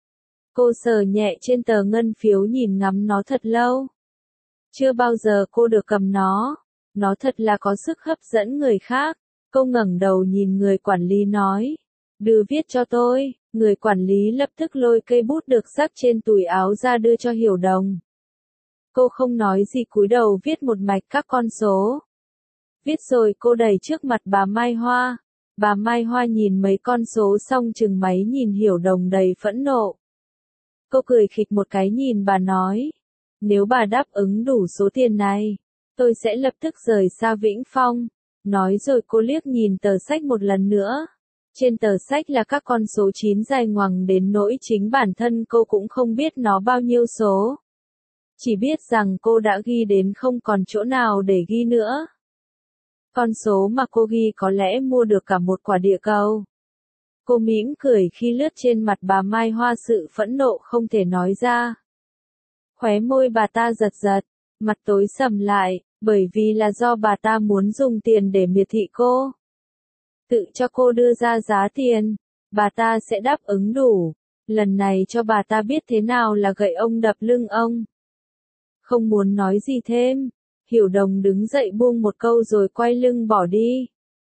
Cô sờ nhẹ trên tờ ngân phiếu nhìn ngắm nó thật lâu. Chưa bao giờ cô được cầm nó. Nó thật là có sức hấp dẫn người khác. Cô ngẩng đầu nhìn người quản lý nói. Đưa viết cho tôi. Người quản lý lập tức lôi cây bút được rắc trên túi áo ra đưa cho Hiểu Đồng. Cô không nói gì cúi đầu viết một mạch các con số. Viết rồi cô đẩy trước mặt bà Mai Hoa. Bà Mai Hoa nhìn mấy con số xong chừng máy nhìn Hiểu Đồng đầy phẫn nộ. Cô cười khịch một cái nhìn bà nói. Nếu bà đáp ứng đủ số tiền này, tôi sẽ lập tức rời xa Vĩnh Phong. Nói rồi cô liếc nhìn tờ sách một lần nữa. Trên tờ sách là các con số chín dài ngoằng đến nỗi chính bản thân cô cũng không biết nó bao nhiêu số. Chỉ biết rằng cô đã ghi đến không còn chỗ nào để ghi nữa. Con số mà cô ghi có lẽ mua được cả một quả địa cầu. Cô mỉm cười khi lướt trên mặt bà Mai Hoa sự phẫn nộ không thể nói ra. Khóe môi bà ta giật giật, mặt tối sầm lại, bởi vì là do bà ta muốn dùng tiền để miệt thị cô. Tự cho cô đưa ra giá tiền, bà ta sẽ đáp ứng đủ. Lần này cho bà ta biết thế nào là gậy ông đập lưng ông. Không muốn nói gì thêm, Hiểu Đồng đứng dậy buông một câu rồi quay lưng bỏ đi.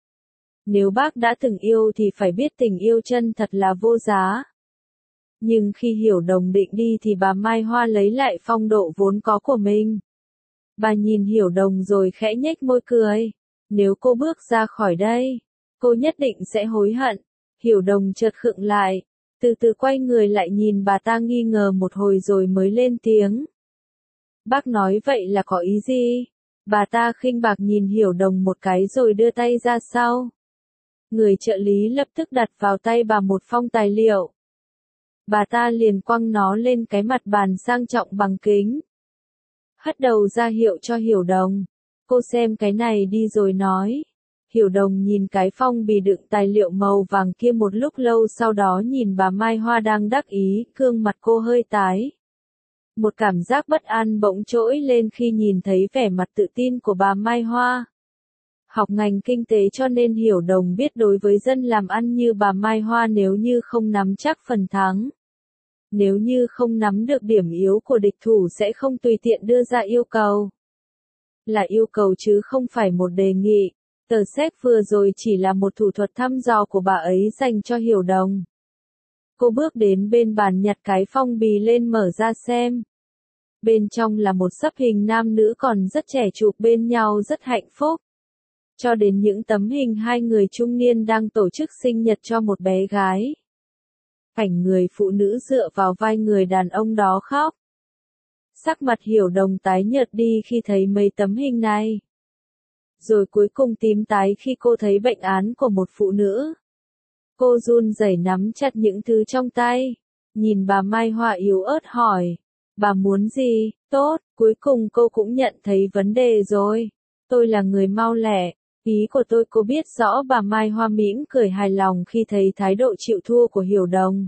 Nếu bác đã từng yêu thì phải biết tình yêu chân thật là vô giá. Nhưng khi Hiểu Đồng định đi thì bà Mai Hoa lấy lại phong độ vốn có của mình. Bà nhìn Hiểu Đồng rồi khẽ nhếch môi cười. Nếu cô bước ra khỏi đây, cô nhất định sẽ hối hận. Hiểu Đồng chợt khựng lại, từ từ quay người lại nhìn bà ta nghi ngờ một hồi rồi mới lên tiếng. Bác nói vậy là có ý gì? Bà ta khinh bạc nhìn Hiểu Đồng một cái rồi đưa tay ra sau. Người trợ lý lập tức đặt vào tay bà một phong tài liệu. Bà ta liền quăng nó lên cái mặt bàn sang trọng bằng kính. Hất đầu ra hiệu cho Hiểu Đồng. Cô xem cái này đi rồi nói. Hiểu Đồng nhìn cái phong bì đựng tài liệu màu vàng kia một lúc lâu, sau đó nhìn bà Mai Hoa đang đắc ý, gương mặt cô hơi tái. Một cảm giác bất an bỗng trỗi lên khi nhìn thấy vẻ mặt tự tin của bà Mai Hoa. Học ngành kinh tế cho nên Hiểu Đồng biết đối với dân làm ăn như bà Mai Hoa, nếu như không nắm chắc phần thắng, nếu như không nắm được điểm yếu của địch thủ sẽ không tùy tiện đưa ra yêu cầu. Là yêu cầu chứ không phải một đề nghị. Tờ séc vừa rồi chỉ là một thủ thuật thăm dò của bà ấy dành cho Hiểu Đồng. Cô bước đến bên bàn nhặt cái phong bì lên mở ra xem. Bên trong là một sấp hình nam nữ còn rất trẻ chụp bên nhau rất hạnh phúc. Cho đến những tấm hình hai người trung niên đang tổ chức sinh nhật cho một bé gái. Cảnh người phụ nữ dựa vào vai người đàn ông đó khóc. Sắc mặt Hiểu Đồng tái nhợt đi khi thấy mấy tấm hình này. Rồi cuối cùng tím tái khi cô thấy bệnh án của một phụ nữ. Cô run rẩy nắm chặt những thứ trong tay. Nhìn bà Mai Hoa yếu ớt hỏi. Bà muốn gì? Tốt, cuối cùng cô cũng nhận thấy vấn đề rồi. Tôi là người mau lẹ. Ý của tôi cô biết rõ. Bà Mai Hoa mỉm cười hài lòng khi thấy thái độ chịu thua của Hiểu Đồng.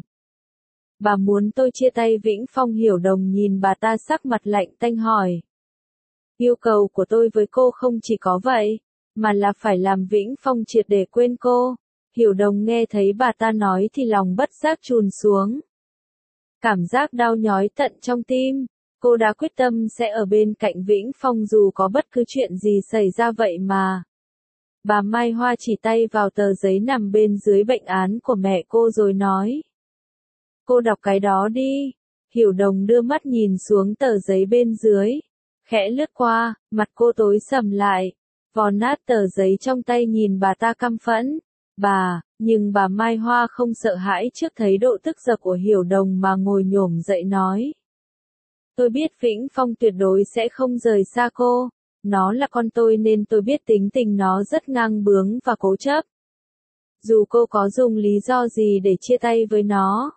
Bà muốn tôi chia tay Vĩnh Phong. Hiểu Đồng nhìn bà ta sắc mặt lạnh tanh hỏi. Yêu cầu của tôi với cô không chỉ có vậy, mà là phải làm Vĩnh Phong triệt để quên cô. Hiểu Đồng nghe thấy bà ta nói thì lòng bất giác trùn xuống. Cảm giác đau nhói tận trong tim. Cô đã quyết tâm sẽ ở bên cạnh Vĩnh Phong dù có bất cứ chuyện gì xảy ra vậy mà. Bà Mai Hoa chỉ tay vào tờ giấy nằm bên dưới bệnh án của mẹ cô rồi nói. Cô đọc cái đó đi. Hiểu Đồng đưa mắt nhìn xuống tờ giấy bên dưới. Khẽ lướt qua, mặt cô tối sầm lại. Vò nát tờ giấy trong tay nhìn bà ta căm phẫn. Bà, nhưng bà Mai Hoa không sợ hãi trước thấy độ tức giận của Hiểu Đồng mà ngồi nhổm dậy nói. Tôi biết Vĩnh Phong tuyệt đối sẽ không rời xa cô. Nó là con tôi nên tôi biết tính tình nó rất ngang bướng và cố chấp. Dù cô có dùng lý do gì để chia tay với nó,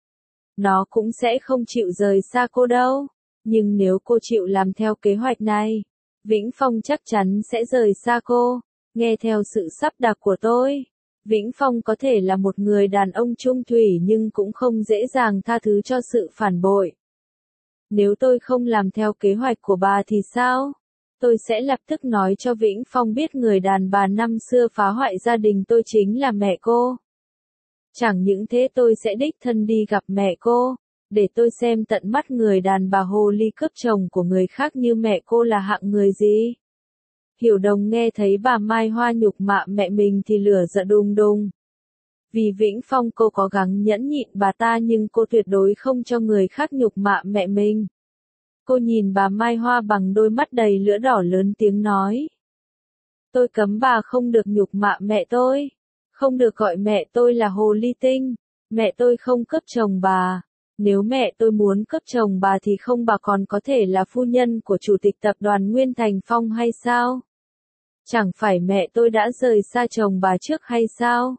nó cũng sẽ không chịu rời xa cô đâu. Nhưng nếu cô chịu làm theo kế hoạch này, Vĩnh Phong chắc chắn sẽ rời xa cô. Nghe theo sự sắp đặt của tôi, Vĩnh Phong có thể là một người đàn ông trung thủy nhưng cũng không dễ dàng tha thứ cho sự phản bội. Nếu tôi không làm theo kế hoạch của bà thì sao? Tôi sẽ lập tức nói cho Vĩnh Phong biết người đàn bà năm xưa phá hoại gia đình tôi chính là mẹ cô. Chẳng những thế tôi sẽ đích thân đi gặp mẹ cô, để tôi xem tận mắt người đàn bà hồ ly cướp chồng của người khác như mẹ cô là hạng người gì. Hiểu Đồng nghe thấy bà Mai Hoa nhục mạ mẹ mình thì lửa giận đùng đùng. Vì Vĩnh Phong cô cố gắng nhẫn nhịn bà ta nhưng cô tuyệt đối không cho người khác nhục mạ mẹ mình. Cô nhìn bà Mai Hoa bằng đôi mắt đầy lửa đỏ lớn tiếng nói. Tôi cấm bà không được nhục mạ mẹ tôi. Không được gọi mẹ tôi là hồ ly tinh. Mẹ tôi không cướp chồng bà. Nếu mẹ tôi muốn cướp chồng bà thì không bà còn có thể là phu nhân của chủ tịch tập đoàn Nguyên Thành Phong hay sao? Chẳng phải mẹ tôi đã rời xa chồng bà trước hay sao?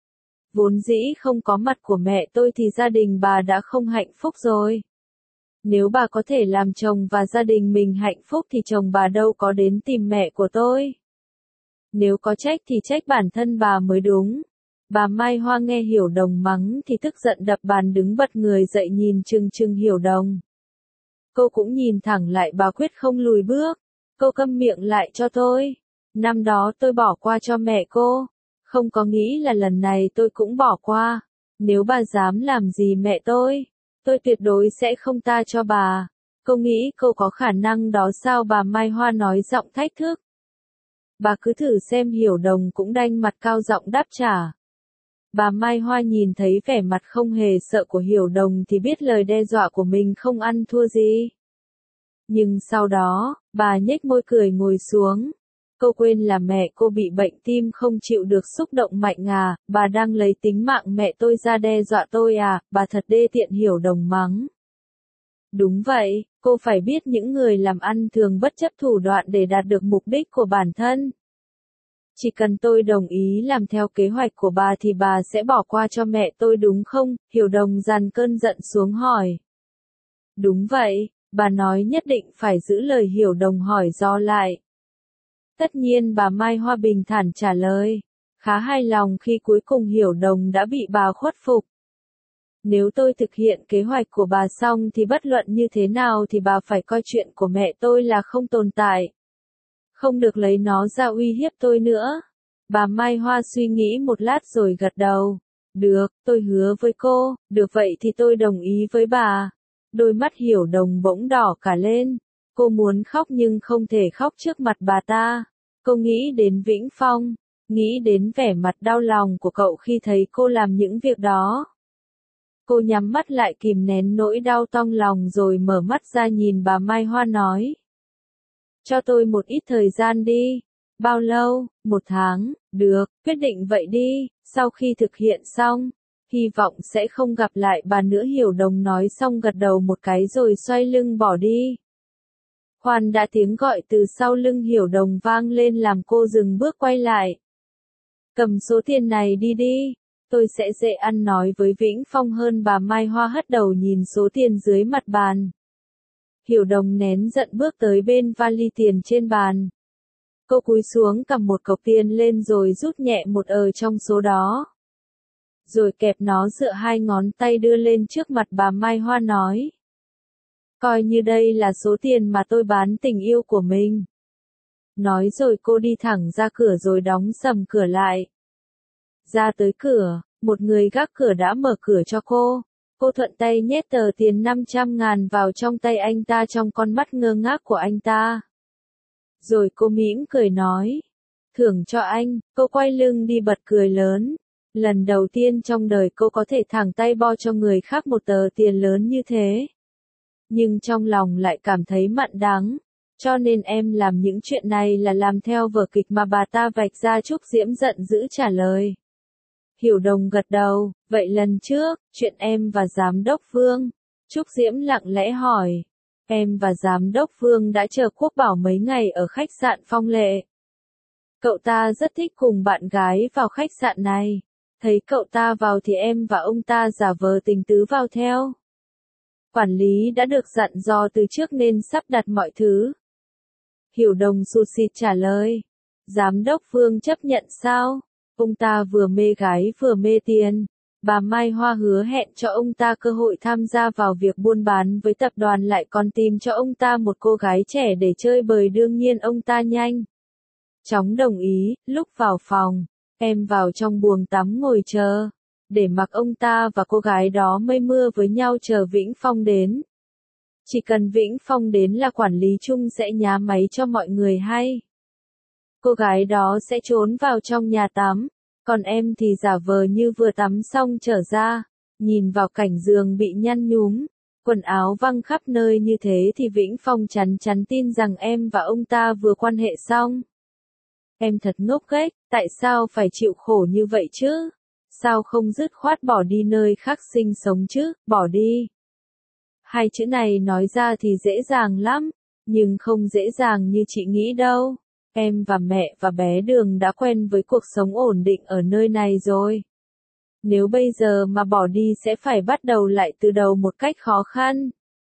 Vốn dĩ không có mặt của mẹ tôi thì gia đình bà đã không hạnh phúc rồi. Nếu bà có thể làm chồng và gia đình mình hạnh phúc thì chồng bà đâu có đến tìm mẹ của tôi. Nếu có trách thì trách bản thân bà mới đúng. Bà Mai Hoa nghe Hiểu Đồng mắng thì tức giận đập bàn đứng bật người dậy nhìn chừng chừng Hiểu Đồng. Cô cũng nhìn thẳng lại bà quyết không lùi bước. Cô câm miệng lại cho tôi. Năm đó tôi bỏ qua cho mẹ cô. Không có nghĩ là lần này tôi cũng bỏ qua. Nếu bà dám làm gì mẹ tôi, tôi tuyệt đối sẽ không tha cho bà. Cô nghĩ cô có khả năng đó sao? Bà Mai Hoa nói giọng thách thức. Bà cứ thử xem. Hiểu Đồng cũng đanh mặt cao giọng đáp trả. Bà Mai Hoa nhìn thấy vẻ mặt không hề sợ của Hiểu Đồng thì biết lời đe dọa của mình không ăn thua gì. Nhưng sau đó, bà nhếch môi cười ngồi xuống. Cô quên là mẹ cô bị bệnh tim không chịu được xúc động mạnh à, bà đang lấy tính mạng mẹ tôi ra đe dọa tôi à, bà thật đê tiện. Hiểu Đồng mắng. Đúng vậy, cô phải biết những người làm ăn thường bất chấp thủ đoạn để đạt được mục đích của bản thân. Chỉ cần tôi đồng ý làm theo kế hoạch của bà thì bà sẽ bỏ qua cho mẹ tôi đúng không? Hiểu Đồng dằn cơn giận xuống hỏi. Đúng vậy, bà nói nhất định phải giữ lời. Hiểu Đồng hỏi do lại. Tất nhiên bà Mai Hoa bình thản trả lời. Khá hài lòng khi cuối cùng Hiểu Đồng đã bị bà khuất phục. Nếu tôi thực hiện kế hoạch của bà xong thì bất luận như thế nào thì bà phải coi chuyện của mẹ tôi là không tồn tại. Không được lấy nó ra uy hiếp tôi nữa. Bà Mai Hoa suy nghĩ một lát rồi gật đầu. Được, tôi hứa với cô, được vậy thì tôi đồng ý với bà. Đôi mắt Hiểu Đồng bỗng đỏ cả lên. Cô muốn khóc nhưng không thể khóc trước mặt bà ta. Cô nghĩ đến Vĩnh Phong, nghĩ đến vẻ mặt đau lòng của cậu khi thấy cô làm những việc đó. Cô nhắm mắt lại kìm nén nỗi đau trong lòng rồi mở mắt ra nhìn bà Mai Hoa nói. Cho tôi một ít thời gian đi. Bao lâu? Một tháng, được, quyết định vậy đi, sau khi thực hiện xong, hy vọng sẽ không gặp lại bà nữa. Hiểu Đồng nói xong gật đầu một cái rồi xoay lưng bỏ đi. Khoan đã, tiếng gọi từ sau lưng Hiểu Đồng vang lên làm cô dừng bước quay lại. Cầm số tiền này đi đi, tôi sẽ dễ ăn nói với Vĩnh Phong hơn. Bà Mai Hoa hất đầu nhìn số tiền dưới mặt bàn. Hiểu Đồng nén giận bước tới bên vali tiền trên bàn. Cô cúi xuống cầm một cọc tiền lên rồi rút nhẹ một ở trong số đó. Rồi kẹp nó giữa hai ngón tay đưa lên trước mặt bà Mai Hoa nói. Coi như đây là số tiền mà tôi bán tình yêu của mình. Nói rồi cô đi thẳng ra cửa rồi đóng sầm cửa lại. Ra tới cửa, một người gác cửa đã mở cửa cho cô. Cô thuận tay nhét tờ tiền năm trăm ngàn vào trong tay anh ta trong con mắt ngơ ngác của anh ta. Rồi cô mỉm cười nói. Thưởng cho anh, cô quay lưng đi bật cười lớn. Lần đầu tiên trong đời cô có thể thẳng tay bo cho người khác một tờ tiền lớn như thế. Nhưng trong lòng lại cảm thấy mặn đắng. Cho nên em làm những chuyện này là làm theo vở kịch mà bà ta vạch ra. Trúc Diễm giận dữ trả lời. Hiểu Đồng gật đầu, vậy lần trước, chuyện em và Giám đốc Vương. Trúc Diễm lặng lẽ hỏi. Em và Giám đốc Vương đã chờ Quốc Bảo mấy ngày ở khách sạn Phong Lệ. Cậu ta rất thích cùng bạn gái vào khách sạn này. Thấy cậu ta vào thì em và ông ta giả vờ tình tứ vào theo. Quản lý đã được dặn dò từ trước nên sắp đặt mọi thứ. Hiểu Đồng sụt sịt trả lời. Giám đốc Vương chấp nhận sao? Ông ta vừa mê gái vừa mê tiền. Bà Mai Hoa hứa hẹn cho ông ta cơ hội tham gia vào việc buôn bán với tập đoàn, lại còn tìm cho ông ta một cô gái trẻ để chơi bời. Đương nhiên ông ta nhanh chóng đồng ý. Lúc vào phòng, em vào trong buồng tắm ngồi chờ, để mặc ông ta và cô gái đó mây mưa với nhau chờ Vĩnh Phong đến. Chỉ cần Vĩnh Phong đến là quản lý chung sẽ nhá máy cho mọi người hay. Cô gái đó sẽ trốn vào trong nhà tắm, còn em thì giả vờ như vừa tắm xong trở ra, nhìn vào cảnh giường bị nhăn nhúm, quần áo văng khắp nơi như thế thì Vĩnh Phong chắn chắn tin rằng em và ông ta vừa quan hệ xong. Em thật ngốc nghếch, tại sao phải chịu khổ như vậy chứ? Sao không dứt khoát bỏ đi nơi khác sinh sống chứ, bỏ đi. Hai chữ này nói ra thì dễ dàng lắm, nhưng không dễ dàng như chị nghĩ đâu. Em và mẹ và bé Đường đã quen với cuộc sống ổn định ở nơi này rồi. Nếu bây giờ mà bỏ đi sẽ phải bắt đầu lại từ đầu một cách khó khăn.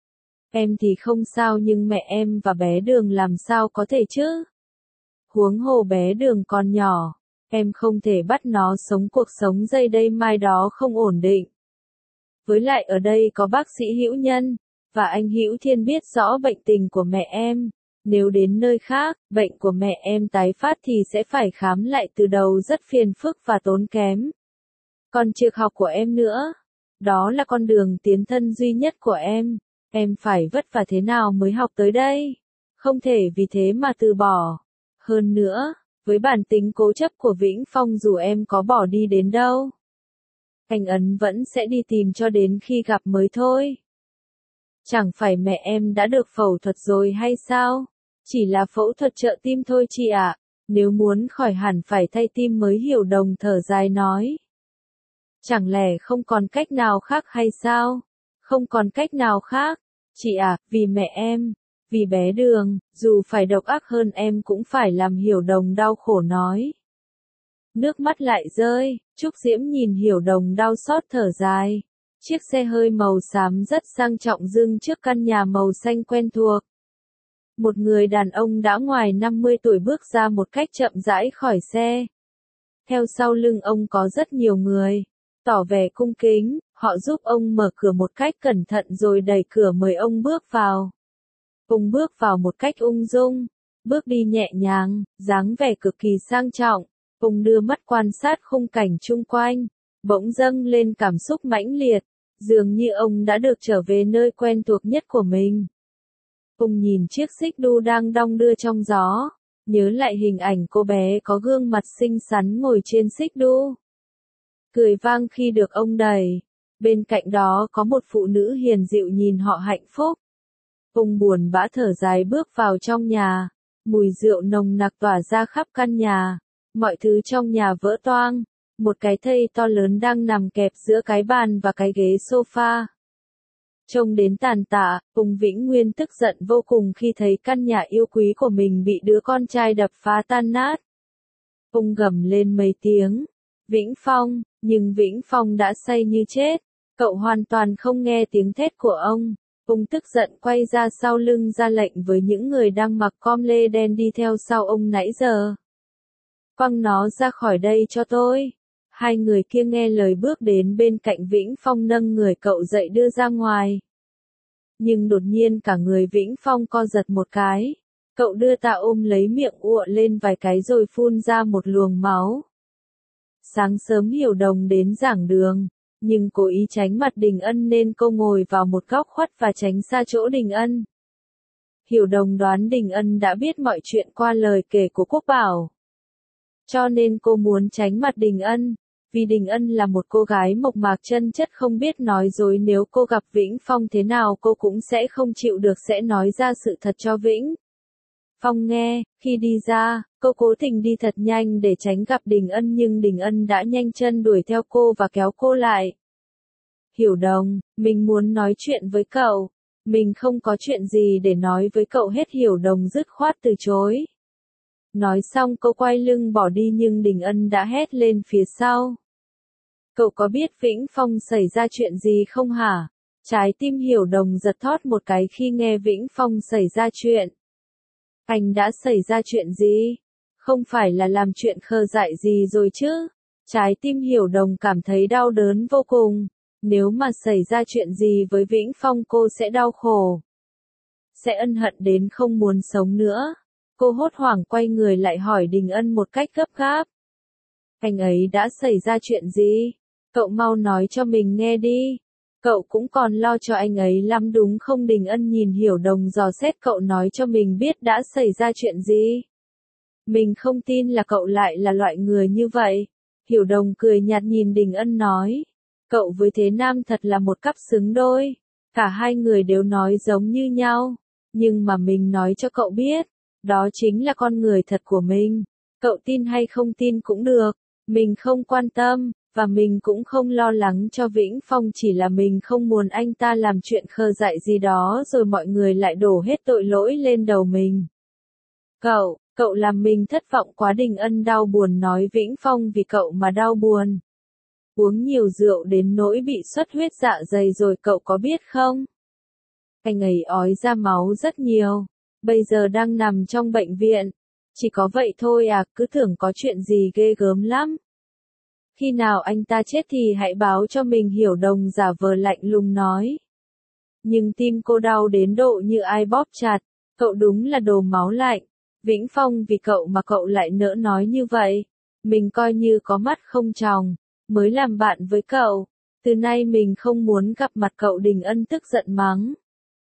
Em thì không sao nhưng mẹ em và bé Đường làm sao có thể chứ? Huống hồ bé Đường còn nhỏ, em không thể bắt nó sống cuộc sống giây đây mai đó không ổn định. Với lại ở đây có bác sĩ Hữu Nhân, và anh Hữu Thiên biết rõ bệnh tình của mẹ em. Nếu đến nơi khác, bệnh của mẹ em tái phát thì sẽ phải khám lại từ đầu, rất phiền phức và tốn kém. Còn trường học của em nữa, đó là con đường tiến thân duy nhất của em. Em phải vất vả thế nào mới học tới đây? Không thể vì thế mà từ bỏ. Hơn nữa, với bản tính cố chấp của Vĩnh Phong dù em có bỏ đi đến đâu, anh Ấn vẫn sẽ đi tìm cho đến khi gặp mới thôi. Chẳng phải mẹ em đã được phẫu thuật rồi hay sao? Chỉ là phẫu thuật trợ tim thôi chị ạ. Nếu muốn khỏi hẳn phải thay tim mới. Hiểu Đồng thở dài nói. Chẳng lẽ không còn cách nào khác hay sao? Không còn cách nào khác. Chị ạ, vì mẹ em, vì bé Đường, dù phải độc ác hơn em cũng phải làm. Hiểu Đồng đau khổ nói. Nước mắt lại rơi, Trúc Diễm nhìn Hiểu Đồng đau xót thở dài. Chiếc xe hơi màu xám rất sang trọng dừng trước căn nhà màu xanh quen thuộc. Một người đàn ông đã ngoài năm mươi tuổi bước ra một cách chậm rãi khỏi xe. Theo sau lưng ông có rất nhiều người, tỏ vẻ cung kính, họ giúp ông mở cửa một cách cẩn thận rồi đẩy cửa mời ông bước vào. Ông bước vào một cách ung dung, bước đi nhẹ nhàng, dáng vẻ cực kỳ sang trọng. Ông đưa mắt quan sát khung cảnh chung quanh, bỗng dâng lên cảm xúc mãnh liệt, dường như ông đã được trở về nơi quen thuộc nhất của mình. Ông nhìn chiếc xích đu đang đong đưa trong gió, nhớ lại hình ảnh cô bé có gương mặt xinh xắn ngồi trên xích đu. Cười vang khi được ông đẩy. Bên cạnh đó có một phụ nữ hiền dịu nhìn họ hạnh phúc. Ông buồn bã thở dài bước vào trong nhà. Mùi rượu nồng nặc tỏa ra khắp căn nhà. Mọi thứ trong nhà vỡ toang. Một cái thây to lớn đang nằm kẹp giữa cái bàn và cái ghế sofa. Trông đến tàn tạ, ông Vĩnh Nguyên tức giận vô cùng khi thấy căn nhà yêu quý của mình bị đứa con trai đập phá tan nát. Ông gầm lên mấy tiếng. Vĩnh Phong, nhưng Vĩnh Phong đã say như chết. Cậu hoàn toàn không nghe tiếng thét của ông. Ông tức giận quay ra sau lưng ra lệnh với những người đang mặc com lê đen đi theo sau ông nãy giờ. Quăng nó ra khỏi đây cho tôi. Hai người kia nghe lời bước đến bên cạnh Vĩnh Phong nâng người cậu dậy đưa ra ngoài. Nhưng đột nhiên cả người Vĩnh Phong co giật một cái. Cậu đưa tạ ôm lấy miệng ụa lên vài cái rồi phun ra một luồng máu. Sáng sớm Hiểu Đồng đến giảng đường, nhưng cố ý tránh mặt Đình Ân nên cô ngồi vào một góc khuất và tránh xa chỗ Đình Ân. Hiểu Đồng đoán Đình Ân đã biết mọi chuyện qua lời kể của Quốc Bảo. Cho nên cô muốn tránh mặt Đình Ân, vì Đình Ân là một cô gái mộc mạc chân chất không biết nói dối, nếu cô gặp Vĩnh Phong thế nào cô cũng sẽ không chịu được sẽ nói ra sự thật cho Vĩnh Phong nghe. Khi đi ra, cô cố tình đi thật nhanh để tránh gặp Đình Ân nhưng Đình Ân đã nhanh chân đuổi theo cô và kéo cô lại. Hiểu Đồng, mình muốn nói chuyện với cậu. Mình không có chuyện gì để nói với cậu hết. Hiểu Đồng dứt khoát từ chối. Nói xong cô quay lưng bỏ đi nhưng Đình Ân đã hét lên phía sau. Cậu có biết Vĩnh Phong xảy ra chuyện gì không hả? Trái tim Hiểu Đồng giật thót một cái khi nghe Vĩnh Phong xảy ra chuyện. Anh đã xảy ra chuyện gì? Không phải là làm chuyện khờ dại gì rồi chứ? Trái tim Hiểu Đồng cảm thấy đau đớn vô cùng. Nếu mà xảy ra chuyện gì với Vĩnh Phong cô sẽ đau khổ. Sẽ ân hận đến không muốn sống nữa. Cô hốt hoảng quay người lại hỏi Đình Ân một cách gấp gáp. Anh ấy đã xảy ra chuyện gì? Cậu mau nói cho mình nghe đi. Cậu cũng còn lo cho anh ấy lắm đúng không? Đình Ân nhìn Hiểu Đồng dò xét, cậu nói cho mình biết đã xảy ra chuyện gì. Mình không tin là cậu lại là loại người như vậy. Hiểu Đồng cười nhạt nhìn Đình Ân nói. Cậu với Thế Nam thật là một cặp xứng đôi. Cả hai người đều nói giống như nhau. Nhưng mà mình nói cho cậu biết. Đó chính là con người thật của mình. Cậu tin hay không tin cũng được. Mình không quan tâm. Và mình cũng không lo lắng cho Vĩnh Phong, chỉ là mình không muốn anh ta làm chuyện khờ dại gì đó rồi mọi người lại đổ hết tội lỗi lên đầu mình. Cậu, cậu làm mình thất vọng quá. Đình Ân đau buồn nói. Vĩnh Phong vì cậu mà đau buồn. Uống nhiều rượu đến nỗi bị xuất huyết dạ dày rồi, cậu có biết không? Anh ấy ói ra máu rất nhiều. Bây giờ đang nằm trong bệnh viện. Chỉ có vậy thôi à, cứ tưởng có chuyện gì ghê gớm lắm. Khi nào anh ta chết thì hãy báo cho mình. Hiểu Đồng giả vờ lạnh lùng nói. Nhưng tim cô đau đến độ như ai bóp chặt. Cậu đúng là đồ máu lạnh. Vĩnh Phong vì cậu mà cậu lại nỡ nói như vậy. Mình coi như có mắt không tròng, mới làm bạn với cậu. Từ nay mình không muốn gặp mặt cậu. Đình Ân tức giận mắng.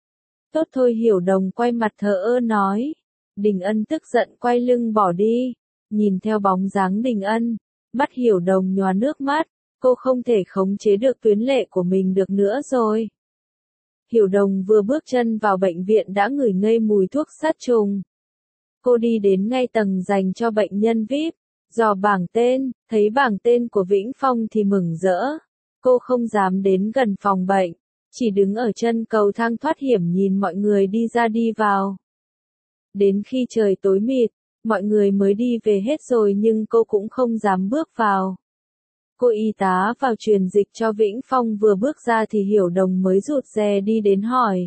Tốt thôi. Hiểu Đồng quay mặt thờ ơ nói. Đình Ân tức giận quay lưng bỏ đi. Nhìn theo bóng dáng Đình Ân, mắt Hiểu Đồng nhòa nước mắt. Cô không thể khống chế được tuyến lệ của mình được nữa rồi. Hiểu Đồng vừa bước chân vào bệnh viện đã ngửi ngây mùi thuốc sát trùng. Cô đi đến ngay tầng dành cho bệnh nhân vi ai pi, dò bảng tên, thấy bảng tên của Vĩnh Phong thì mừng rỡ. Cô không dám đến gần phòng bệnh, chỉ đứng ở chân cầu thang thoát hiểm nhìn mọi người đi ra đi vào. Đến khi trời tối mịt, mọi người mới đi về hết rồi nhưng cô cũng không dám bước vào. Cô y tá vào truyền dịch cho Vĩnh Phong vừa bước ra thì Hiểu Đồng mới rụt rè đi đến hỏi.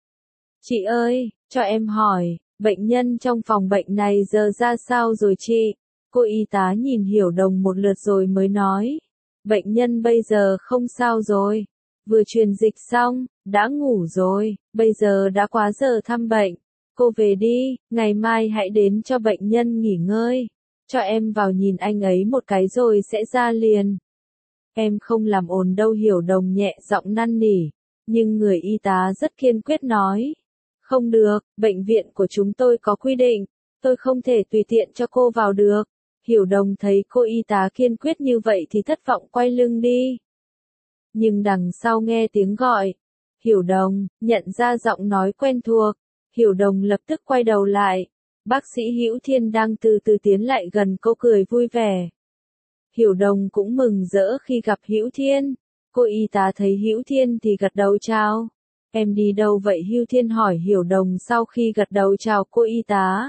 Chị ơi, cho em hỏi, bệnh nhân trong phòng bệnh này giờ ra sao rồi chị? Cô y tá nhìn Hiểu Đồng một lượt rồi mới nói. Bệnh nhân bây giờ không sao rồi. Vừa truyền dịch xong, đã ngủ rồi, bây giờ đã quá giờ thăm bệnh. Cô về đi, ngày mai hãy đến cho bệnh nhân nghỉ ngơi. Cho em vào nhìn anh ấy một cái rồi sẽ ra liền. Em không làm ồn đâu. Hiểu Đồng nhẹ giọng năn nỉ. Nhưng người y tá rất kiên quyết nói. Không được, bệnh viện của chúng tôi có quy định. Tôi không thể tùy tiện cho cô vào được. Hiểu Đồng thấy cô y tá kiên quyết như vậy thì thất vọng quay lưng đi. nhưng đằng sau nghe tiếng gọi. Hiểu Đồng, nhận ra giọng nói quen thuộc. Hiểu Đồng lập tức quay đầu lại. Bác sĩ Hữu Thiên đang từ từ tiến lại gần cô cười vui vẻ. Hiểu Đồng cũng mừng rỡ khi gặp Hữu Thiên. Cô y tá thấy Hữu Thiên thì gật đầu chào. Em đi đâu vậy? Hữu Thiên hỏi Hiểu Đồng sau khi gật đầu chào cô y tá.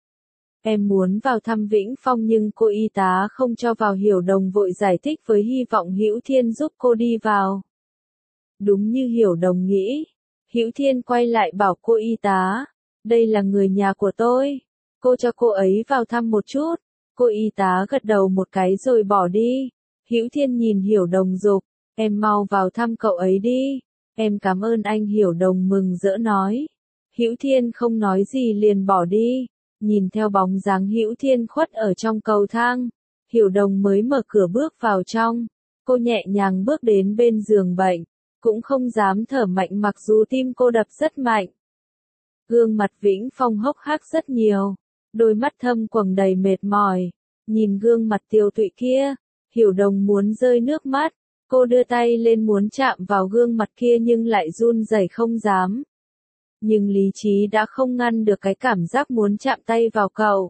Em muốn vào thăm Vĩnh Phong nhưng cô y tá không cho vào. Hiểu Đồng vội giải thích với hy vọng Hữu Thiên giúp cô đi vào. Đúng như Hiểu Đồng nghĩ, Hữu Thiên quay lại bảo cô y tá, đây là người nhà của tôi, cô cho cô ấy vào thăm một chút. Cô y tá gật đầu một cái rồi bỏ đi. Hữu Thiên nhìn Hiểu Đồng dục, em mau vào thăm cậu ấy đi. Em cảm ơn anh. Hiểu Đồng mừng rỡ nói. Hữu Thiên không nói gì liền bỏ đi. Nhìn theo bóng dáng Hữu Thiên khuất ở trong cầu thang, Hiểu Đồng mới mở cửa bước vào trong. Cô nhẹ nhàng bước đến bên giường bệnh, cũng không dám thở mạnh mặc dù tim cô đập rất mạnh. Gương mặt Vĩnh Phong hốc hác rất nhiều, đôi mắt thâm quầng đầy mệt mỏi. Nhìn gương mặt tiều tụy kia, Hiểu Đồng muốn rơi nước mắt. Cô đưa tay lên muốn chạm vào gương mặt kia nhưng lại run rẩy không dám. Nhưng lý trí đã không ngăn được cái cảm giác muốn chạm tay vào cậu.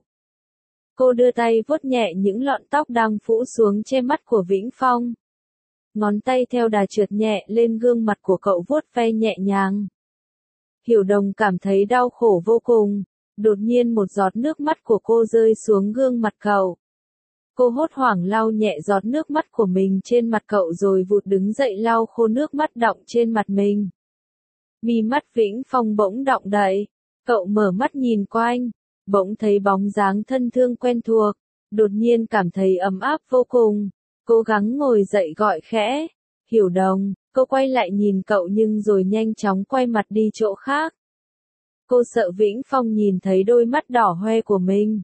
Cô đưa tay vuốt nhẹ những lọn tóc đang phủ xuống che mắt của Vĩnh Phong. Ngón tay theo đà trượt nhẹ lên gương mặt của cậu vuốt ve nhẹ nhàng. Hiểu Đồng cảm thấy đau khổ vô cùng. Đột nhiên một giọt nước mắt của cô rơi xuống gương mặt cậu. Cô hốt hoảng lau nhẹ giọt nước mắt của mình trên mặt cậu rồi vụt đứng dậy lau khô nước mắt đọng trên mặt mình. Mi mắt Vĩnh Phong bỗng động đậy. Cậu mở mắt nhìn quanh, bỗng thấy bóng dáng thân thương quen thuộc, đột nhiên cảm thấy ấm áp vô cùng. Cố gắng ngồi dậy gọi khẽ, Hiểu Đồng. Cô quay lại nhìn cậu nhưng rồi nhanh chóng quay mặt đi chỗ khác. Cô sợ Vĩnh Phong nhìn thấy đôi mắt đỏ hoe của mình.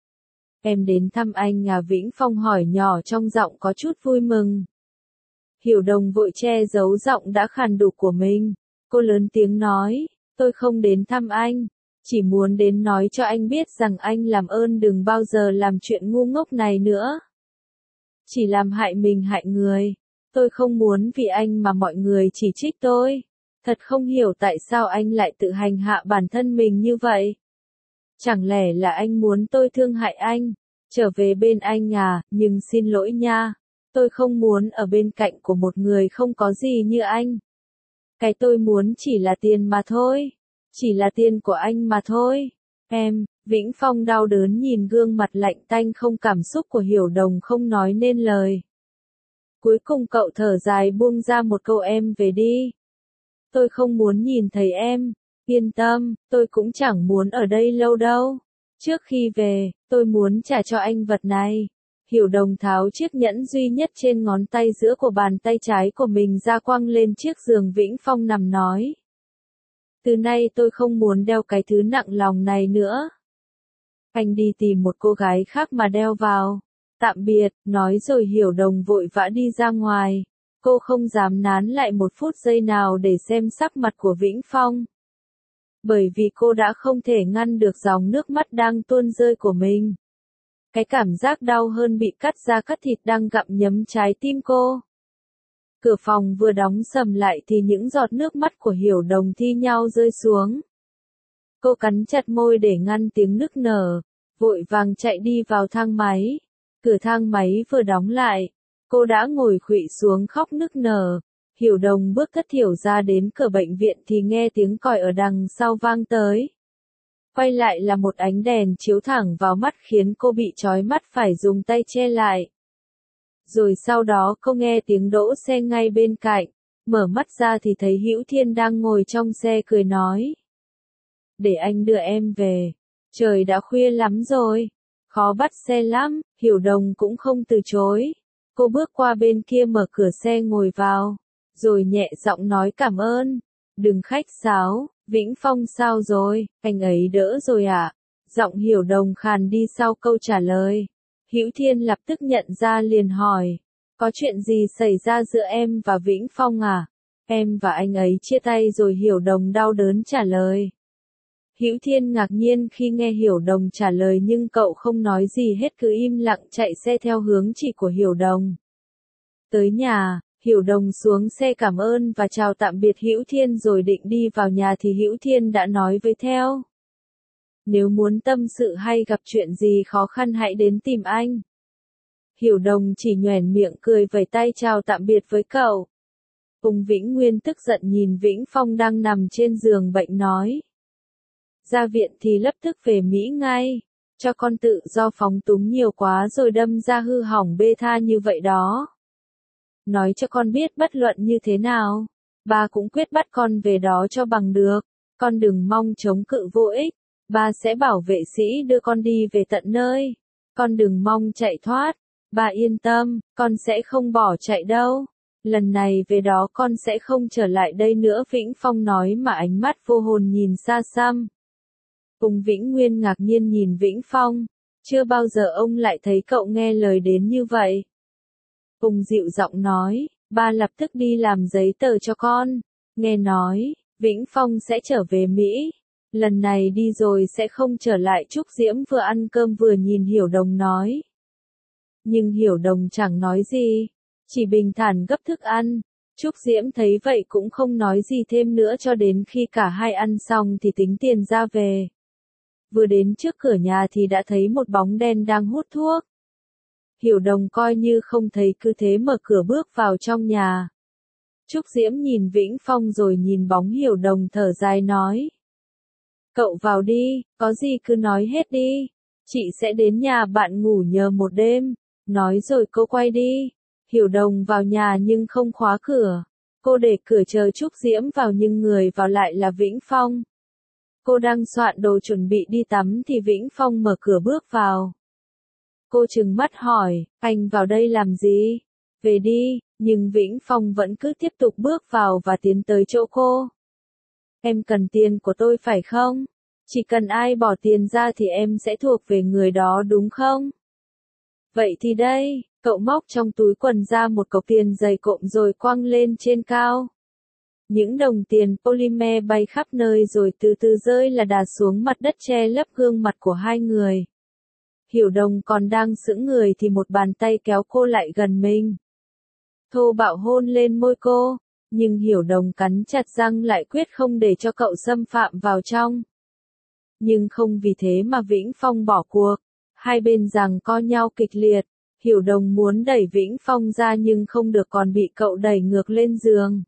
Em đến thăm anh à? Vĩnh Phong hỏi nhỏ trong giọng có chút vui mừng. Hiểu Đồng vội che giấu giọng đã khàn đục của mình. Cô lớn tiếng nói, tôi không đến thăm anh, chỉ muốn đến nói cho anh biết rằng anh làm ơn đừng bao giờ làm chuyện ngu ngốc này nữa. Chỉ làm hại mình hại người. Tôi không muốn vì anh mà mọi người chỉ trích tôi. Thật không hiểu tại sao anh lại tự hành hạ bản thân mình như vậy. Chẳng lẽ là anh muốn tôi thương hại anh, trở về bên anh à? Nhưng xin lỗi nha, tôi không muốn ở bên cạnh của một người không có gì như anh. Cái tôi muốn chỉ là tiền mà thôi, chỉ là tiền của anh mà thôi. Em, Vĩnh Phong đau đớn nhìn gương mặt lạnh tanh không cảm xúc của Hiểu Đồng không nói nên lời. Cuối cùng cậu thở dài buông ra một câu em về đi. Tôi không muốn nhìn thấy em, yên tâm, tôi cũng chẳng muốn ở đây lâu đâu. Trước khi về, tôi muốn trả cho anh vật này. Hiểu Đồng tháo chiếc nhẫn duy nhất trên ngón tay giữa của bàn tay trái của mình ra quăng lên chiếc giường Vĩnh Phong nằm nói. Từ nay tôi không muốn đeo cái thứ nặng lòng này nữa. Anh đi tìm một cô gái khác mà đeo vào. Tạm biệt, nói rồi Hiểu Đồng vội vã đi ra ngoài. Cô không dám nán lại một phút giây nào để xem sắc mặt của Vĩnh Phong. Bởi vì cô đã không thể ngăn được dòng nước mắt đang tuôn rơi của mình. Cái cảm giác đau hơn bị cắt da cắt thịt đang gặm nhấm trái tim cô. Cửa phòng vừa đóng sầm lại thì những giọt nước mắt của Hiểu Đồng thi nhau rơi xuống. Cô cắn chặt môi để ngăn tiếng nức nở, vội vàng chạy đi vào thang máy. Cửa thang máy vừa đóng lại, cô đã ngồi khuỵu xuống khóc nức nở. Hiểu Đồng bước thất thiểu ra đến cửa bệnh viện thì nghe tiếng còi ở đằng sau vang tới. Quay lại là một ánh đèn chiếu thẳng vào mắt khiến cô bị chói mắt phải dùng tay che lại. Rồi sau đó cô nghe tiếng đỗ xe ngay bên cạnh, mở mắt ra thì thấy Hữu Thiên đang ngồi trong xe cười nói. Để anh đưa em về, trời đã khuya lắm rồi, khó bắt xe lắm. Hiểu Đồng cũng không từ chối. Cô bước qua bên kia mở cửa xe ngồi vào, rồi nhẹ giọng nói cảm ơn. Đừng khách sáo, Vĩnh Phong sao rồi, anh ấy đỡ rồi à? Giọng Hiểu Đồng khàn đi sau câu trả lời. Hữu Thiên lập tức nhận ra liền hỏi, có chuyện gì xảy ra giữa em và Vĩnh Phong à? Em và anh ấy chia tay rồi. Hiểu Đồng đau đớn trả lời. Hữu Thiên ngạc nhiên khi nghe Hiểu Đồng trả lời nhưng cậu không nói gì hết cứ im lặng chạy xe theo hướng chỉ của Hiểu Đồng. Tới nhà, Hiểu Đồng xuống xe cảm ơn và chào tạm biệt Hữu Thiên rồi định đi vào nhà thì Hữu Thiên đã nói với theo. Nếu muốn tâm sự hay gặp chuyện gì khó khăn hãy đến tìm anh. Hiểu Đồng chỉ nhoẻn miệng cười vẫy tay chào tạm biệt với cậu. Phùng Vĩnh Nguyên tức giận nhìn Vĩnh Phong đang nằm trên giường bệnh nói. Ra viện thì lập tức về Mỹ ngay, cho con tự do phóng túng nhiều quá rồi đâm ra hư hỏng bê tha như vậy đó. Nói cho con biết bất luận như thế nào, ba cũng quyết bắt con về đó cho bằng được, con đừng mong chống cự vô ích, ba sẽ bảo vệ sĩ đưa con đi về tận nơi, con đừng mong chạy thoát, ba yên tâm, con sẽ không bỏ chạy đâu. Lần này về đó con sẽ không trở lại đây nữa Vĩnh Phong nói mà ánh mắt vô hồn nhìn xa xăm. Phùng Vĩnh Nguyên ngạc nhiên nhìn Vĩnh Phong, chưa bao giờ ông lại thấy cậu nghe lời đến như vậy. Phùng dịu giọng nói, ba lập tức đi làm giấy tờ cho con, nghe nói, Vĩnh Phong sẽ trở về Mỹ, lần này đi rồi sẽ không trở lại. Trúc Diễm vừa ăn cơm vừa nhìn Hiểu Đồng nói. Nhưng Hiểu Đồng chẳng nói gì, chỉ bình thản gấp thức ăn. Trúc Diễm thấy vậy cũng không nói gì thêm nữa cho đến khi cả hai ăn xong thì tính tiền ra về. Vừa đến trước cửa nhà thì đã thấy một bóng đen đang hút thuốc. Hiểu Đồng coi như không thấy cứ thế mở cửa bước vào trong nhà. Trúc Diễm nhìn Vĩnh Phong rồi nhìn bóng Hiểu Đồng thở dài nói. Cậu vào đi, có gì cứ nói hết đi. Chị sẽ đến nhà bạn ngủ nhờ một đêm. Nói rồi cô quay đi. Hiểu Đồng vào nhà nhưng không khóa cửa. Cô để cửa chờ Trúc Diễm vào nhưng người vào lại là Vĩnh Phong. Cô đang soạn đồ chuẩn bị đi tắm thì Vĩnh Phong mở cửa bước vào. Cô trừng mắt hỏi, anh vào đây làm gì? Về đi, nhưng Vĩnh Phong vẫn cứ tiếp tục bước vào và tiến tới chỗ cô. Em cần tiền của tôi phải không? Chỉ cần ai bỏ tiền ra thì em sẽ thuộc về người đó đúng không? Vậy thì đây, cậu móc trong túi quần ra một cọc tiền dày cộm rồi quăng lên trên cao. Những đồng tiền polymer bay khắp nơi rồi từ từ rơi là đà xuống mặt đất che lấp gương mặt của hai người. Hiểu Đồng còn đang sững người thì một bàn tay kéo cô lại gần mình. Thô bạo hôn lên môi cô, nhưng Hiểu Đồng cắn chặt răng lại quyết không để cho cậu xâm phạm vào trong. Nhưng không vì thế mà Vĩnh Phong bỏ cuộc, hai bên giằng co nhau kịch liệt. Hiểu Đồng muốn đẩy Vĩnh Phong ra nhưng không được còn bị cậu đẩy ngược lên giường.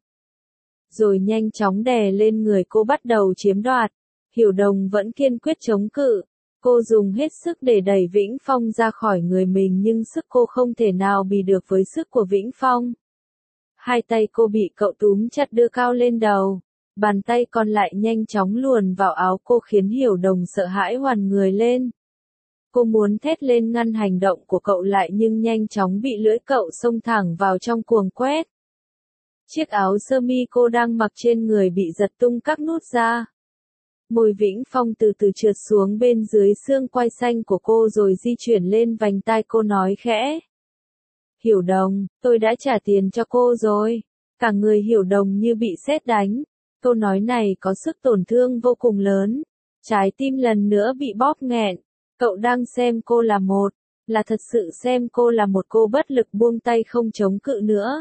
Rồi nhanh chóng đè lên người cô bắt đầu chiếm đoạt. Hiểu Đồng vẫn kiên quyết chống cự. Cô dùng hết sức để đẩy Vĩnh Phong ra khỏi người mình nhưng sức cô không thể nào bì được với sức của Vĩnh Phong. Hai tay cô bị cậu túm chặt đưa cao lên đầu. Bàn tay còn lại nhanh chóng luồn vào áo cô khiến Hiểu Đồng sợ hãi hoàn người lên. Cô muốn thét lên ngăn hành động của cậu lại nhưng nhanh chóng bị lưỡi cậu xông thẳng vào trong cuồng quét. Chiếc áo sơ mi cô đang mặc trên người bị giật tung các nút ra. Môi Vĩnh Phong từ từ trượt xuống bên dưới xương quai xanh của cô rồi di chuyển lên vành tai cô nói khẽ. Hiểu Đồng, tôi đã trả tiền cho cô rồi. Cả người Hiểu Đồng như bị sét đánh. Câu nói này có sức tổn thương vô cùng lớn. Trái tim lần nữa bị bóp nghẹn. Cậu đang xem cô là một, là thật sự xem cô là một cô bất lực buông tay không chống cự nữa.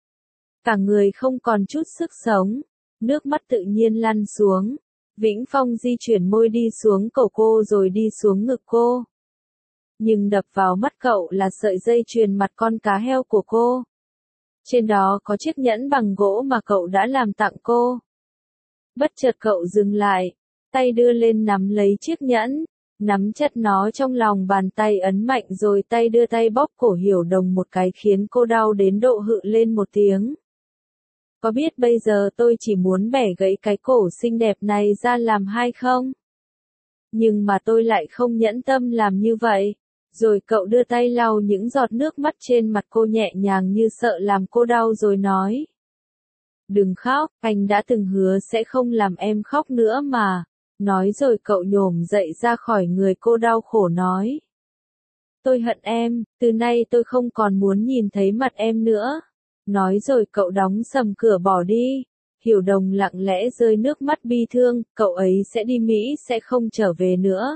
Cả người không còn chút sức sống, nước mắt tự nhiên lăn xuống. Vĩnh Phong di chuyển môi đi xuống cổ cô rồi đi xuống ngực cô. Nhưng đập vào mắt cậu là sợi dây chuyền mặt con cá heo của cô. Trên đó có chiếc nhẫn bằng gỗ mà cậu đã làm tặng cô. Bất chợt cậu dừng lại, tay đưa lên nắm lấy chiếc nhẫn. Nắm chặt nó trong lòng bàn tay ấn mạnh rồi tay đưa tay bóp cổ Hiểu Đồng một cái khiến cô đau đến độ hự lên một tiếng. Có biết bây giờ tôi chỉ muốn bẻ gãy cái cổ xinh đẹp này ra làm hai không? Nhưng mà tôi lại không nhẫn tâm làm như vậy. Rồi cậu đưa tay lau những giọt nước mắt trên mặt cô nhẹ nhàng như sợ làm cô đau rồi nói. Đừng khóc, anh đã từng hứa sẽ không làm em khóc nữa mà. Nói rồi cậu nhổm dậy ra khỏi người cô đau khổ nói. Tôi hận em, từ nay tôi không còn muốn nhìn thấy mặt em nữa. Nói rồi cậu đóng sầm cửa bỏ đi. Hiểu Đồng lặng lẽ rơi nước mắt bi thương, cậu ấy sẽ đi Mỹ sẽ không trở về nữa.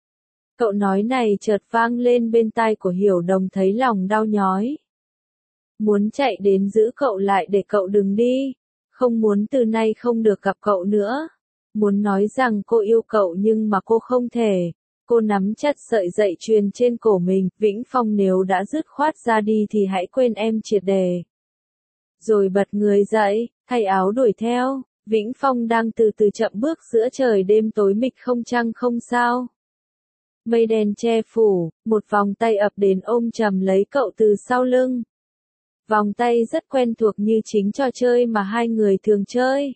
Cậu nói này chợt vang lên bên tai của Hiểu Đồng thấy lòng đau nhói. muốn chạy đến giữ cậu lại để cậu đừng đi, không muốn từ nay không được gặp cậu nữa, muốn nói rằng cô yêu cậu nhưng mà cô không thể. Cô nắm chặt sợi dây chuyền trên cổ mình, Vĩnh Phong nếu đã dứt khoát ra đi thì hãy quên em triệt đề. Rồi bật người dậy, thay áo đuổi theo, Vĩnh Phong đang từ từ chậm bước giữa trời đêm tối mịt không trăng không sao. Mây đen che phủ, một vòng tay ập đến ôm chầm lấy cậu từ sau lưng. Vòng tay rất quen thuộc như chính trò chơi mà hai người thường chơi.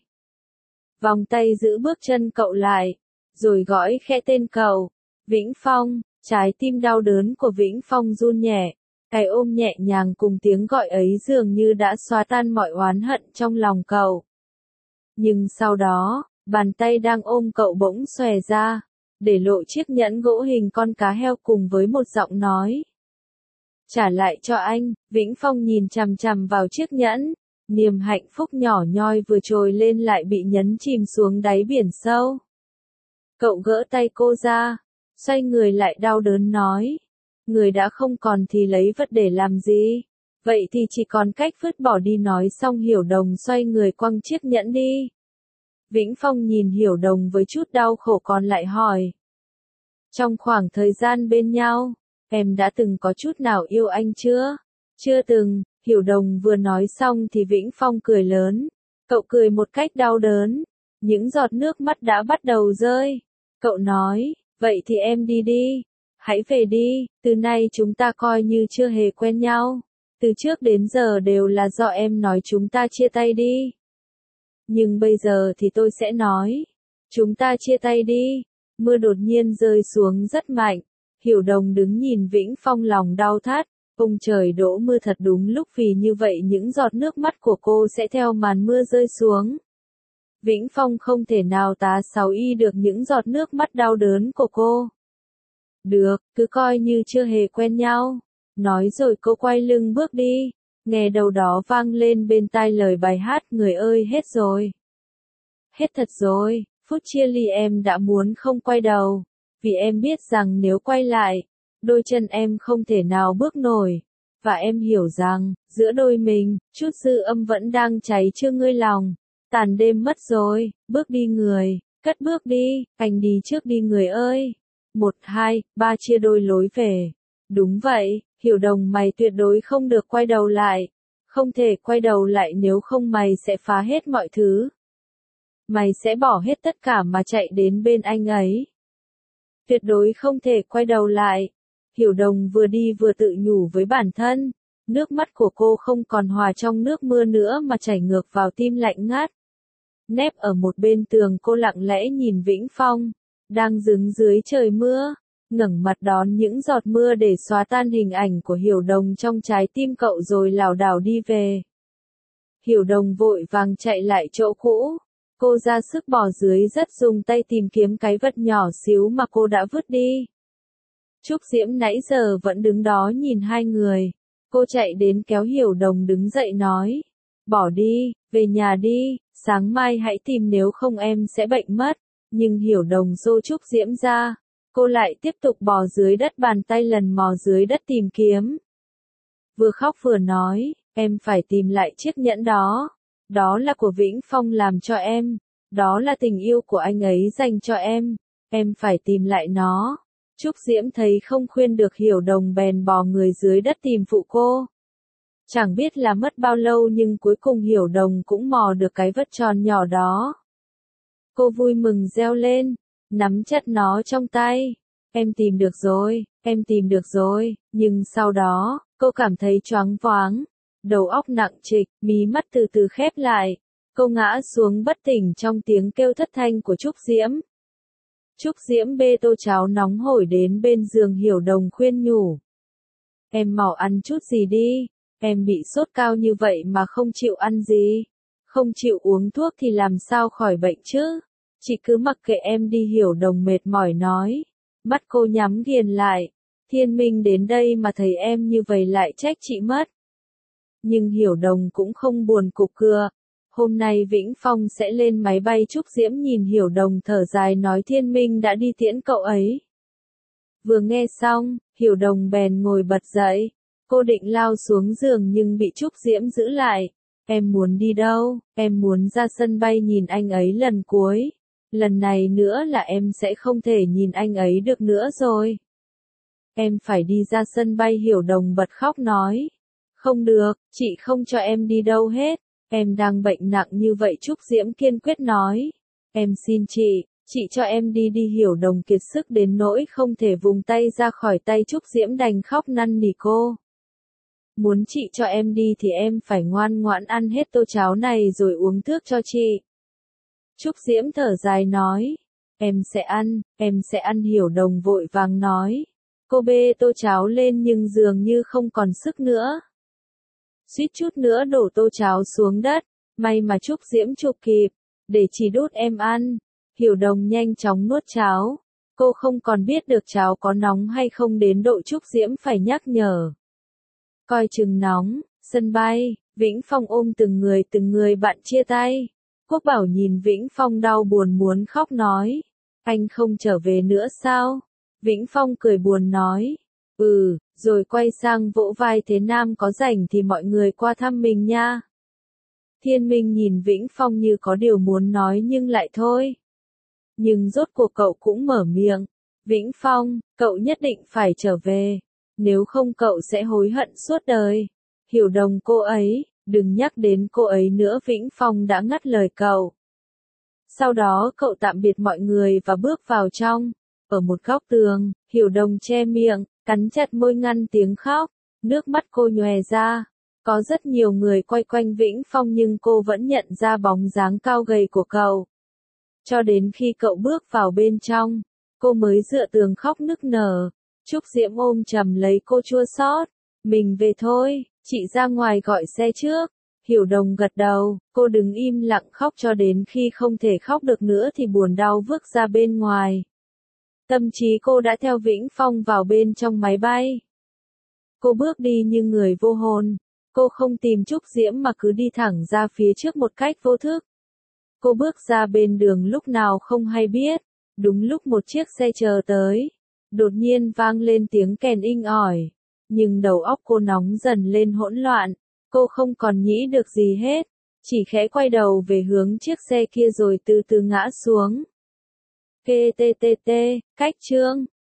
Vòng tay giữ bước chân cậu lại, rồi gõ khẽ tên cậu. Vĩnh Phong, trái tim đau đớn của Vĩnh Phong run nhẹ, cái ôm nhẹ nhàng cùng tiếng gọi ấy dường như đã xóa tan mọi oán hận trong lòng cậu. Nhưng sau đó, bàn tay đang ôm cậu bỗng xòe ra, để lộ chiếc nhẫn gỗ hình con cá heo cùng với một giọng nói. Trả lại cho anh, Vĩnh Phong nhìn chằm chằm vào chiếc nhẫn, niềm hạnh phúc nhỏ nhoi vừa trồi lên lại bị nhấn chìm xuống đáy biển sâu. Cậu gỡ tay cô ra, xoay người lại đau đớn nói, người đã không còn thì lấy vật để làm gì, vậy thì chỉ còn cách vứt bỏ đi. Nói xong Hiểu Đồng xoay người quăng chiếc nhẫn đi. Vĩnh Phong nhìn Hiểu Đồng với chút đau khổ còn lại hỏi. Trong khoảng thời gian bên nhau, em đã từng có chút nào yêu anh chưa? Chưa từng, Hiểu Đồng vừa nói xong thì Vĩnh Phong cười lớn. Cậu cười một cách đau đớn, những giọt nước mắt đã bắt đầu rơi. Cậu nói, vậy thì em đi đi, hãy về đi, từ nay chúng ta coi như chưa hề quen nhau. Từ trước đến giờ đều là do em nói chúng ta chia tay đi. Nhưng bây giờ thì tôi sẽ nói, chúng ta chia tay đi. Mưa đột nhiên rơi xuống rất mạnh, Hiểu Đồng đứng nhìn Vĩnh Phong lòng đau thắt, ông trời đổ mưa thật đúng lúc vì như vậy những giọt nước mắt của cô sẽ theo màn mưa rơi xuống. Vĩnh Phong không thể nào tá sáu y được những giọt nước mắt đau đớn của cô. Được, cứ coi như chưa hề quen nhau. Nói rồi cô quay lưng bước đi, nghe đầu đó vang lên bên tai lời bài hát người ơi hết rồi. Hết thật rồi, phút chia ly em đã muốn không quay đầu, vì em biết rằng nếu quay lại, đôi chân em không thể nào bước nổi. Và em hiểu rằng, giữa đôi mình, chút dư âm vẫn đang cháy chưa nguôi lòng. Tàn đêm mất rồi, bước đi người, cất bước đi, anh đi trước đi người ơi. Một, hai, ba chia đôi lối về. Đúng vậy, Hiểu Đồng mày tuyệt đối không được quay đầu lại. Không thể quay đầu lại nếu không mày sẽ phá hết mọi thứ. Mày sẽ bỏ hết tất cả mà chạy đến bên anh ấy. Tuyệt đối không thể quay đầu lại. Hiểu Đồng vừa đi vừa tự nhủ với bản thân. Nước mắt của cô không còn hòa trong nước mưa nữa mà chảy ngược vào tim lạnh ngắt. Nép ở một bên tường cô lặng lẽ nhìn Vĩnh Phong, đang đứng dưới trời mưa, ngẩng mặt đón những giọt mưa để xóa tan hình ảnh của Hiểu Đồng trong trái tim cậu rồi lảo đảo đi về. Hiểu Đồng vội vàng chạy lại chỗ cũ, cô ra sức bò dưới rất dùng tay tìm kiếm cái vật nhỏ xíu mà cô đã vứt đi. Trúc Diễm nãy giờ vẫn đứng đó nhìn hai người, cô chạy đến kéo Hiểu Đồng đứng dậy nói, bỏ đi, về nhà đi, sáng mai hãy tìm nếu không em sẽ bệnh mất. Nhưng Hiểu Đồng xô Trúc Diễm ra, cô lại tiếp tục bò dưới đất bàn tay lần mò dưới đất tìm kiếm. Vừa khóc vừa nói, em phải tìm lại chiếc nhẫn đó, đó là của Vĩnh Phong làm cho em, đó là tình yêu của anh ấy dành cho em, em phải tìm lại nó. Trúc Diễm thấy không khuyên được Hiểu Đồng bèn bò người dưới đất tìm phụ cô. Chẳng biết là mất bao lâu nhưng cuối cùng Hiểu Đồng cũng mò được cái vật tròn nhỏ đó. Cô vui mừng reo lên, nắm chặt nó trong tay. Em tìm được rồi, em tìm được rồi, nhưng sau đó, cô cảm thấy choáng váng, đầu óc nặng trịch, mí mắt từ từ khép lại. Cô ngã xuống bất tỉnh trong tiếng kêu thất thanh của Trúc Diễm. Trúc Diễm bê tô cháo nóng hổi đến bên giường Hiểu Đồng khuyên nhủ. Em mau ăn chút gì đi, em bị sốt cao như vậy mà không chịu ăn gì, không chịu uống thuốc thì làm sao khỏi bệnh chứ, chị cứ mặc kệ em đi. Hiểu Đồng mệt mỏi nói, mắt cô nhắm nghiền lại, Thiên Minh đến đây mà thấy em như vậy lại trách chị mất. Nhưng Hiểu Đồng cũng không buồn cục cưa. Hôm nay Vĩnh Phong sẽ lên máy bay. Trúc Diễm nhìn Hiểu Đồng thở dài nói Thiên Minh đã đi tiễn cậu ấy. Vừa nghe xong, Hiểu Đồng bèn ngồi bật dậy. Cô định lao xuống giường nhưng bị Trúc Diễm giữ lại. Em muốn đi đâu? Em muốn ra sân bay nhìn anh ấy lần cuối. Lần này nữa là em sẽ không thể nhìn anh ấy được nữa rồi. Em phải đi ra sân bay. Hiểu Đồng bật khóc nói. Không được, chị không cho em đi đâu hết. Em đang bệnh nặng như vậy. Trúc Diễm kiên quyết nói. Em xin chị, chị cho em đi đi. Hiểu Đồng kiệt sức đến nỗi không thể vùng tay ra khỏi tay Trúc Diễm, đành khóc năn nỉ cô. Muốn chị cho em đi thì em phải ngoan ngoãn ăn hết tô cháo này rồi uống thuốc cho chị. Trúc Diễm thở dài nói. Em sẽ ăn, em sẽ ăn. Hiểu Đồng vội vàng nói. Cô bê tô cháo lên nhưng dường như không còn sức nữa. Suýt chút nữa đổ tô cháo xuống đất, may mà Trúc Diễm chụp kịp, để chỉ đút em ăn. Hiểu Đồng nhanh chóng nuốt cháo. Cô không còn biết được cháo có nóng hay không đến độ Trúc Diễm phải nhắc nhở. Coi chừng nóng. Sân bay, Vĩnh Phong ôm từng người từng người bạn chia tay. Quốc Bảo nhìn Vĩnh Phong đau buồn muốn khóc nói. Anh không trở về nữa sao? Vĩnh Phong cười buồn nói. Ừ, rồi quay sang vỗ vai Thế Nam, có rảnh thì mọi người qua thăm mình nha. Thiên Minh nhìn Vĩnh Phong như có điều muốn nói nhưng lại thôi. Nhưng rốt cuộc cậu cũng mở miệng. Vĩnh Phong, cậu nhất định phải trở về. Nếu không cậu sẽ hối hận suốt đời. Hiểu Đồng cô ấy, đừng nhắc đến cô ấy nữa. Vĩnh Phong đã ngắt lời cậu. Sau đó cậu tạm biệt mọi người và bước vào trong. Ở một góc tường, Hiểu Đồng che miệng, cắn chặt môi ngăn tiếng khóc. Nước mắt cô nhòe ra. Có rất nhiều người quay quanh Vĩnh Phong nhưng cô vẫn nhận ra bóng dáng cao gầy của cậu. Cho đến khi cậu bước vào bên trong, cô mới dựa tường khóc nức nở. Trúc Diễm ôm chầm lấy cô chua xót. Mình về thôi, chị ra ngoài gọi xe trước. Hiểu Đồng gật đầu, cô đứng im lặng khóc cho đến khi không thể khóc được nữa thì buồn đau vứt ra bên ngoài. Tâm trí cô đã theo Vĩnh Phong vào bên trong máy bay. Cô bước đi như người vô hồn. Cô không tìm Trúc Diễm mà cứ đi thẳng ra phía trước một cách vô thức. Cô bước ra bên đường lúc nào không hay biết. Đúng lúc một chiếc xe chờ tới. Đột nhiên vang lên tiếng kèn inh ỏi. Nhưng đầu óc cô nóng dần lên hỗn loạn. Cô không còn nghĩ được gì hết. Chỉ khẽ quay đầu về hướng chiếc xe kia rồi từ từ ngã xuống. pê tê tê tê, cách chương.